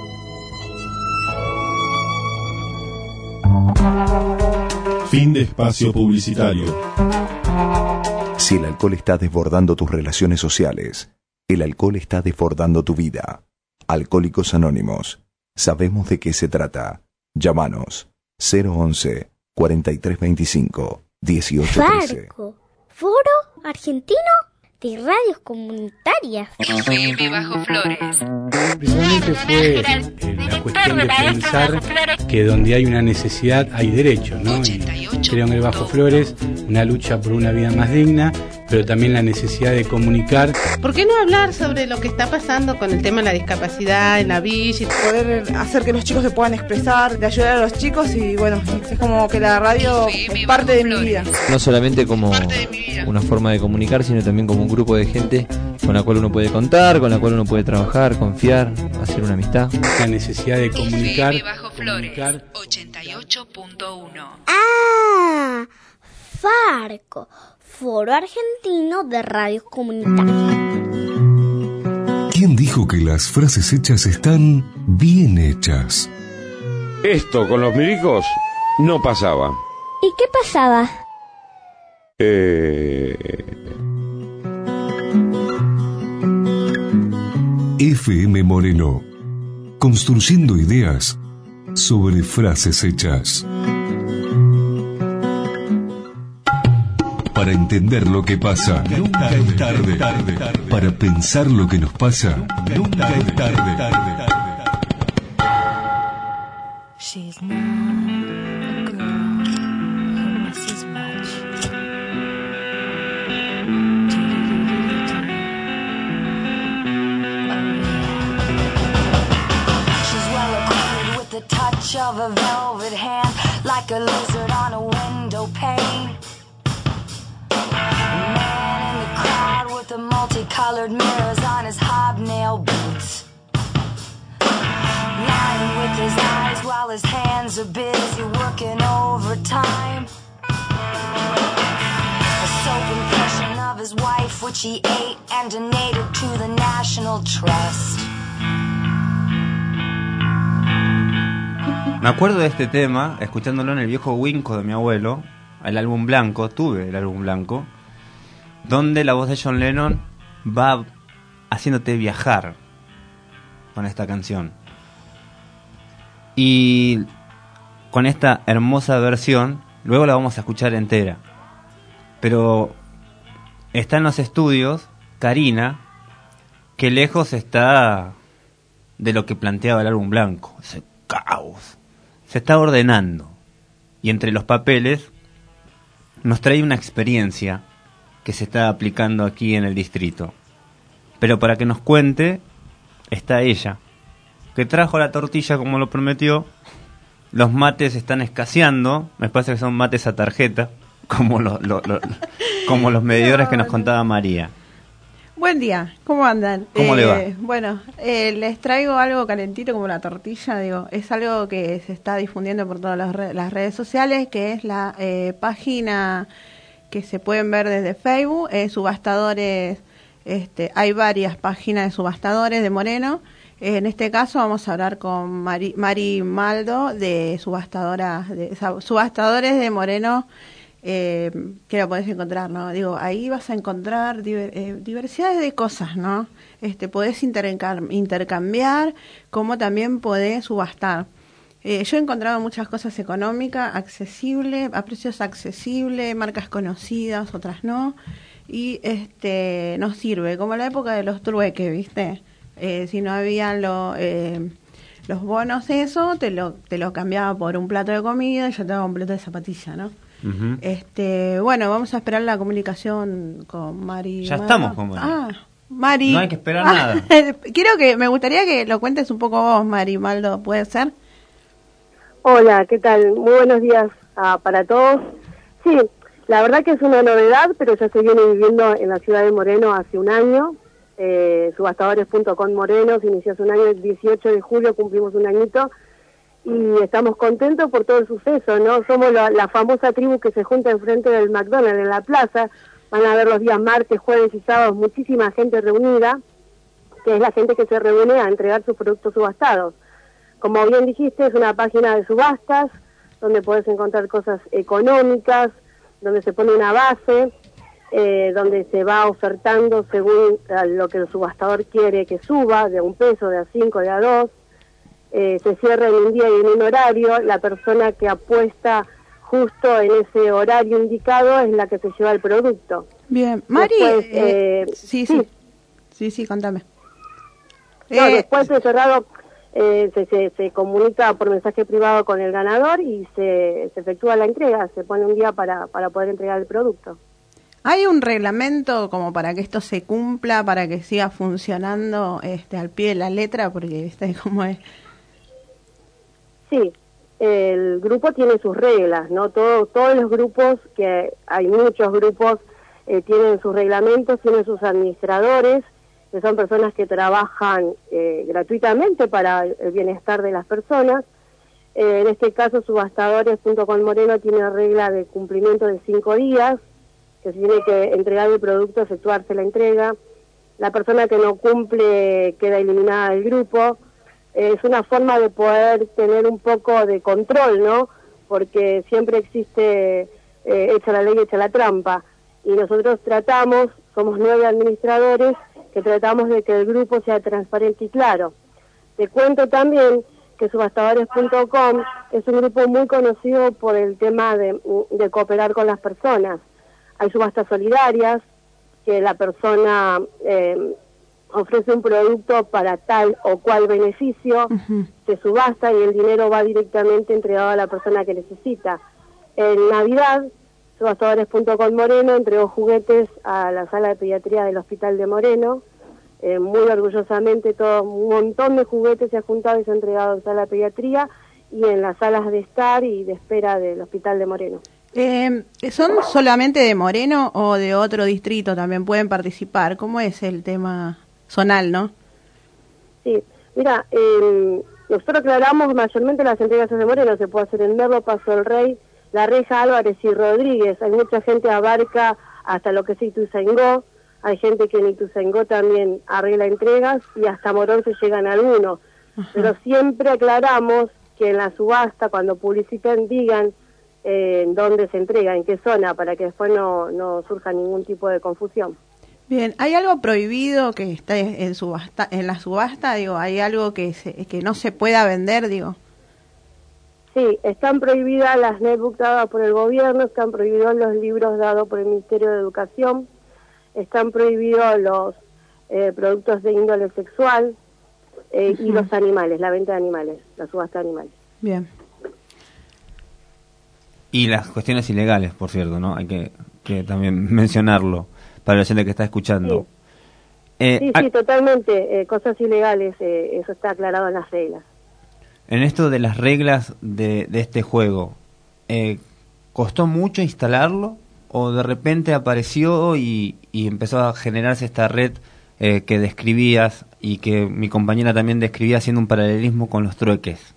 Fin de espacio publicitario. Si el alcohol está desbordando tus relaciones sociales, el alcohol está desbordando tu vida. Alcohólicos Anónimos. Sabemos de qué se trata. Llámanos 011 4325 1813. Farco, Foro Argentino de Radios Comunitarias. FM Bajo Flores. Precisamente fue la cuestión de pensar que donde hay una necesidad hay derecho, ¿no? Y creo en el Bajo Flores una lucha por una vida más digna, pero también la necesidad de comunicar. ¿Por qué no hablar sobre lo que está pasando con el tema de la discapacidad en la villa? Y poder hacer que los chicos se puedan expresar, de ayudar a los chicos y bueno, es como que la radio es parte de mi vida. No solamente como una forma de comunicar, sino también como un grupo de gente con la cual uno puede contar, con la cual uno puede trabajar, confiar, hacer una amistad. La necesidad de comunicar. FM Bajo Flores, 88.1. ¡Ah! Farco, Foro Argentino de Radios Comunitarias. ¿Quién dijo que las frases hechas están bien hechas? Esto con los milicos no pasaba. ¿Y qué pasaba? FM Moreno, construyendo ideas sobre frases hechas. Para entender lo que pasa, nunca es tarde. Para pensar lo que nos pasa, nunca es tarde. She's not a girl who misses much. She's well acquainted with the touch of a velvet hand, like a lizard on a window pane. Man in the crowd with the multicolored mirrors on his hobnail boots. lying with his eyes while his hands are busy working overtime. A soap impression of his wife, which he ate and donated to the National Trust. Me acuerdo de este tema, escuchándolo en el viejo Winco de mi abuelo, el álbum blanco, tuve el álbum blanco, donde la voz de John Lennon va haciéndote viajar con esta canción. Y con esta hermosa versión, luego la vamos a escuchar entera. Pero está en los estudios Karina, que lejos está de lo que planteaba el álbum blanco, ese caos. Se está ordenando, y entre los papeles nos trae una experiencia que se está aplicando aquí en el distrito. Pero para que nos cuente está ella, que trajo la tortilla como lo prometió. Los mates están escaseando, me parece que son mates a tarjeta, como como los medidores que nos contaba María. Buen día, ¿cómo andan? ¿Cómo le va? Bueno, les traigo algo calentito como la tortilla, digo, es algo que se está difundiendo por todas las redes sociales, que es la página que se pueden ver desde Facebook, subastadores, hay varias páginas de subastadores de Moreno. En este caso vamos a hablar con Mari Maldo de subastadores de Moreno. Que lo podés encontrar, ¿no? Digo, ahí vas a encontrar diversidades de cosas, ¿no? Podés intercambiar, como también podés subastar. Yo he encontrado muchas cosas económicas, accesibles, a precios accesibles, marcas conocidas, otras no, y nos sirve, como en la época de los trueques, ¿viste? Si no habían los bonos, eso, te lo cambiaba por un plato de comida y yo te daba un plato de zapatilla, ¿no? Uh-huh. Bueno, vamos a esperar la comunicación con Mari. Ya estamos con Mari. Mari. No hay que esperar nada. Me gustaría que lo cuentes un poco vos, Mari Maldo, ¿puede ser? Hola, ¿qué tal? Muy buenos días para todos. Sí, la verdad que es una novedad, pero ya se viene viviendo en la ciudad de Moreno hace un año. Subastadores.com Moreno se inició hace un año, el 18 de julio cumplimos un añito. Y estamos contentos por todo el suceso, ¿no? Somos la famosa tribu que se junta enfrente del McDonald's en la plaza. Van a ver los días martes, jueves y sábados muchísima gente reunida, que es la gente que se reúne a entregar sus productos subastados. Como bien dijiste, es una página de subastas, donde puedes encontrar cosas económicas, donde se pone una base, donde se va ofertando según lo que el subastador quiere que suba, de $1, de $5, de $2. Se cierra en un día y en un horario. La persona que apuesta justo en ese horario indicado es la que se lleva el producto. Bien, Mari, después, sí, contame. Después de cerrado se comunica por mensaje privado con el ganador y se efectúa la entrega, se pone un día para poder entregar el producto. ¿Hay un reglamento como para que esto se cumpla, para que siga funcionando al pie de la letra? Porque ¿viste cómo es? Sí, el grupo tiene sus reglas, ¿no? Todos los grupos, que hay muchos grupos, tienen sus reglamentos, tienen sus administradores, que son personas que trabajan gratuitamente para el bienestar de las personas. En este caso, subastadores.com Moreno tiene regla de cumplimiento de 5 días, que se tiene que entregar el producto, efectuarse la entrega. La persona que no cumple queda eliminada del grupo. Es una forma de poder tener un poco de control, ¿no? Porque siempre existe echa la ley, echa la trampa. Y nosotros somos 9 administradores, que tratamos de que el grupo sea transparente y claro. Te cuento también que subastadores.com es un grupo muy conocido por el tema de cooperar con las personas. Hay subastas solidarias, que la persona ofrece un producto para tal o cual beneficio, se subasta y el dinero va directamente entregado a la persona que necesita. En Navidad, subastadores.com Moreno entregó juguetes a la sala de pediatría del Hospital de Moreno. Muy orgullosamente, un montón de juguetes se ha juntado y se ha entregado en sala de pediatría y en las salas de estar y de espera del Hospital de Moreno. ¿Son solamente de Moreno o de otro distrito también pueden participar? ¿Cómo es el tema zonal, no? Sí, mira, nosotros aclaramos mayormente las entregas de Moreno, se puede hacer en Merlo, Paso del Rey, La Reja, Álvarez y Rodríguez. Hay mucha gente abarca hasta lo que es Ituzaingó, hay gente que en Ituzaingó también arregla entregas y hasta Morón se llegan algunos. Pero siempre aclaramos que en la subasta, cuando publicitan, digan dónde se entrega, en qué zona, para que después no surja ningún tipo de confusión. Bien, ¿hay algo prohibido que está en la subasta? Digo, ¿hay algo que no se pueda vender, digo? Sí, están prohibidas las netbooks dadas por el gobierno, están prohibidos los libros dados por el Ministerio de Educación, están prohibidos los productos de índole sexual y los animales, la venta de animales, la subasta de animales. Bien. Y las cuestiones ilegales, por cierto, ¿no? Hay que también mencionarlo para la gente que está escuchando. Sí, sí, totalmente, cosas ilegales, eso está aclarado en las reglas. En esto de las reglas de este juego, ¿costó mucho instalarlo o de repente apareció y empezó a generarse esta red que describías y que mi compañera también describía haciendo un paralelismo con los trueques?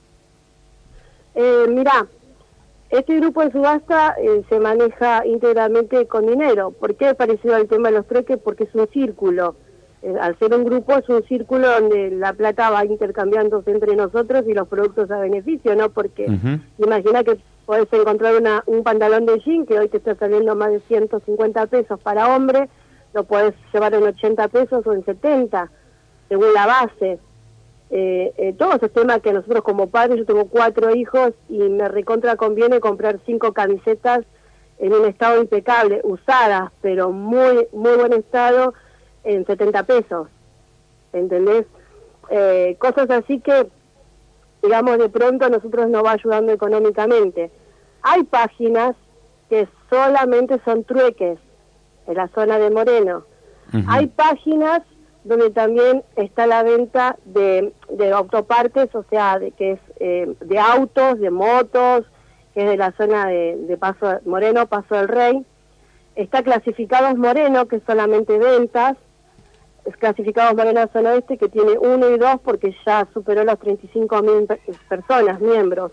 Mirá, este grupo de subasta se maneja íntegramente con dinero. ¿Por qué es parecido al tema de los trueques? Porque es un círculo. Al ser un grupo es un círculo donde la plata va intercambiándose entre nosotros y los productos a beneficio, ¿no? Porque imagina que podés encontrar un pantalón de jean que hoy te está saliendo más de 150 pesos para hombre, lo podés llevar en 80 pesos o en 70, según la base. Todos esos temas que nosotros como padres, yo tengo 4 hijos y me recontra conviene comprar 5 camisetas en un estado impecable, usadas, pero muy buen estado, en 70 pesos, ¿entendés? Cosas así que, digamos, de pronto a nosotros nos va ayudando económicamente. Hay páginas que solamente son trueques, en la zona de Moreno. Hay páginas donde también está la venta de autopartes, o sea, que es de autos, de motos, que es de la zona de Paso Moreno, Paso del Rey. Está Clasificados Moreno, que es solamente ventas. Es Clasificados Moreno Zona Oeste, que tiene 1 y 2 porque ya superó las 35.000 personas, miembros.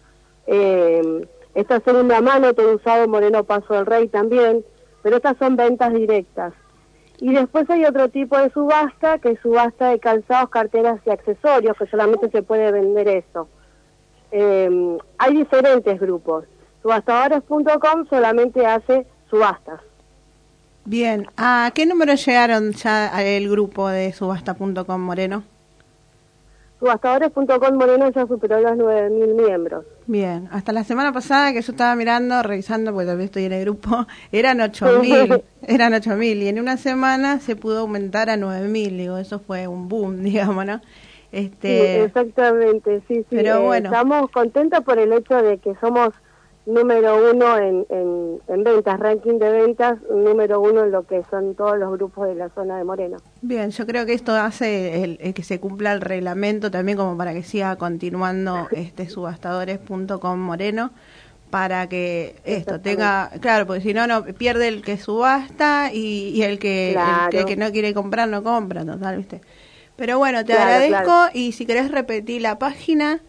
Esta segunda mano, todo usado Moreno Paso del Rey también, pero estas son ventas directas. Y después hay otro tipo de subasta, que es subasta de calzados, carteras y accesorios, que solamente se puede vender eso. Hay diferentes grupos. Subastadores.com solamente hace subastas. Bien, ¿a qué número llegaron ya el grupo de subasta.com Moreno? Subastadores.com Moreno ya superó los 9.000 miembros. Bien, hasta la semana pasada que yo estaba mirando, revisando, porque todavía estoy en el grupo, eran 8.000, y en una semana se pudo aumentar a 9.000, digo, eso fue un boom, digamos, ¿no? Sí, exactamente, sí. Pero bueno. Estamos contentos por el hecho de que somos número 1 en ventas, ranking de ventas, número 1 en lo que son todos los grupos de la zona de Moreno. Bien, yo creo que esto hace el que se cumpla el reglamento también como para que siga continuando subastadores.com Moreno, para que esto tenga, claro, porque si no pierde el que subasta y el que no quiere comprar no compra, total, ¿viste? Pero bueno, te agradezco y si querés repetir la página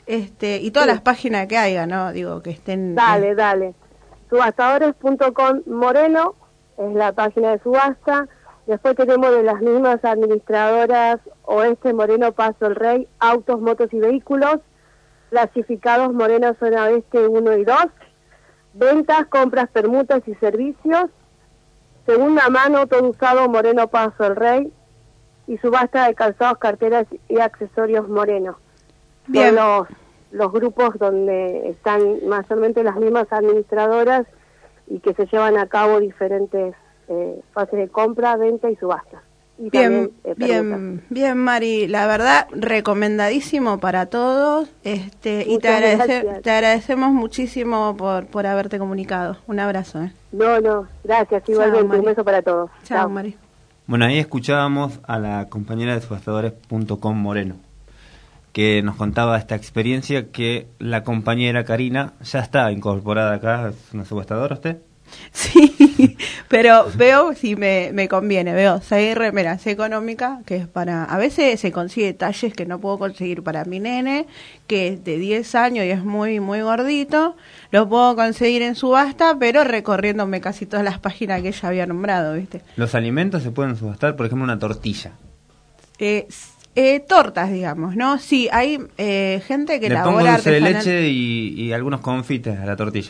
y todas las páginas que haya, ¿no? Digo, que estén... Dale. Subastadores.com Moreno es la página de subasta. Después tenemos de las mismas administradoras Oeste, Moreno, Paso el Rey, Autos, Motos y Vehículos. Clasificados Moreno, Zona Oeste 1 y 2. Ventas, compras, permutas y servicios. Segunda mano, todo usado Moreno, Paso el Rey. Y subasta de calzados, carteras y accesorios Moreno. Bien. Son los grupos donde están mayormente las mismas administradoras y que se llevan a cabo diferentes fases de compra, venta y subasta. Y bien, Mari, la verdad, recomendadísimo para todos, y te agradecemos muchísimo por haberte comunicado. Un abrazo. No, gracias, igualmente, un beso para todos. Chao, Mari. Bueno, ahí escuchábamos a la compañera de subastadores.com Moreno, que nos contaba esta experiencia que la compañera Karina ya está incorporada acá. ¿Es una subastadora usted? Sí. Pero veo si me conviene, veo 6 remeras económicas, que es para, a veces se consigue talles que no puedo conseguir para mi nene, que es de 10 años y es muy, muy gordito, lo puedo conseguir en subasta, pero recorriéndome casi todas las páginas que ella había nombrado, ¿viste? ¿Los alimentos se pueden subastar? Por ejemplo, una tortilla. Tortas, digamos, ¿no? Sí, hay gente que le elabora pongo dulce de artesanal. leche y algunos confites a la tortilla.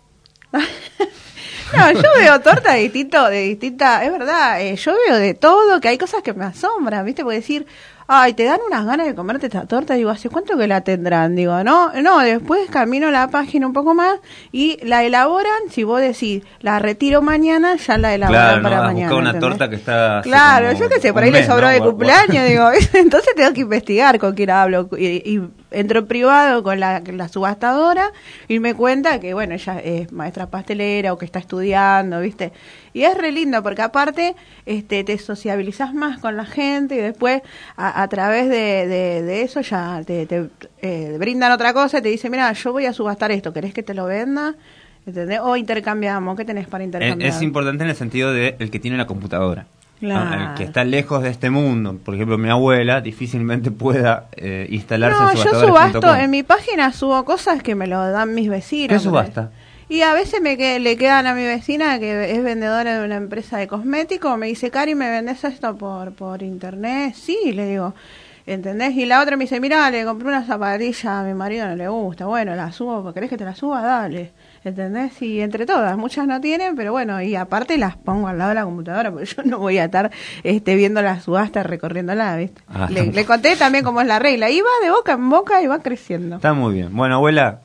No, yo veo tortas de distinta, es verdad, yo veo de todo, que hay cosas que me asombran, ¿viste? Porque decir, ay, te dan unas ganas de comerte esta torta, digo, ¿hace cuánto que la tendrán? Digo, no, después camino la página un poco más y la elaboran, si vos decís, la retiro mañana, ya la elaboran para mañana. Buscar una ¿entendés? torta que está... Claro, yo qué sé, por ahí le sobró de cumpleaños, digo, entonces tengo que investigar con quién hablo y entro en privado con la subastadora y me cuenta que, bueno, ella es maestra pastelera o que está estudiando, ¿viste? Y es re lindo porque aparte te sociabilizás más con la gente y después a través de eso ya te brindan otra cosa y te dicen, mira, yo voy a subastar esto, ¿querés que te lo venda? ¿Entendés? O intercambiamos, ¿qué tenés para intercambiar? Es importante en el sentido de el que tiene la computadora. Claro. El que está lejos de este mundo, por ejemplo mi abuela, difícilmente pueda instalarse en subastadores.com. Yo subasto, en mi mi página subo cosas que me lo dan mis vecinos. ¿Qué subasta? Y a veces le quedan a mi vecina, que es vendedora de una empresa de cosméticos, me dice, Cari, ¿me vendés esto por internet? Sí, le digo, ¿entendés? Y la otra me dice, mirá, le compré una zapatilla, a mi marido no le gusta, bueno, la subo, ¿querés que te la suba? Dale. ¿Entendés? Y entre todas, muchas no tienen, pero bueno, y aparte las pongo al lado de la computadora, porque yo no voy a estar viendo la subasta, recorriéndola, ¿viste? Le conté también cómo es la regla, y va de boca en boca y va creciendo. Está muy bien. Bueno, abuela,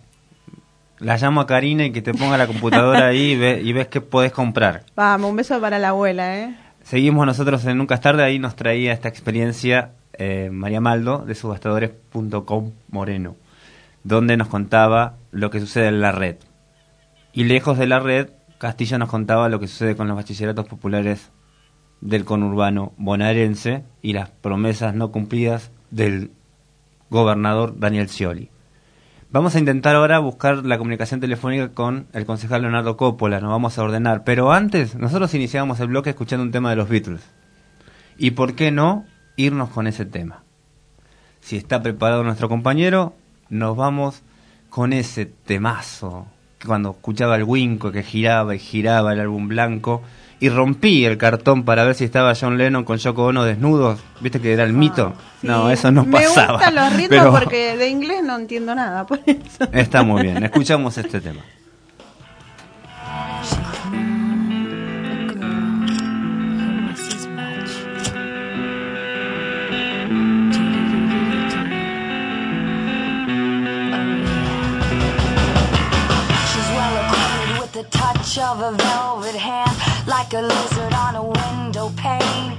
la llamo a Karina y que te ponga la computadora ahí y ves qué podés comprar. Vamos, un beso para la abuela, ¿eh? Seguimos nosotros en Nunca es Tarde, ahí nos traía esta experiencia María Maldo de subastadores.com Moreno, donde nos contaba lo que sucede en la red. Y lejos de la red, Castillo nos contaba lo que sucede con los bachilleratos populares del conurbano bonaerense y las promesas no cumplidas del gobernador Daniel Scioli. Vamos a intentar ahora buscar la comunicación telefónica con el concejal Leonardo Coppola, nos vamos a ordenar. Pero antes, nosotros iniciamos el bloque escuchando un tema de los Beatles. ¿Y por qué no irnos con ese tema? Si está preparado nuestro compañero, nos vamos con ese temazo. Cuando escuchaba el Winco que giraba y giraba el álbum blanco y rompí el cartón para ver si estaba John Lennon con Yoko Ono desnudos, viste que era el mito. Sí. No, eso no pasaba. Me gustan los ritmos pero porque de inglés no entiendo nada, por eso. está muy bien, escuchamos este tema. Touch of a velvet hand, like a lizard on a window pane.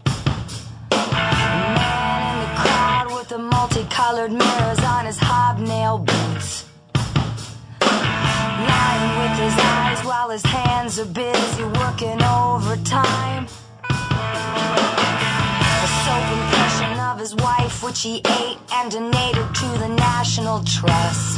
A man in the crowd with the multicolored mirrors on his hobnail boots, lying with his eyes while his hands are busy working overtime. A soap impression of his wife, which he ate and donated to the National Trust.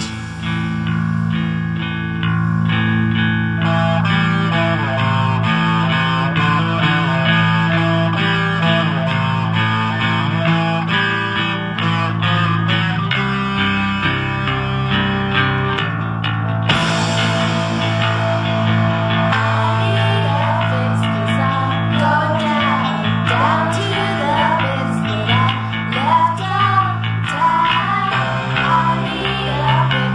Down to the bits that I left out.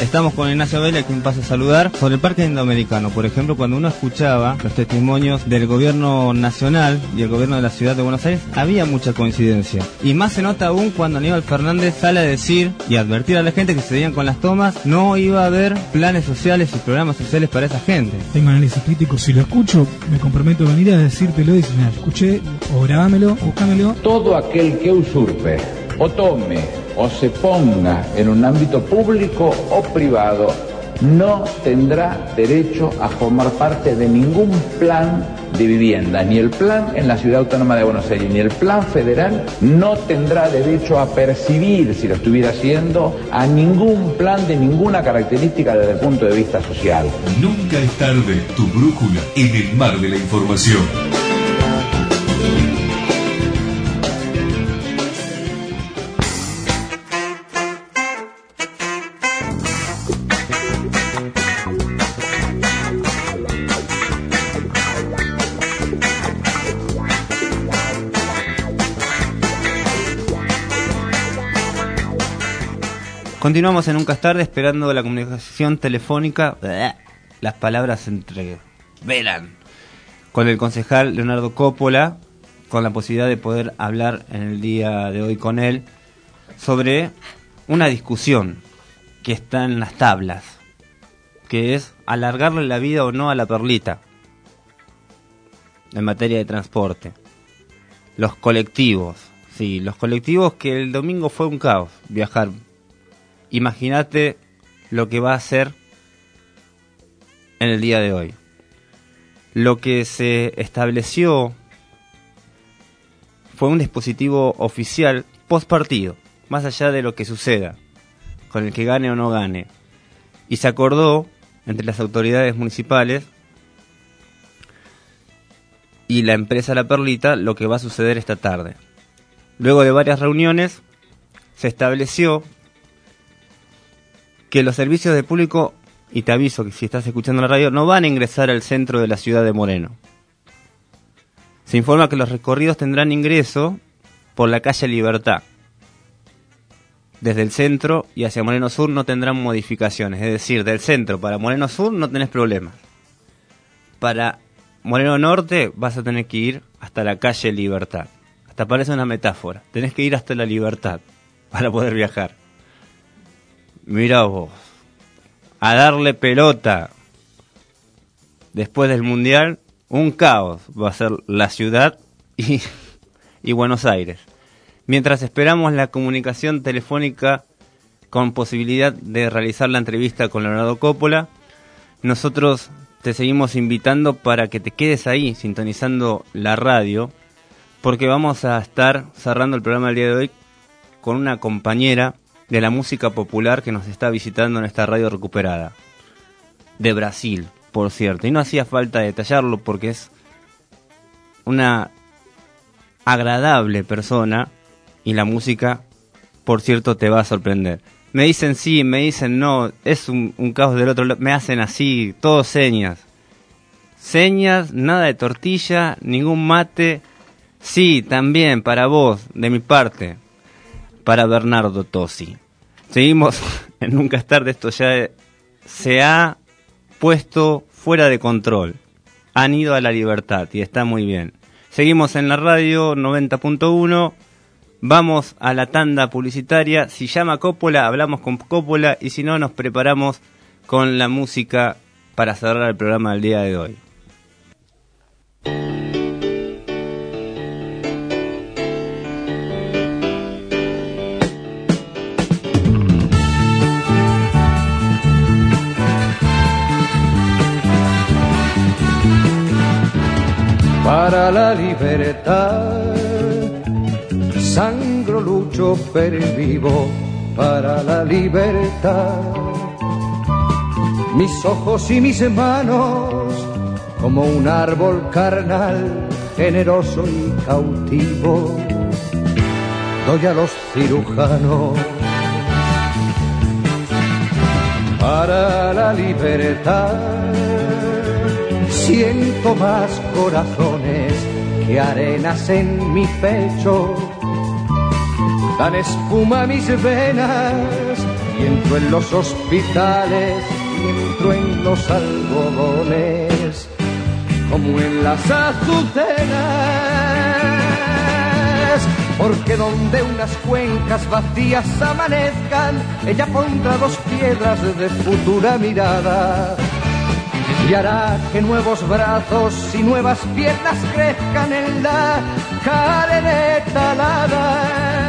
Estamos con Ignacio Vélez, quien pasa a saludar, sobre el Parque Indoamericano. Por ejemplo, cuando uno escuchaba los testimonios del gobierno nacional y el gobierno de la ciudad de Buenos Aires, había mucha coincidencia. Y más se nota aún cuando Aníbal Fernández sale a decir y advertir a la gente que se veían con las tomas, no iba a haber planes sociales y programas sociales para esa gente. Tengo análisis crítico, si lo escucho, me comprometo a venir a decírtelo y decir, mira, escuché, o grabámelo, búscamelo. Todo aquel que usurpe, o tome, o se ponga en un ámbito público o privado, no tendrá derecho a formar parte de ningún plan de vivienda, ni el plan en la Ciudad Autónoma de Buenos Aires, ni el plan federal, no tendrá derecho a percibir, si lo estuviera haciendo, a ningún plan de ninguna característica desde el punto de vista social. Nunca es tarde, tu brújula en el mar de la información. Continuamos en Nunca es tarde esperando la comunicación telefónica. Las palabras se entreveran con el concejal Leonardo Coppola, con la posibilidad de poder hablar en el día de hoy con él sobre una discusión que está en las tablas, que es alargarle la vida o no a la Perlita en materia de transporte. Los colectivos, sí, los colectivos, que el domingo fue un caos viajar. Imagínate lo que va a hacer en el día de hoy. Lo que se estableció fue un dispositivo oficial post partido, más allá de lo que suceda, con el que gane o no gane. Y se acordó entre las autoridades municipales y la empresa La Perlita lo que va a suceder esta tarde. Luego de varias reuniones se estableció que los servicios de público, y te aviso que si estás escuchando la radio, no van a ingresar al centro de la ciudad de Moreno. Se informa que los recorridos tendrán ingreso por la calle Libertad. Desde el centro y hacia Moreno Sur no tendrán modificaciones. Es decir, del centro para Moreno Sur no tenés problemas. Para Moreno Norte vas a tener que ir hasta la calle Libertad. Hasta parece una metáfora. Tenés que ir hasta la Libertad para poder viajar. Mirá vos, a darle pelota después del Mundial, un caos va a ser la ciudad y Buenos Aires. Mientras esperamos la comunicación telefónica con posibilidad de realizar la entrevista con Leonardo Coppola, nosotros te seguimos invitando para que te quedes ahí sintonizando la radio, porque vamos a estar cerrando el programa del día de hoy con una compañera de la música popular que nos está visitando en esta radio recuperada. De Brasil, por cierto. Y no hacía falta detallarlo porque es una agradable persona y la música, por cierto, te va a sorprender. Me dicen sí, me dicen no, es un caos del otro lado. Me hacen así, todo señas. Señas, nada de tortilla, ningún mate. Sí, también, para vos, de mi parte. Para Bernardo Tosi. Seguimos en Nunca es tarde, esto ya se ha puesto fuera de control. Han ido a la libertad y está muy bien. Seguimos en la radio 90.1, vamos a la tanda publicitaria. Si llama Coppola, hablamos con Coppola, y si no, nos preparamos con la música para cerrar el programa del día de hoy. Para la libertad, sangro, lucho, pervivo para la libertad. Mis ojos y mis manos, como un árbol carnal, generoso y cautivo, doy a los cirujanos. Para la libertad, siento más corazones que arenas en mi pecho. Dan espuma a mis venas y entro en los hospitales y entro en los algodones como en las azucenas, porque donde unas cuencas vacías amanezcan, ella pondrá dos piedras de futura mirada y hará que nuevos brazos y nuevas piernas crezcan en la carne talada.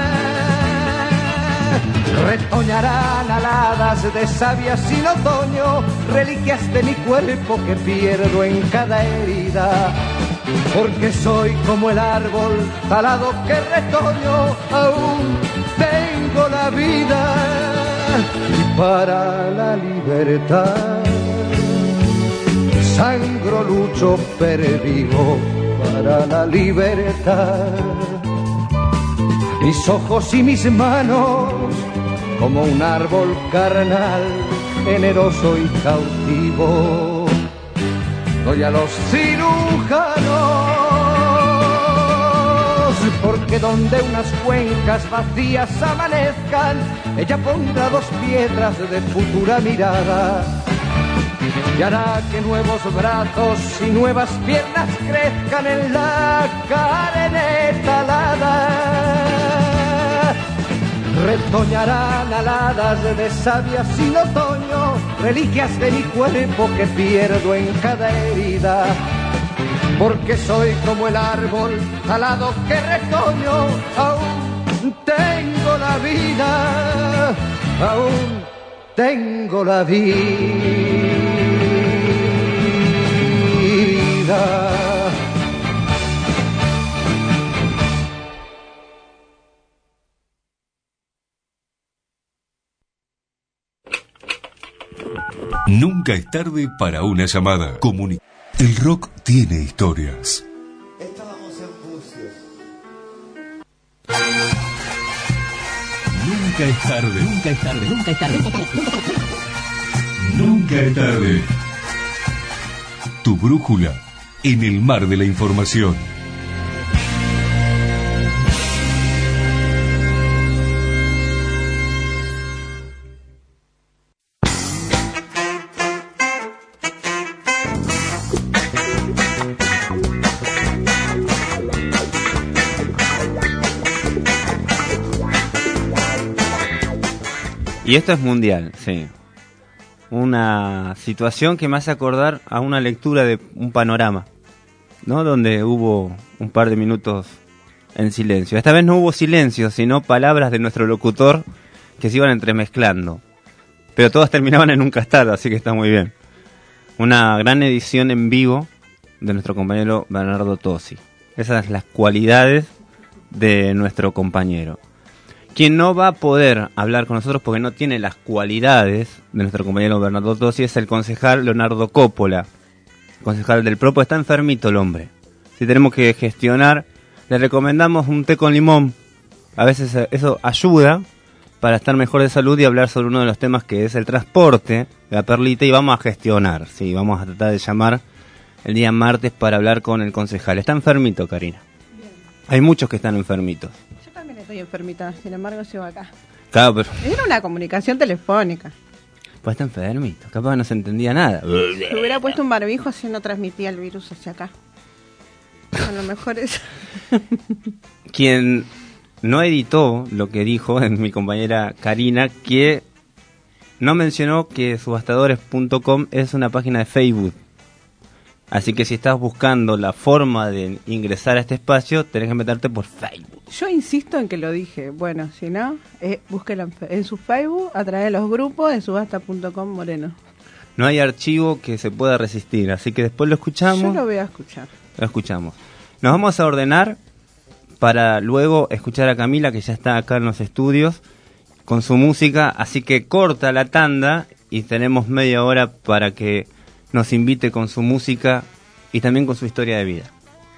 Retoñarán aladas de savia sin otoño, reliquias de mi cuerpo que pierdo en cada herida, porque soy como el árbol talado que retoño, aún tengo la vida y para la libertad sangro, lucho, pervivo para la libertad. Mis ojos y mis manos como un árbol carnal, generoso y cautivo, doy a los cirujanos, porque donde unas cuencas vacías amanezcan, ella pondrá dos piedras de futura mirada y hará que nuevos brazos y nuevas piernas crezcan en la carne talada. Retoñarán aladas de savia sin otoño, reliquias de mi cuerpo que pierdo en cada herida, porque soy como el árbol talado que retoño, aún tengo la vida, aún tengo la vida. Nunca es tarde para una llamada. El rock tiene historias. Estábamos en Pucios. Nunca es tarde. Nunca es tarde. Nunca es tarde. Nunca es tarde. Tu brújula en el mar de la información. Y esto es mundial, sí. Una situación que me hace acordar a una lectura de un panorama, ¿no? Donde hubo un par de minutos en silencio. Esta vez no hubo silencio, sino palabras de nuestro locutor que se iban entremezclando. Pero todas terminaban en un castar, así que está muy bien. Una gran edición en vivo de nuestro compañero Bernardo Tosi. Esas son las cualidades de nuestro compañero. Quien no va a poder hablar con nosotros porque no tiene las cualidades de nuestro compañero Bernardo Tosi es el concejal Leonardo Coppola, concejal del PRO, porque está enfermito el hombre. Si tenemos que gestionar, le recomendamos un té con limón. A veces eso ayuda para estar mejor de salud y hablar sobre uno de los temas que es el transporte de la Perlita, y vamos a gestionar. Sí, vamos a tratar de llamar el día martes para hablar con el concejal. Está enfermito, Karina. Bien. Hay muchos que están enfermitos. Estoy enfermita, sin embargo sigo acá. Claro, pero era una comunicación telefónica. Pues está enfermito, capaz no se entendía nada. Si hubiera puesto un barbijo así no transmitía el virus hacia acá. A lo mejor es... Quien no editó lo que dijo en mi compañera Karina, que no mencionó que subastadores.com es una página de Facebook. Así que si estás buscando la forma de ingresar a este espacio, tenés que meterte por Facebook. Yo insisto en que lo dije. Bueno, si no, búsquela en su Facebook a través de los grupos de subasta.com Moreno. No hay archivo que se pueda resistir, así que después lo escuchamos. Yo lo voy a escuchar. Lo escuchamos. Nos vamos a ordenar para luego escuchar a Camila, que ya está acá en los estudios, con su música. Así que corta la tanda y tenemos media hora para que nos invite con su música y también con su historia de vida.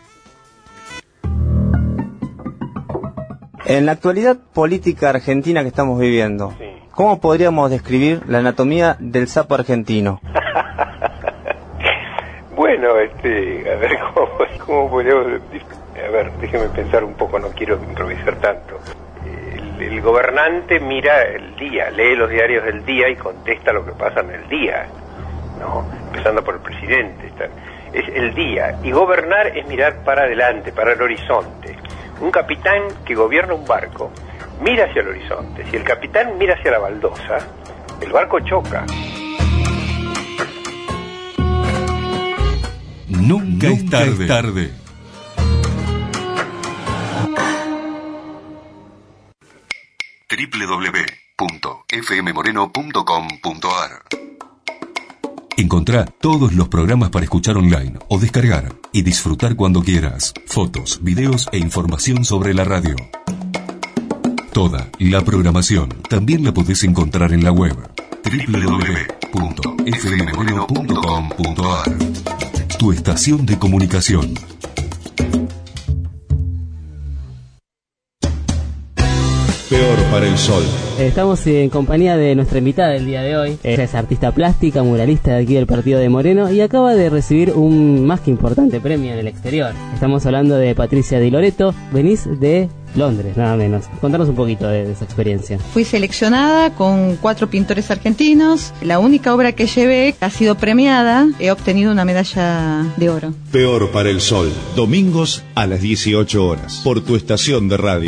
En la actualidad política argentina que estamos viviendo, sí, ¿cómo podríamos describir la anatomía del sapo argentino? Bueno, a ver, ¿cómo podríamos? A ver, déjeme pensar un poco, no quiero improvisar tanto. el gobernante mira el día, lee los diarios del día y contesta lo que pasa en el día, ¿no? Empezando por el presidente. Es el día. Y gobernar es mirar para adelante, para el horizonte. Un capitán que gobierna un barco mira hacia el horizonte. Si el capitán mira hacia la baldosa, el barco choca. Nunca es tarde. www.fmmoreno.com.ar. Encontrá todos los programas para escuchar online o descargar y disfrutar cuando quieras. Fotos, videos e información sobre la radio. Toda la programación también la podés encontrar en la web www.fmmoreno.com.ar. Tu estación de comunicación. Peor para el sol. Estamos en compañía de nuestra invitada del día de hoy. Ella es artista plástica, muralista de aquí del partido de Moreno y acaba de recibir un más que importante premio en el exterior. Estamos hablando de Patricia Di Loreto. Venís de Londres, nada menos. Contanos un poquito de esa experiencia. Fui seleccionada con 4 pintores argentinos. La única obra que llevé ha sido premiada. He obtenido una medalla de oro. Peor para el sol. Domingos a las 18 horas. Por tu estación de radio.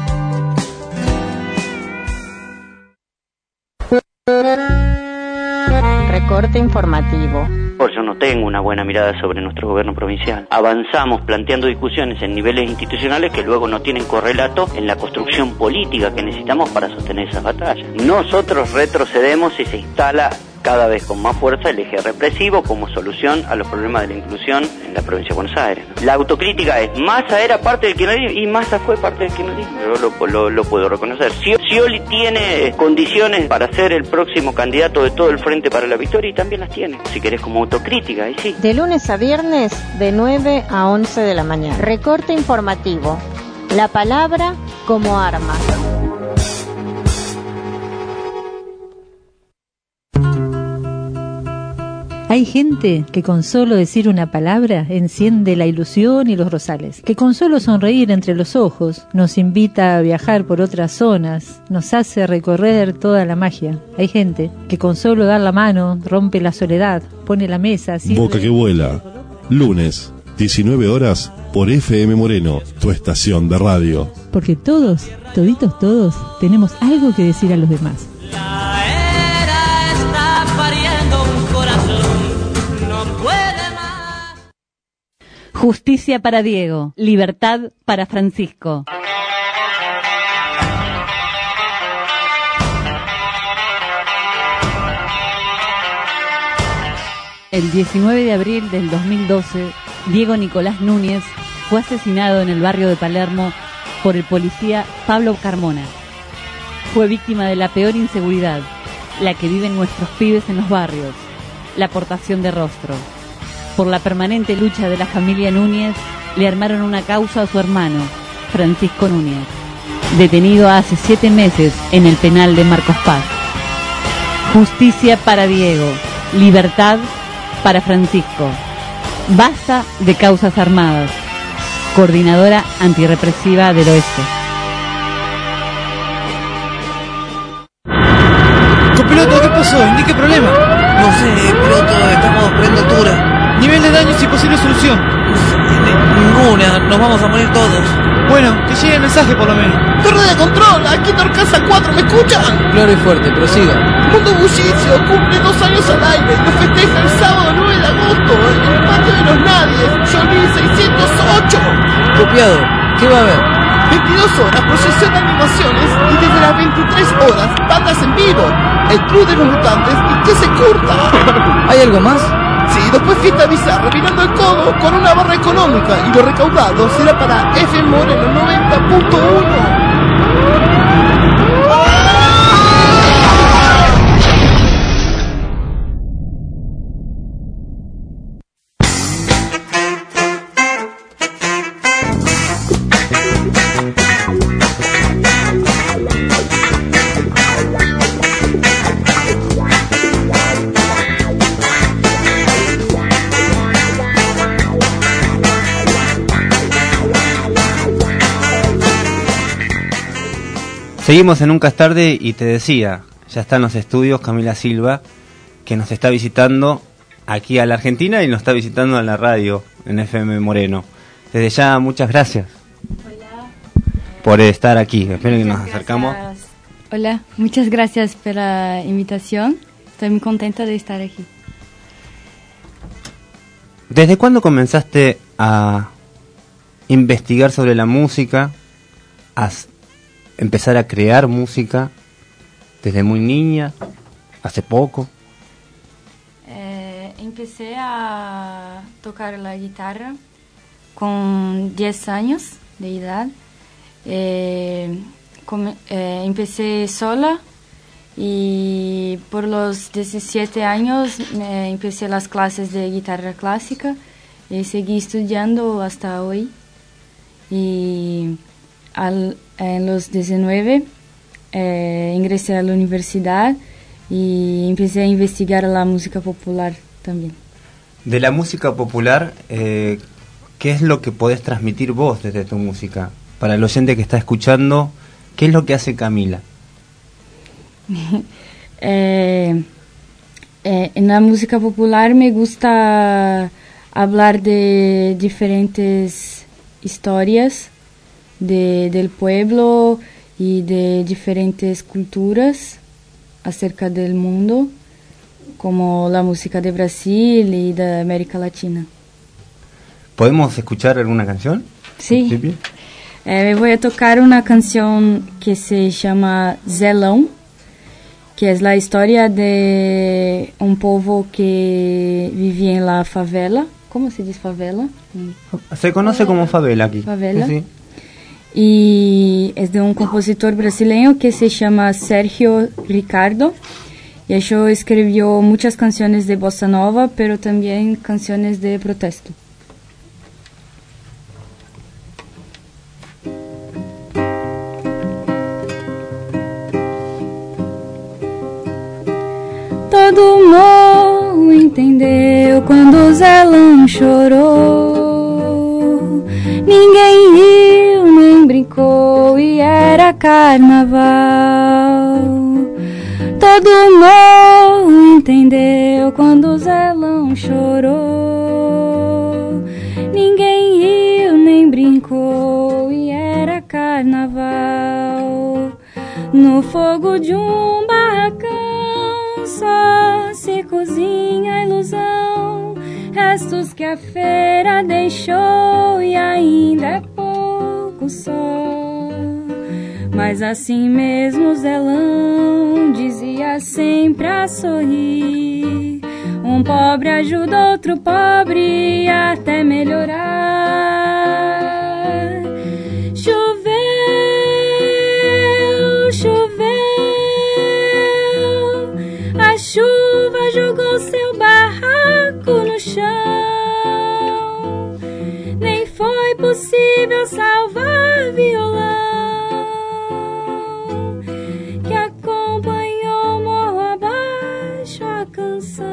Recorte informativo. Yo no tengo una buena mirada sobre nuestro gobierno provincial. Avanzamos planteando discusiones en niveles institucionales que luego no tienen correlato en la construcción política que necesitamos para sostener esas batallas. Nosotros retrocedemos y se instala cada vez con más fuerza el eje represivo como solución a los problemas de la inclusión en la provincia de Buenos Aires, ¿no? La autocrítica es, Massa era parte del kirchnerismo y Massa fue parte del kirchnerismo. Yo lo puedo reconocer. Scioli tiene condiciones para ser el próximo candidato de todo el Frente para la Victoria y también las tiene. Si querés como autocrítica, y sí. De lunes a viernes, de 9 a 11 de la mañana. Recorte informativo. La palabra como arma. Hay gente que con solo decir una palabra enciende la ilusión y los rosales, que con solo sonreír entre los ojos nos invita a viajar por otras zonas, nos hace recorrer toda la magia. Hay gente que con solo dar la mano rompe la soledad, pone la mesa... Boca que vuela, lunes, 19 horas, por FM Moreno, tu estación de radio. Porque todos, toditos todos, tenemos algo que decir a los demás. Justicia para Diego, libertad para Francisco. El 19 de abril del 2012, Diego Nicolás Núñez fue asesinado en el barrio de Palermo por el policía Pablo Carmona. Fue víctima de la peor inseguridad, la que viven nuestros pibes en los barrios, la portación de rostro. Por la permanente lucha de la familia Núñez, le armaron una causa a su hermano, Francisco Núñez, detenido hace 7 meses en el penal de Marcos Paz. Justicia para Diego, libertad para Francisco. Basta de causas armadas. Coordinadora Antirrepresiva del Oeste. Copiloto, ¿qué pasó? ¿Indique problema? No sé, piloto, estamos perdiendo altura. Nivel de daños y posible solución. Ninguna, nos vamos a morir todos. Bueno, que llegue el mensaje por lo menos. Torre de control, aquí Torcasa 4, ¿me escuchan? Claro y fuerte, prosiga. Mundo Bullicio cumple 2 años al aire. Lo festeja el sábado 9 de agosto en el patio de los Nadies, Jolie 608. Copiado, ¿qué va a haber? 22 horas, procesión de animaciones y desde las 23 horas, bandas en vivo. El Club de los Mutantes y que se curta. ¿Hay algo más? Sí, después fiesta bizarra, mirando el codo con una barra económica y lo recaudado será para FM Moreno 90.1. Seguimos en Nunca es Tarde y te decía, ya está en los estudios Camila Silva, que nos está visitando aquí a la Argentina y nos está visitando en la radio, en FM Moreno. Desde ya, muchas gracias. Hola. Por estar aquí. Espero que nos acercamos. Hola, muchas gracias por la invitación. Estoy muy contenta de estar aquí. ¿Desde cuándo comenzaste a investigar sobre la música, a empezar a crear música? ¿Desde muy niña? ¿Hace poco? Empecé a tocar la guitarra con 10 años de edad. Empecé sola y por los 17 años empecé las clases de guitarra clásica y seguí estudiando hasta hoy. Y en los 19 ingresé a la universidad y empecé a investigar la música popular también. De la música popular, ¿qué es lo que podés transmitir vos desde tu música? Para el oyente que está escuchando, ¿qué es lo que hace Camila? En la música popular me gusta hablar de diferentes historias del pueblo y de diferentes culturas acerca del mundo, como la música de Brasil y de América Latina. ¿Podemos escuchar alguna canción? Sí. Voy a tocar una canción que se llama Zelão, que es la historia de un pueblo que vivía en la favela. ¿Cómo se dice favela? Se conoce como favela aquí. Favela. Sí. Y es de un compositor brasileño que se llama Sérgio Ricardo. Y ellos escribió muchas canciones de bossa nova, pero también canciones de protesto. Todo mundo entendeu quando Zelão chorou. Ninguém riu nem brincou e era carnaval. Todo mundo entendeu quando Zelão chorou. Ninguém riu nem brincou e era carnaval. No fogo de um barracão só se cozinha a ilusão, restos que a feira deixou e ainda é pouco só. Mas assim mesmo Zelão dizia sempre a sorrir. Um pobre ajuda outro pobre até melhorar. Choveu, choveu, a chuva jogou seu barraco no chão. Nem foi possível salvar violão que acompanhou morro abaixo a canção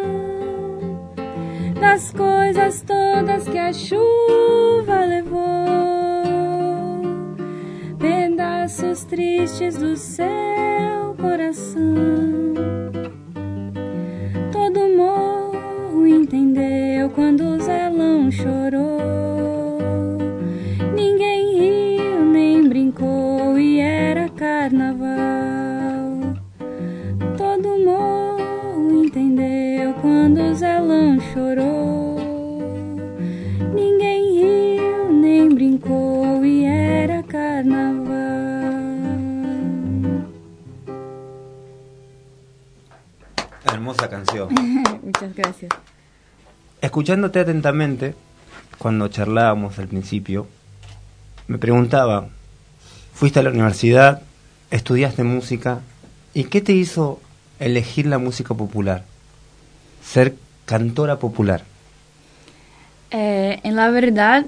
das coisas todas que a chuva levou, pedaços tristes do seu coração. Todo morro entendeu quando Zelão chorou. Ninguém riu nem brincou e era carnaval. Todo morro entendeu quando Zelão chorou. Ninguém riu nem brincou e era carnaval. Hermosa canción. Muchas gracias. Escuchándote atentamente, cuando charlábamos al principio, me preguntaba, fuiste a la universidad, estudiaste música, ¿y qué te hizo elegir la música popular? Ser cantora popular. En la verdad,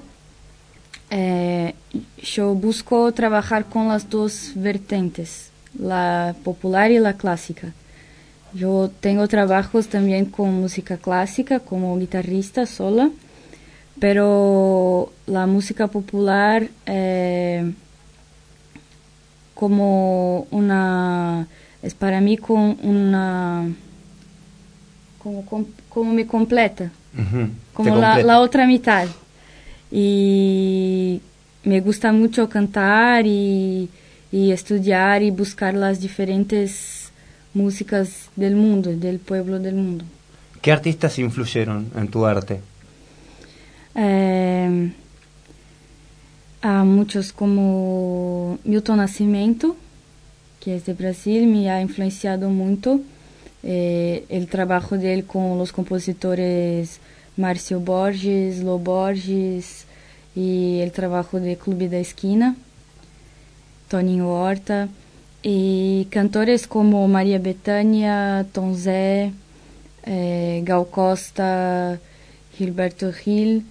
yo busco trabajar con las dos vertentes, la popular y la clásica. Yo tengo trabajos también con música clásica como guitarrista sola, pero la música popular como una, es para mí como una, como me completa, como la otra mitad. Y me gusta mucho cantar y estudiar y buscar las diferentes músicas del mundo, del pueblo del mundo. ¿Qué artistas influyeron en tu arte? A muchos como Milton Nascimento, que es de Brasil, me ha influenciado mucho. El trabajo de él con los compositores Márcio Borges, Lô Borges, y el trabajo de Clube da Esquina, Toninho Horta, y cantores como Maria Bethânia, Tom Zé, Gal Costa, Gilberto Gil,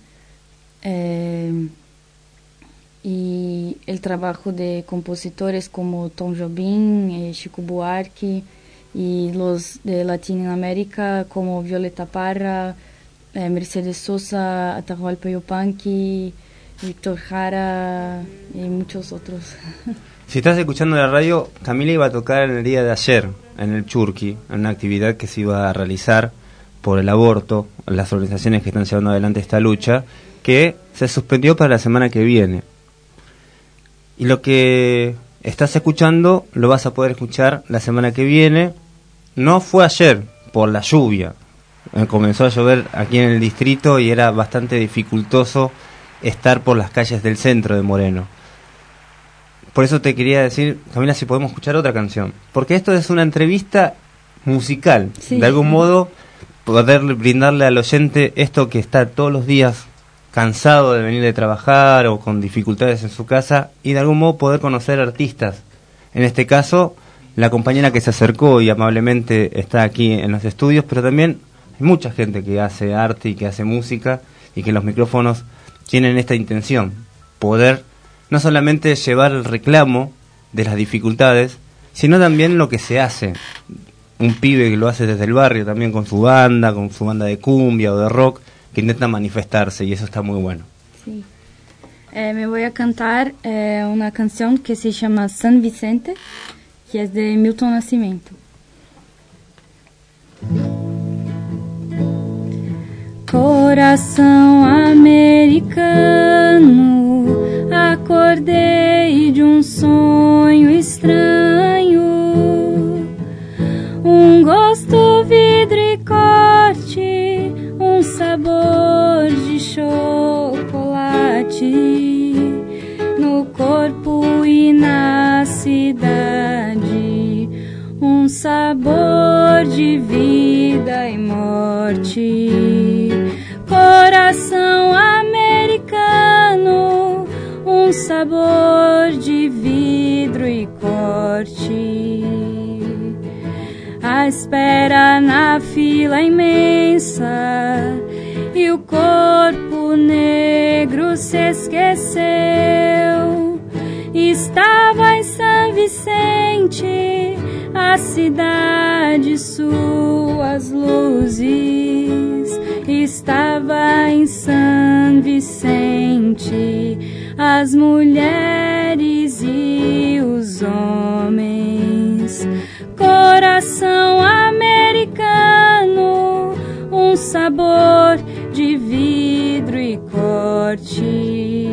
y el trabajo de compositores como Tom Jobim, Chico Buarque, y los de Latinoamérica como Violeta Parra, Mercedes Sosa, Atahualpa Yupanqui, Víctor Jara y muchos otros. Si estás escuchando la radio, Camila iba a tocar en el día de ayer en el Churqui, en una actividad que se iba a realizar por el aborto, las organizaciones que están llevando adelante esta lucha, que se suspendió para la semana que viene. Y lo que estás escuchando lo vas a poder escuchar la semana que viene. No fue ayer, por la lluvia. Comenzó a llover aquí en el distrito y era bastante dificultoso estar por las calles del centro de Moreno. Por eso te quería decir, Camila, si podemos escuchar otra canción. Porque esto es una entrevista musical. Sí. De algún modo, poder brindarle al oyente esto que está todos los días cansado de venir de trabajar o con dificultades en su casa, y de algún modo poder conocer artistas. En este caso, la compañera que se acercó y amablemente está aquí en los estudios, pero también hay mucha gente que hace arte y que hace música, y que los micrófonos tienen esta intención, poder no solamente llevar el reclamo de las dificultades, sino también lo que se hace. Un pibe que lo hace desde el barrio también con su banda de cumbia o de rock, que intenta manifestarse, y eso está muy bueno. Sí. Me voy a cantar una canción que se llama San Vicente, que es de Milton Nascimento. Coração americano, acordei de sonho estranho, gosto, vidro e corte, sabor de chocolate no corpo e na cidade, sabor de vida e morte. Coração americano, sabor de vidro e corte. A espera na fila imensa, e o corpo negro se esqueceu. Estava em São Vicente, a cidade, suas luzes. Estava em São Vicente, as mulheres e os homens. Coração americano, sabor de vidro e corte.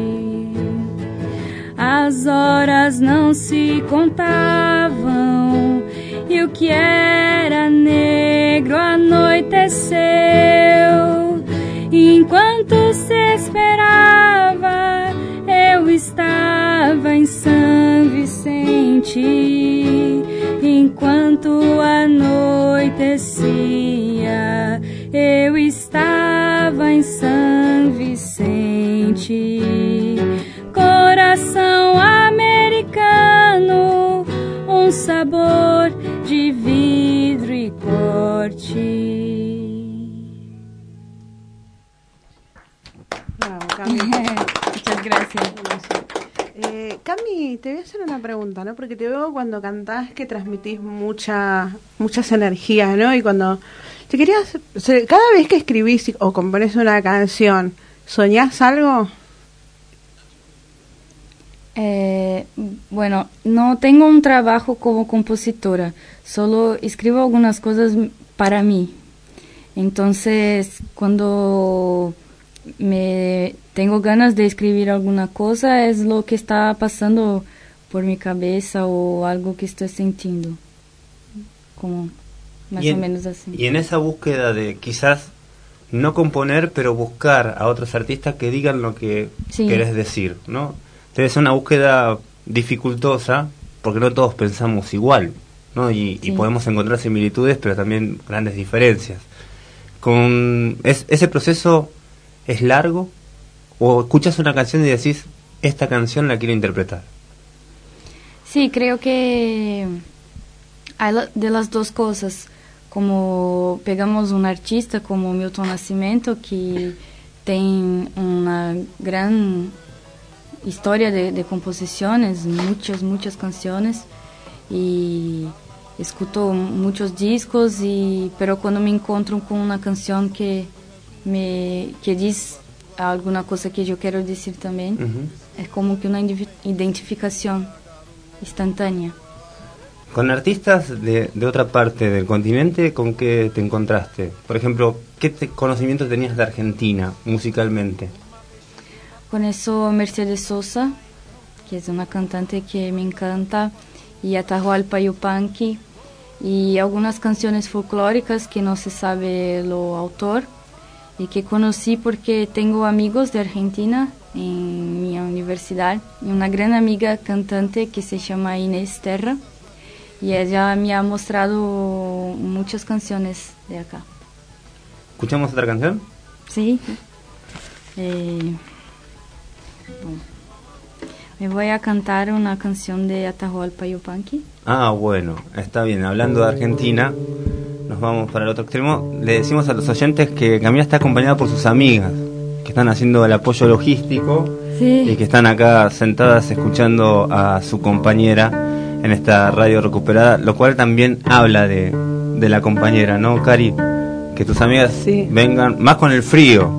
As horas não se contavam, e o que era negro anoiteceu. Enquanto se esperava, eu estava em São Vicente. Enquanto anoitecia, eu estava em São Vicente. Coração americano, sabor de vidro e corte. Bravo, Cami. Muchas gracias. Cami, te voy a hacer una pregunta, ¿no? Porque te veo cuando cantás que transmitís muchas energías, ¿no? Y cuando te querías, cada vez que escribís o componés una canción, ¿soñás algo? Bueno, no tengo un trabajo como compositora, solo escribo algunas cosas para mí. Entonces, cuando me tengo ganas de escribir alguna cosa, es lo que está pasando por mi cabeza o algo que estoy sintiendo, como más o menos así. Y en esa búsqueda de quizás no componer, pero buscar a otros artistas que digan lo que querés decir, ¿no? Debe ser una búsqueda dificultosa, porque no todos pensamos igual, ¿no? Y podemos encontrar similitudes, pero también grandes diferencias. ¿Ese proceso es largo? ¿O escuchas una canción y decís, esta canción la quiero interpretar? Sí, creo que hay de las dos cosas. Como pegamos un artista como Milton Nascimento, que tem una gran historia de composiciones, muchas canciones, y escuto muchos discos, pero cuando me encuentro con una canción que dice alguna cosa que yo quiero decir también, es como que una identificación instantánea. Con artistas de otra parte del continente, ¿con qué te encontraste? Por ejemplo, ¿qué conocimiento tenías de Argentina musicalmente? Con eso Mercedes Sosa, que es una cantante que me encanta, y Atahualpa Yupanqui, y algunas canciones folclóricas que no se sabe lo autor, y que conocí porque tengo amigos de Argentina en mi universidad, y una gran amiga cantante que se llama Inés Terra, y ella me ha mostrado muchas canciones de acá. ¿Escuchamos otra canción? Sí. Me voy a cantar una canción de Atahualpa Yupanqui. Ah, bueno, está bien. Hablando de Argentina, nos vamos para el otro extremo. Le decimos a los oyentes que Camila está acompañada por sus amigas, que están haciendo el apoyo logístico y que están acá sentadas escuchando a su compañera en esta radio recuperada, lo cual también habla de la compañera, ¿no, Cari? Que tus amigas vengan, más con el frío,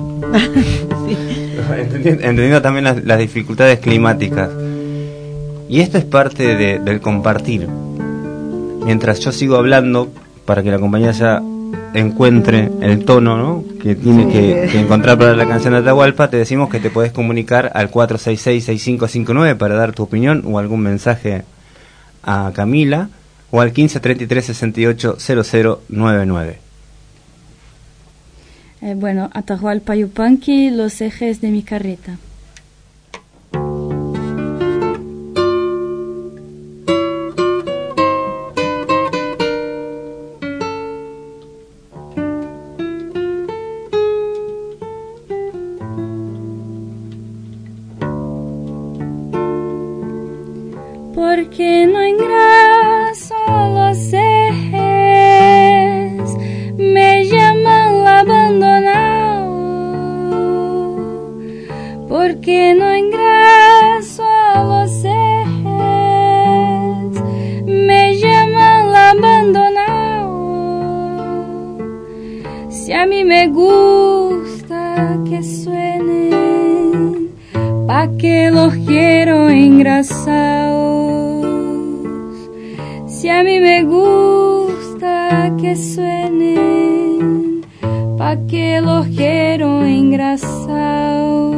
entendiendo también las dificultades climáticas. Y esto es parte del compartir. Mientras yo sigo hablando, para que la compañera ya encuentre el tono, ¿no?, que tiene que encontrar para la canción de Atahualpa, te decimos que te podés comunicar al 466-6559 para dar tu opinión o algún mensaje a Camila, o al 15 33 68 0099. Bueno, Atahualpa Yupanqui, Los ejes de mi carreta. Porque no engraso los ejes, me llaman abandonado. Porque no engraso los ejes, me llaman abandonado. Si a mí me gusta que suenen, pa' que los quiero engrasados. Si a mí me gusta que suenen, pa' que los quiero engrasados.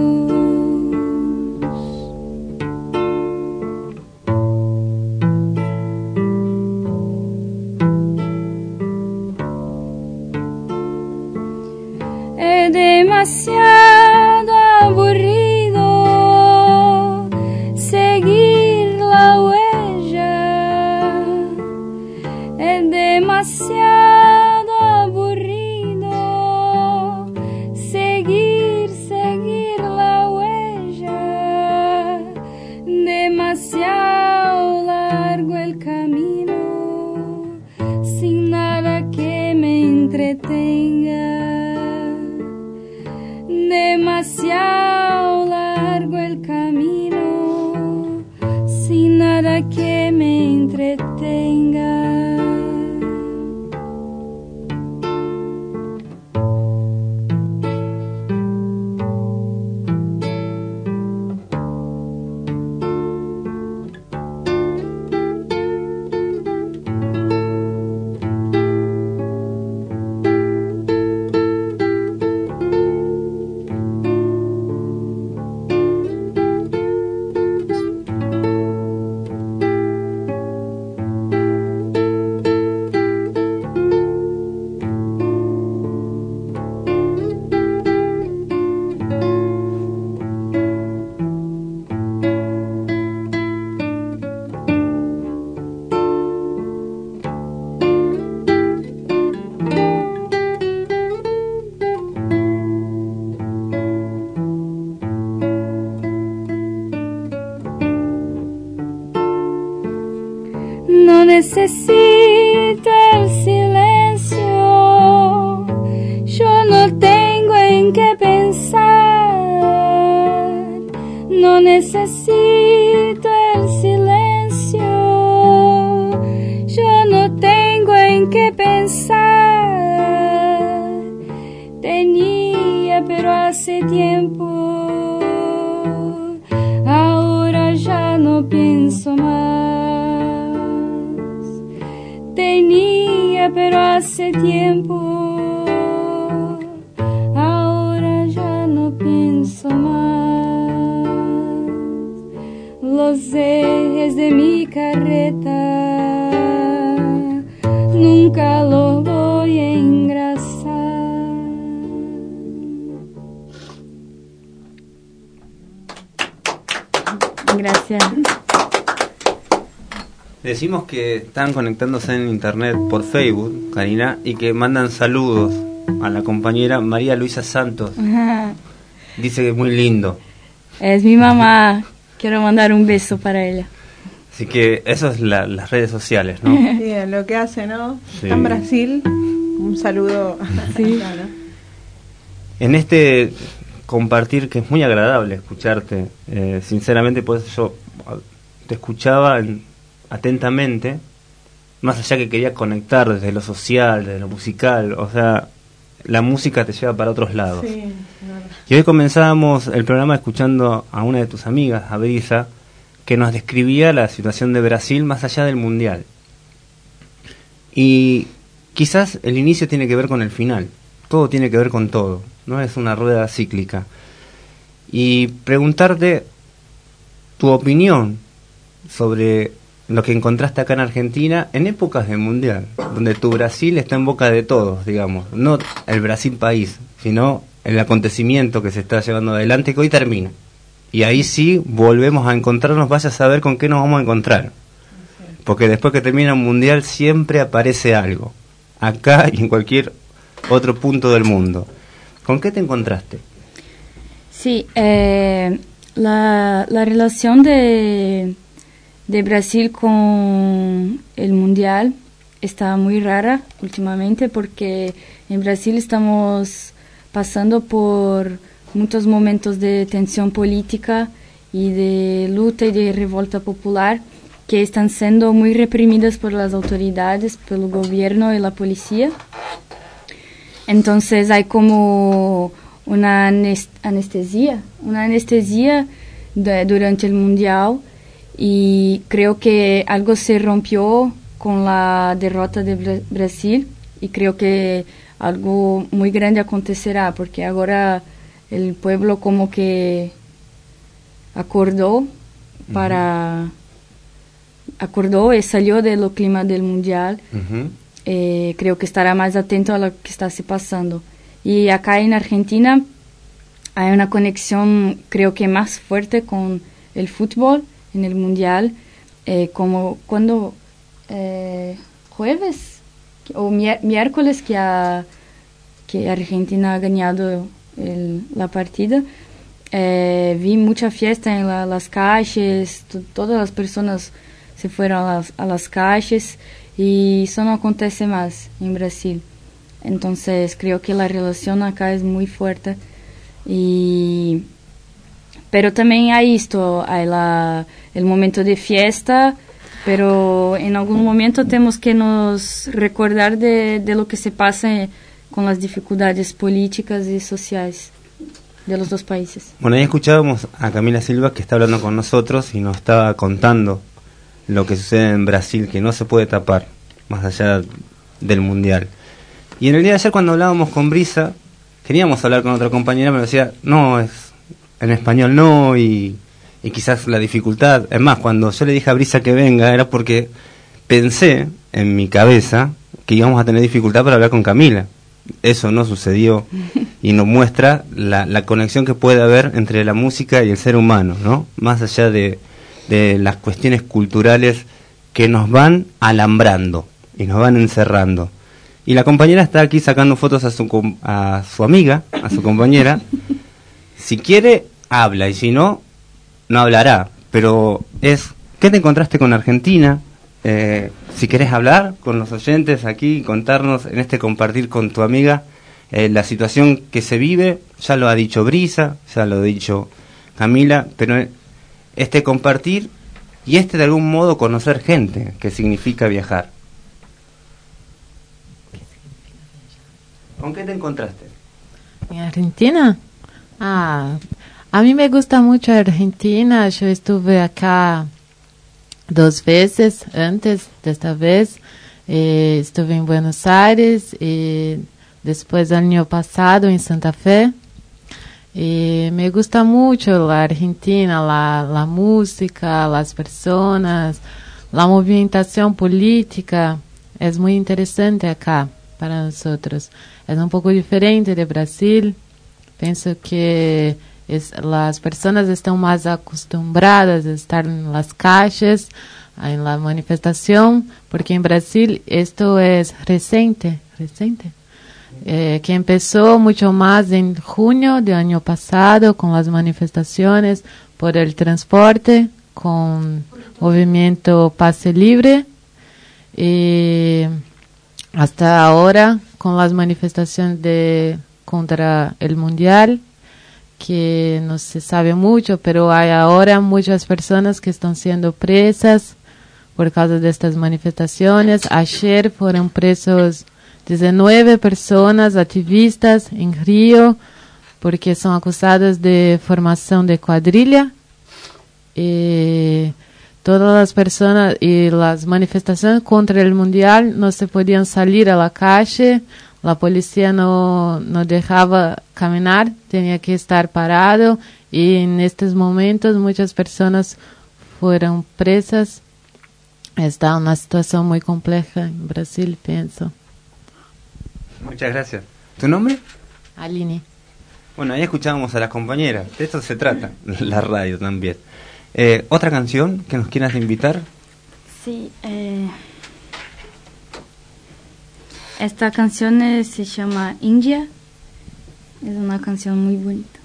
Es demasiado aburrido seguir la huella. Es demasiado aburrido seguir la huella. Demasiado largo el camino sin nada que me entretenga. Demasiado largo el camino sin nada que me entretenga. necesito el silencio, yo no tengo en qué pensar, no necesito el silencio, yo no tengo en qué pensar, tenía pero hace tiempo, ahora ya no pienso más, tenía pero hace tiempo, ahora ya no pienso más, los ejes de mi carreta nunca los voy a engrasar. Gracias. Decimos que están conectándose en internet por Facebook, Karina, y que mandan saludos a la compañera María Luisa Santos. Dice que es muy lindo. Es mi mamá. Quiero mandar un beso para ella. Así que eso es las redes sociales, ¿no? Sí, lo que hace, ¿no? Sí. Está en Brasil. Un saludo. Sí. Claro. En este compartir que es muy agradable escucharte, sinceramente, pues yo te escuchaba atentamente, más allá que quería conectar desde lo social, desde lo musical, o sea, la música te lleva para otros lados. Sí, y hoy comenzábamos el programa escuchando a una de tus amigas, a Brisa, que nos describía la situación de Brasil más allá del Mundial. Y quizás el inicio tiene que ver con el final, todo tiene que ver con todo, no es una rueda cíclica. Y preguntarte tu opinión sobre lo que encontraste acá en Argentina en épocas del Mundial, donde tu Brasil está en boca de todos, digamos, no el Brasil país, sino el acontecimiento que se está llevando adelante, que hoy termina. Y ahí sí volvemos a encontrarnos, vaya a saber con qué nos vamos a encontrar. Porque después que termina un Mundial siempre aparece algo, acá y en cualquier otro punto del mundo. ¿Con qué te encontraste? Sí, la relación de Brasil con el Mundial está muy rara últimamente, porque en Brasil estamos pasando por muchos momentos de tensión política y de lucha y de revolta popular que están siendo muy reprimidas por las autoridades, por el gobierno y la policía. Entonces hay como una anestesia durante el Mundial, y creo que algo se rompió con la derrota de Brasil, y creo que algo muy grande acontecerá, porque ahora el pueblo como que acordó y salió del clima del Mundial. Creo que estará más atento a lo que está se pasando. Y acá en Argentina hay una conexión, creo que más fuerte con el fútbol en el Mundial, como cuando jueves o miércoles que Argentina ha ganado la partida, vi mucha fiesta en las calles, todas las personas se fueron a las calles, y eso no acontece más en Brasil. Entonces creo que la relación acá es muy fuerte, pero también hay esto, hay el momento de fiesta, pero en algún momento tenemos que nos recordar de lo que se pasa con las dificultades políticas y sociales de los dos países. Bueno, ahí escuchábamos a Camila Silva, que está hablando con nosotros y nos estaba contando lo que sucede en Brasil, que no se puede tapar, más allá del Mundial. Y en el día de ayer, cuando hablábamos con Brisa, queríamos hablar con otra compañera, pero decía, no, es en español no, y quizás la dificultad. Es más, cuando yo le dije a Brisa que venga, era porque pensé en mi cabeza que íbamos a tener dificultad para hablar con Camila. Eso no sucedió, y nos muestra la conexión que puede haber entre la música y el ser humano, ¿no? Más allá de las cuestiones culturales que nos van alambrando y nos van encerrando. Y la compañera está aquí sacando fotos a su amiga, a su compañera. Si quiere, habla, y si no, no hablará. Pero ¿qué te encontraste con Argentina? si querés hablar con los oyentes aquí, contarnos en este compartir con tu amiga la situación que se vive. Ya lo ha dicho Brisa, ya lo ha dicho Camila, pero este compartir y de algún modo conocer gente, que significa viajar. ¿Con qué te encontraste? ¿En Argentina? A mí me gusta mucho Argentina. Yo estuve acá 2 veces antes de esta vez. Estuve en Buenos Aires y después el año pasado en Santa Fe. Me gusta mucho la Argentina, la música, las personas, la movimentación política. Es muy interesante acá para nosotros. Es un poco diferente de Brasil. Pienso que las personas están más acostumbradas a estar en las calles, en la manifestación, porque en Brasil esto es reciente, que empezó mucho más en junio del año pasado con las manifestaciones por el transporte, con movimiento Pase Libre, y hasta ahora con las manifestaciones contra el Mundial, que no se sabe mucho, pero hay ahora muchas personas que están siendo presas por causa de estas manifestaciones. Ayer fueron presos 19 personas, activistas en Río, porque son acusadas de formación de cuadrilla. Todas las personas y las manifestaciones contra el Mundial no se podían salir a la calle. La policía no dejaba caminar, tenía que estar parado, y en estos momentos muchas personas fueron presas. Está una situación muy compleja en Brasil, pienso. Muchas gracias. ¿Tu nombre? Aline. Bueno, ahí escuchábamos a las compañeras. De esto se trata, la radio también. ¿Otra canción que nos quieras invitar? Sí, esta canción se llama India. Es una canción muy bonita.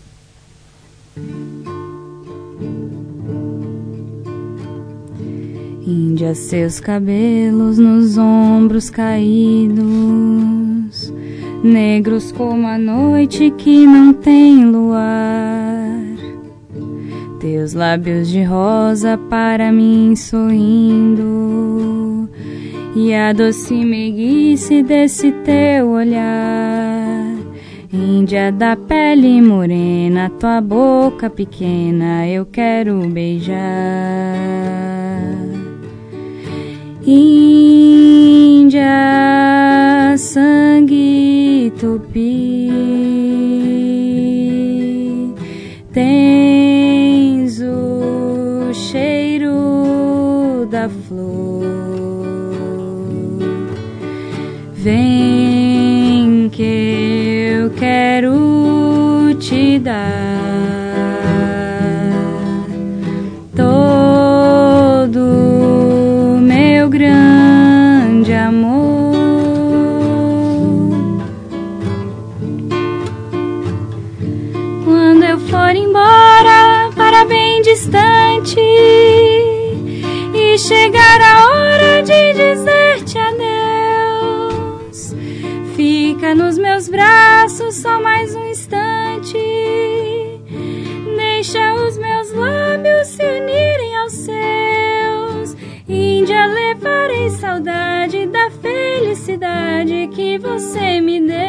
Índia, seus cabelos nos ombros caídos, negros como a noite que não tem luar. Teus lábios de rosa para mim sorrindo, e a doce meiguice desse teu olhar. Índia da pele morena, tua boca pequena eu quero beijar. Índia, sangue tupi, tens o cheiro da flor. Vem que eu quero te dar todo meu grande amor. Quando eu for embora para bem distante e chegar a hora de dizer-te adeus, fica nos meus braços só mais um instante. Deixa os meus lábios se unirem aos seus. Índia, levarei saudade da felicidade que você me deu.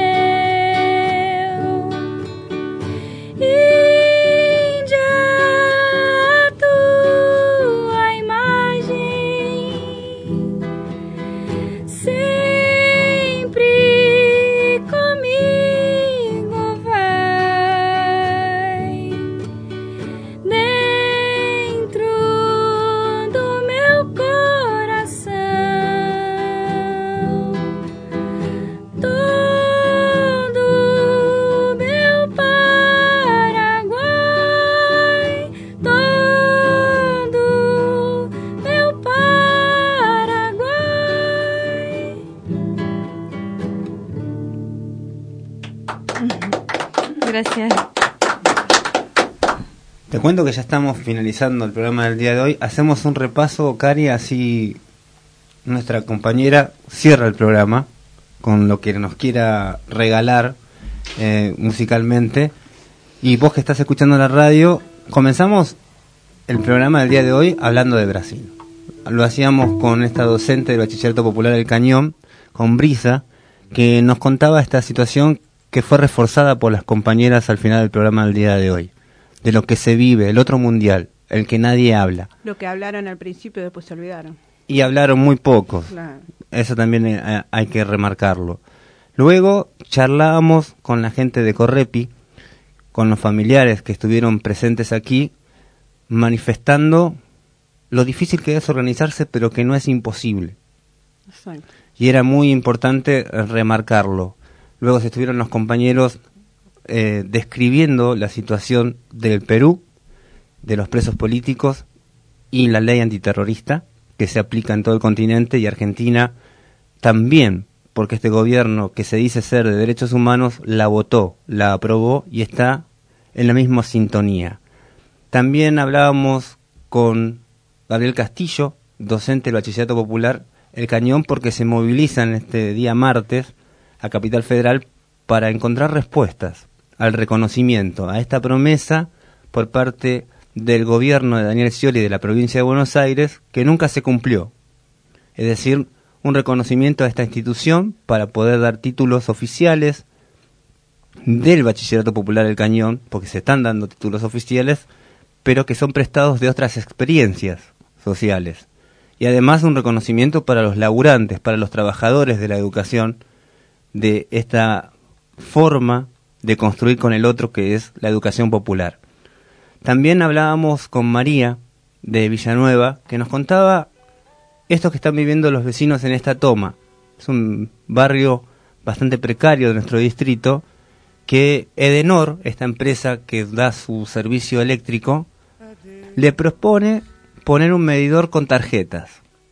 Índia, a tua imagem sempre comigo vai dentro do meu coração. Todo meu Paraguai, todo meu Paraguai. Gracias. Te cuento que ya estamos finalizando el programa del día de hoy. Hacemos un repaso, Cari, así nuestra compañera cierra el programa con lo que nos quiera regalar musicalmente. Y vos que estás escuchando la radio, comenzamos el programa del día de hoy hablando de Brasil. Lo hacíamos con esta docente del Bachillerato Popular del Cañón, con Brisa, que nos contaba esta situación que fue reforzada por las compañeras al final del programa del día de hoy, de lo que se vive, el otro mundial, el que nadie habla. Lo que hablaron al principio y después se olvidaron. Y hablaron muy pocos. Claro. Eso también hay que remarcarlo. Luego charlábamos con la gente de Correpi, con los familiares que estuvieron presentes aquí, manifestando lo difícil que es organizarse, pero que no es imposible. Exacto. Y era muy importante remarcarlo. Luego se estuvieron los compañeros describiendo la situación del Perú, de los presos políticos y la ley antiterrorista que se aplica en todo el continente, y Argentina también, porque este gobierno que se dice ser de derechos humanos la votó, la aprobó y está en la misma sintonía. También hablábamos con Gabriel Castillo, docente del Bachillerato Popular El Cañón, porque se movilizan este día martes a Capital Federal para encontrar respuestas al reconocimiento, a esta promesa por parte del gobierno de Daniel Scioli de la provincia de Buenos Aires, que nunca se cumplió. Es decir, un reconocimiento a esta institución para poder dar títulos oficiales del Bachillerato Popular El Cañón, porque se están dando títulos oficiales, pero que son prestados de otras experiencias sociales. Y además un reconocimiento para los laburantes, para los trabajadores de la educación, de esta forma de construir con el otro que es la educación popular. También hablábamos con María de Villanueva, que nos contaba esto que están viviendo los vecinos en esta toma. Es un barrio bastante precario de nuestro distrito, que Edenor, esta empresa que da su servicio eléctrico, le propone poner un medidor con tarjetas.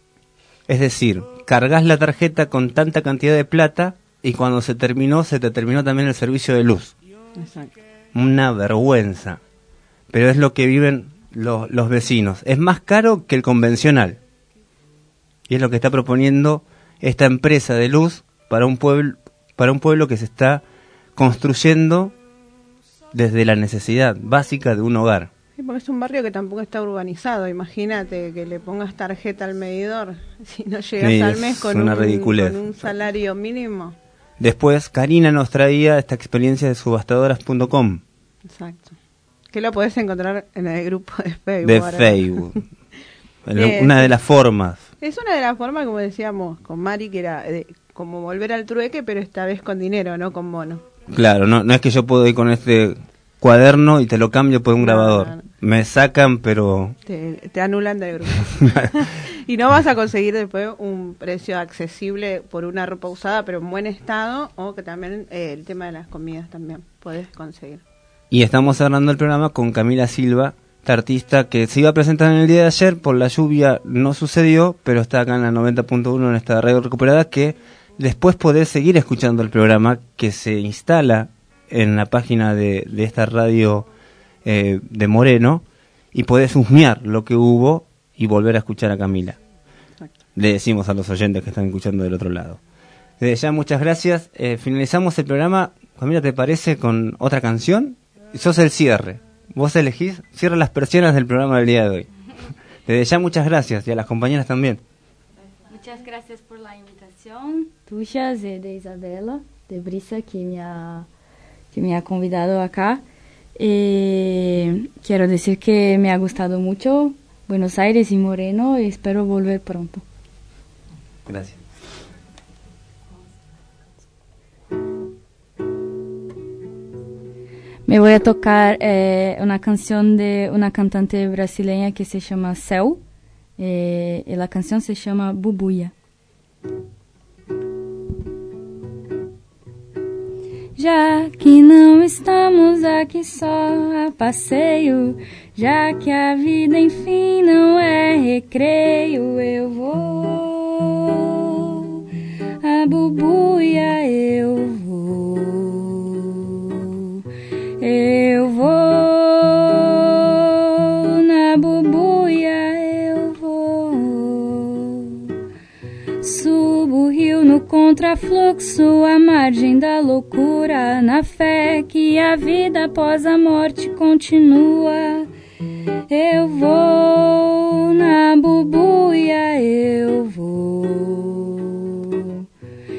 Es decir, cargas la tarjeta con tanta cantidad de plata y cuando se te terminó también el servicio de luz. Exacto. Una vergüenza. Pero es lo que viven los vecinos. Es más caro que el convencional. Y es lo que está proponiendo esta empresa de luz para un pueblo que se está construyendo desde la necesidad básica de un hogar. Sí, porque es un barrio que tampoco está urbanizado. Imagínate que le pongas tarjeta al medidor si no llegas Sí, al mes con un salario mínimo. Después, Karina nos traía esta experiencia de subastadoras.com. Exacto. Que lo podés encontrar en el grupo de Facebook. De Facebook. Una de las formas. Es una de las formas, como decíamos con Mari, que era como volver al trueque, pero esta vez con dinero, no con bono. Claro, no es que yo puedo ir con este cuaderno y te lo cambio por un grabador. No. Me sacan, pero... Te anulan del grupo. Y no vas a conseguir después un precio accesible por una ropa usada, pero en buen estado, o que también el tema de las comidas también podés conseguir. Y estamos cerrando el programa con Camila Silva, esta artista que se iba a presentar en el día de ayer, por la lluvia no sucedió, pero está acá en la 90.1 en esta radio recuperada, que después podés seguir escuchando el programa que se instala en la página de esta radio de Moreno, y podés husmear lo que hubo y volver a escuchar a Camila. Exacto. Le decimos a los oyentes que están escuchando del otro lado. Desde ya, muchas gracias. Finalizamos el programa, Camila, ¿te parece con otra canción? Sos el cierre. Vos elegís, cierra las persianas del programa del día de hoy. Desde ya, muchas gracias, y a las compañeras también. Muchas gracias por la invitación tuya, de Isabela, de Brisa, que me ha convidado acá. Quiero decir que me ha gustado mucho Buenos Aires y Moreno, y espero volver pronto. Gracias. Me voy a tocar una canción de una cantante brasileña que se llama Céu, y la canción se llama Bubuia. Já que não estamos aqui só a passeio, já que a vida enfim não é recreio, eu vou a Bubuia, eu vou na Bubuia, eu vou contrafluxo à margem da loucura, na fé que a vida após a morte continua. Eu vou na bubuia, eu vou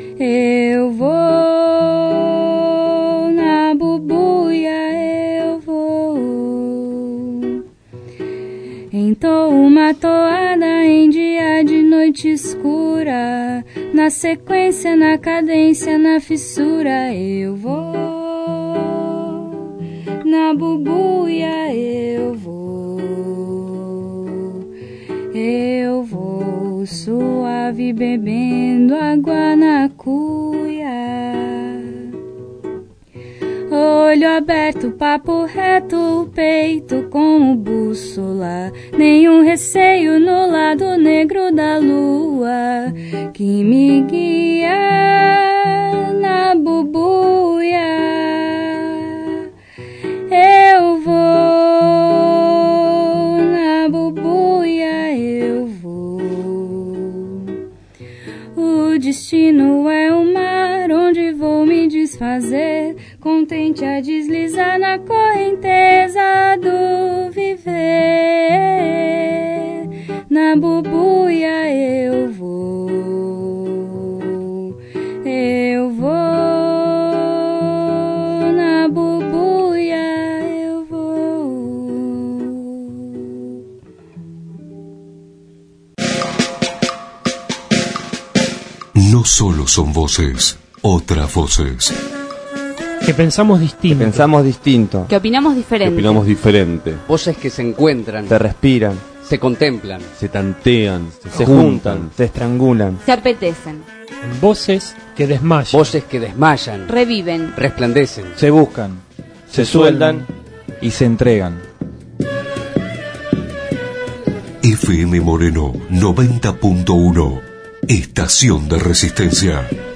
na bubuia, eu vou. Entoo uma toada em dia de noite escura, na sequência, na cadência, na fissura, eu vou na bubuia, eu vou suave bebendo água na cuia. Olho aberto, papo reto, o peito como bússola, nenhum receio no lado negro da lua que me guia na bubuia. Eu vou na bubuia, eu vou. O destino é o mar onde vou me desfazer, contente a deslizar na correnteza do viver. Na bubuia eu vou, eu vou. Na bubuia eu vou. No solo son voces, otras voces. Que pensamos distinto. Que pensamos distinto. Que opinamos diferente. Que opinamos diferente. Voces que se encuentran. Se respiran. Se contemplan. Se tantean. Se juntan. Se estrangulan. Se apetecen. Voces que desmayan. Voces que desmayan. Reviven. Resplandecen. Se buscan. Se sueldan y se entregan. FM Moreno 90.1. Estación de Resistencia.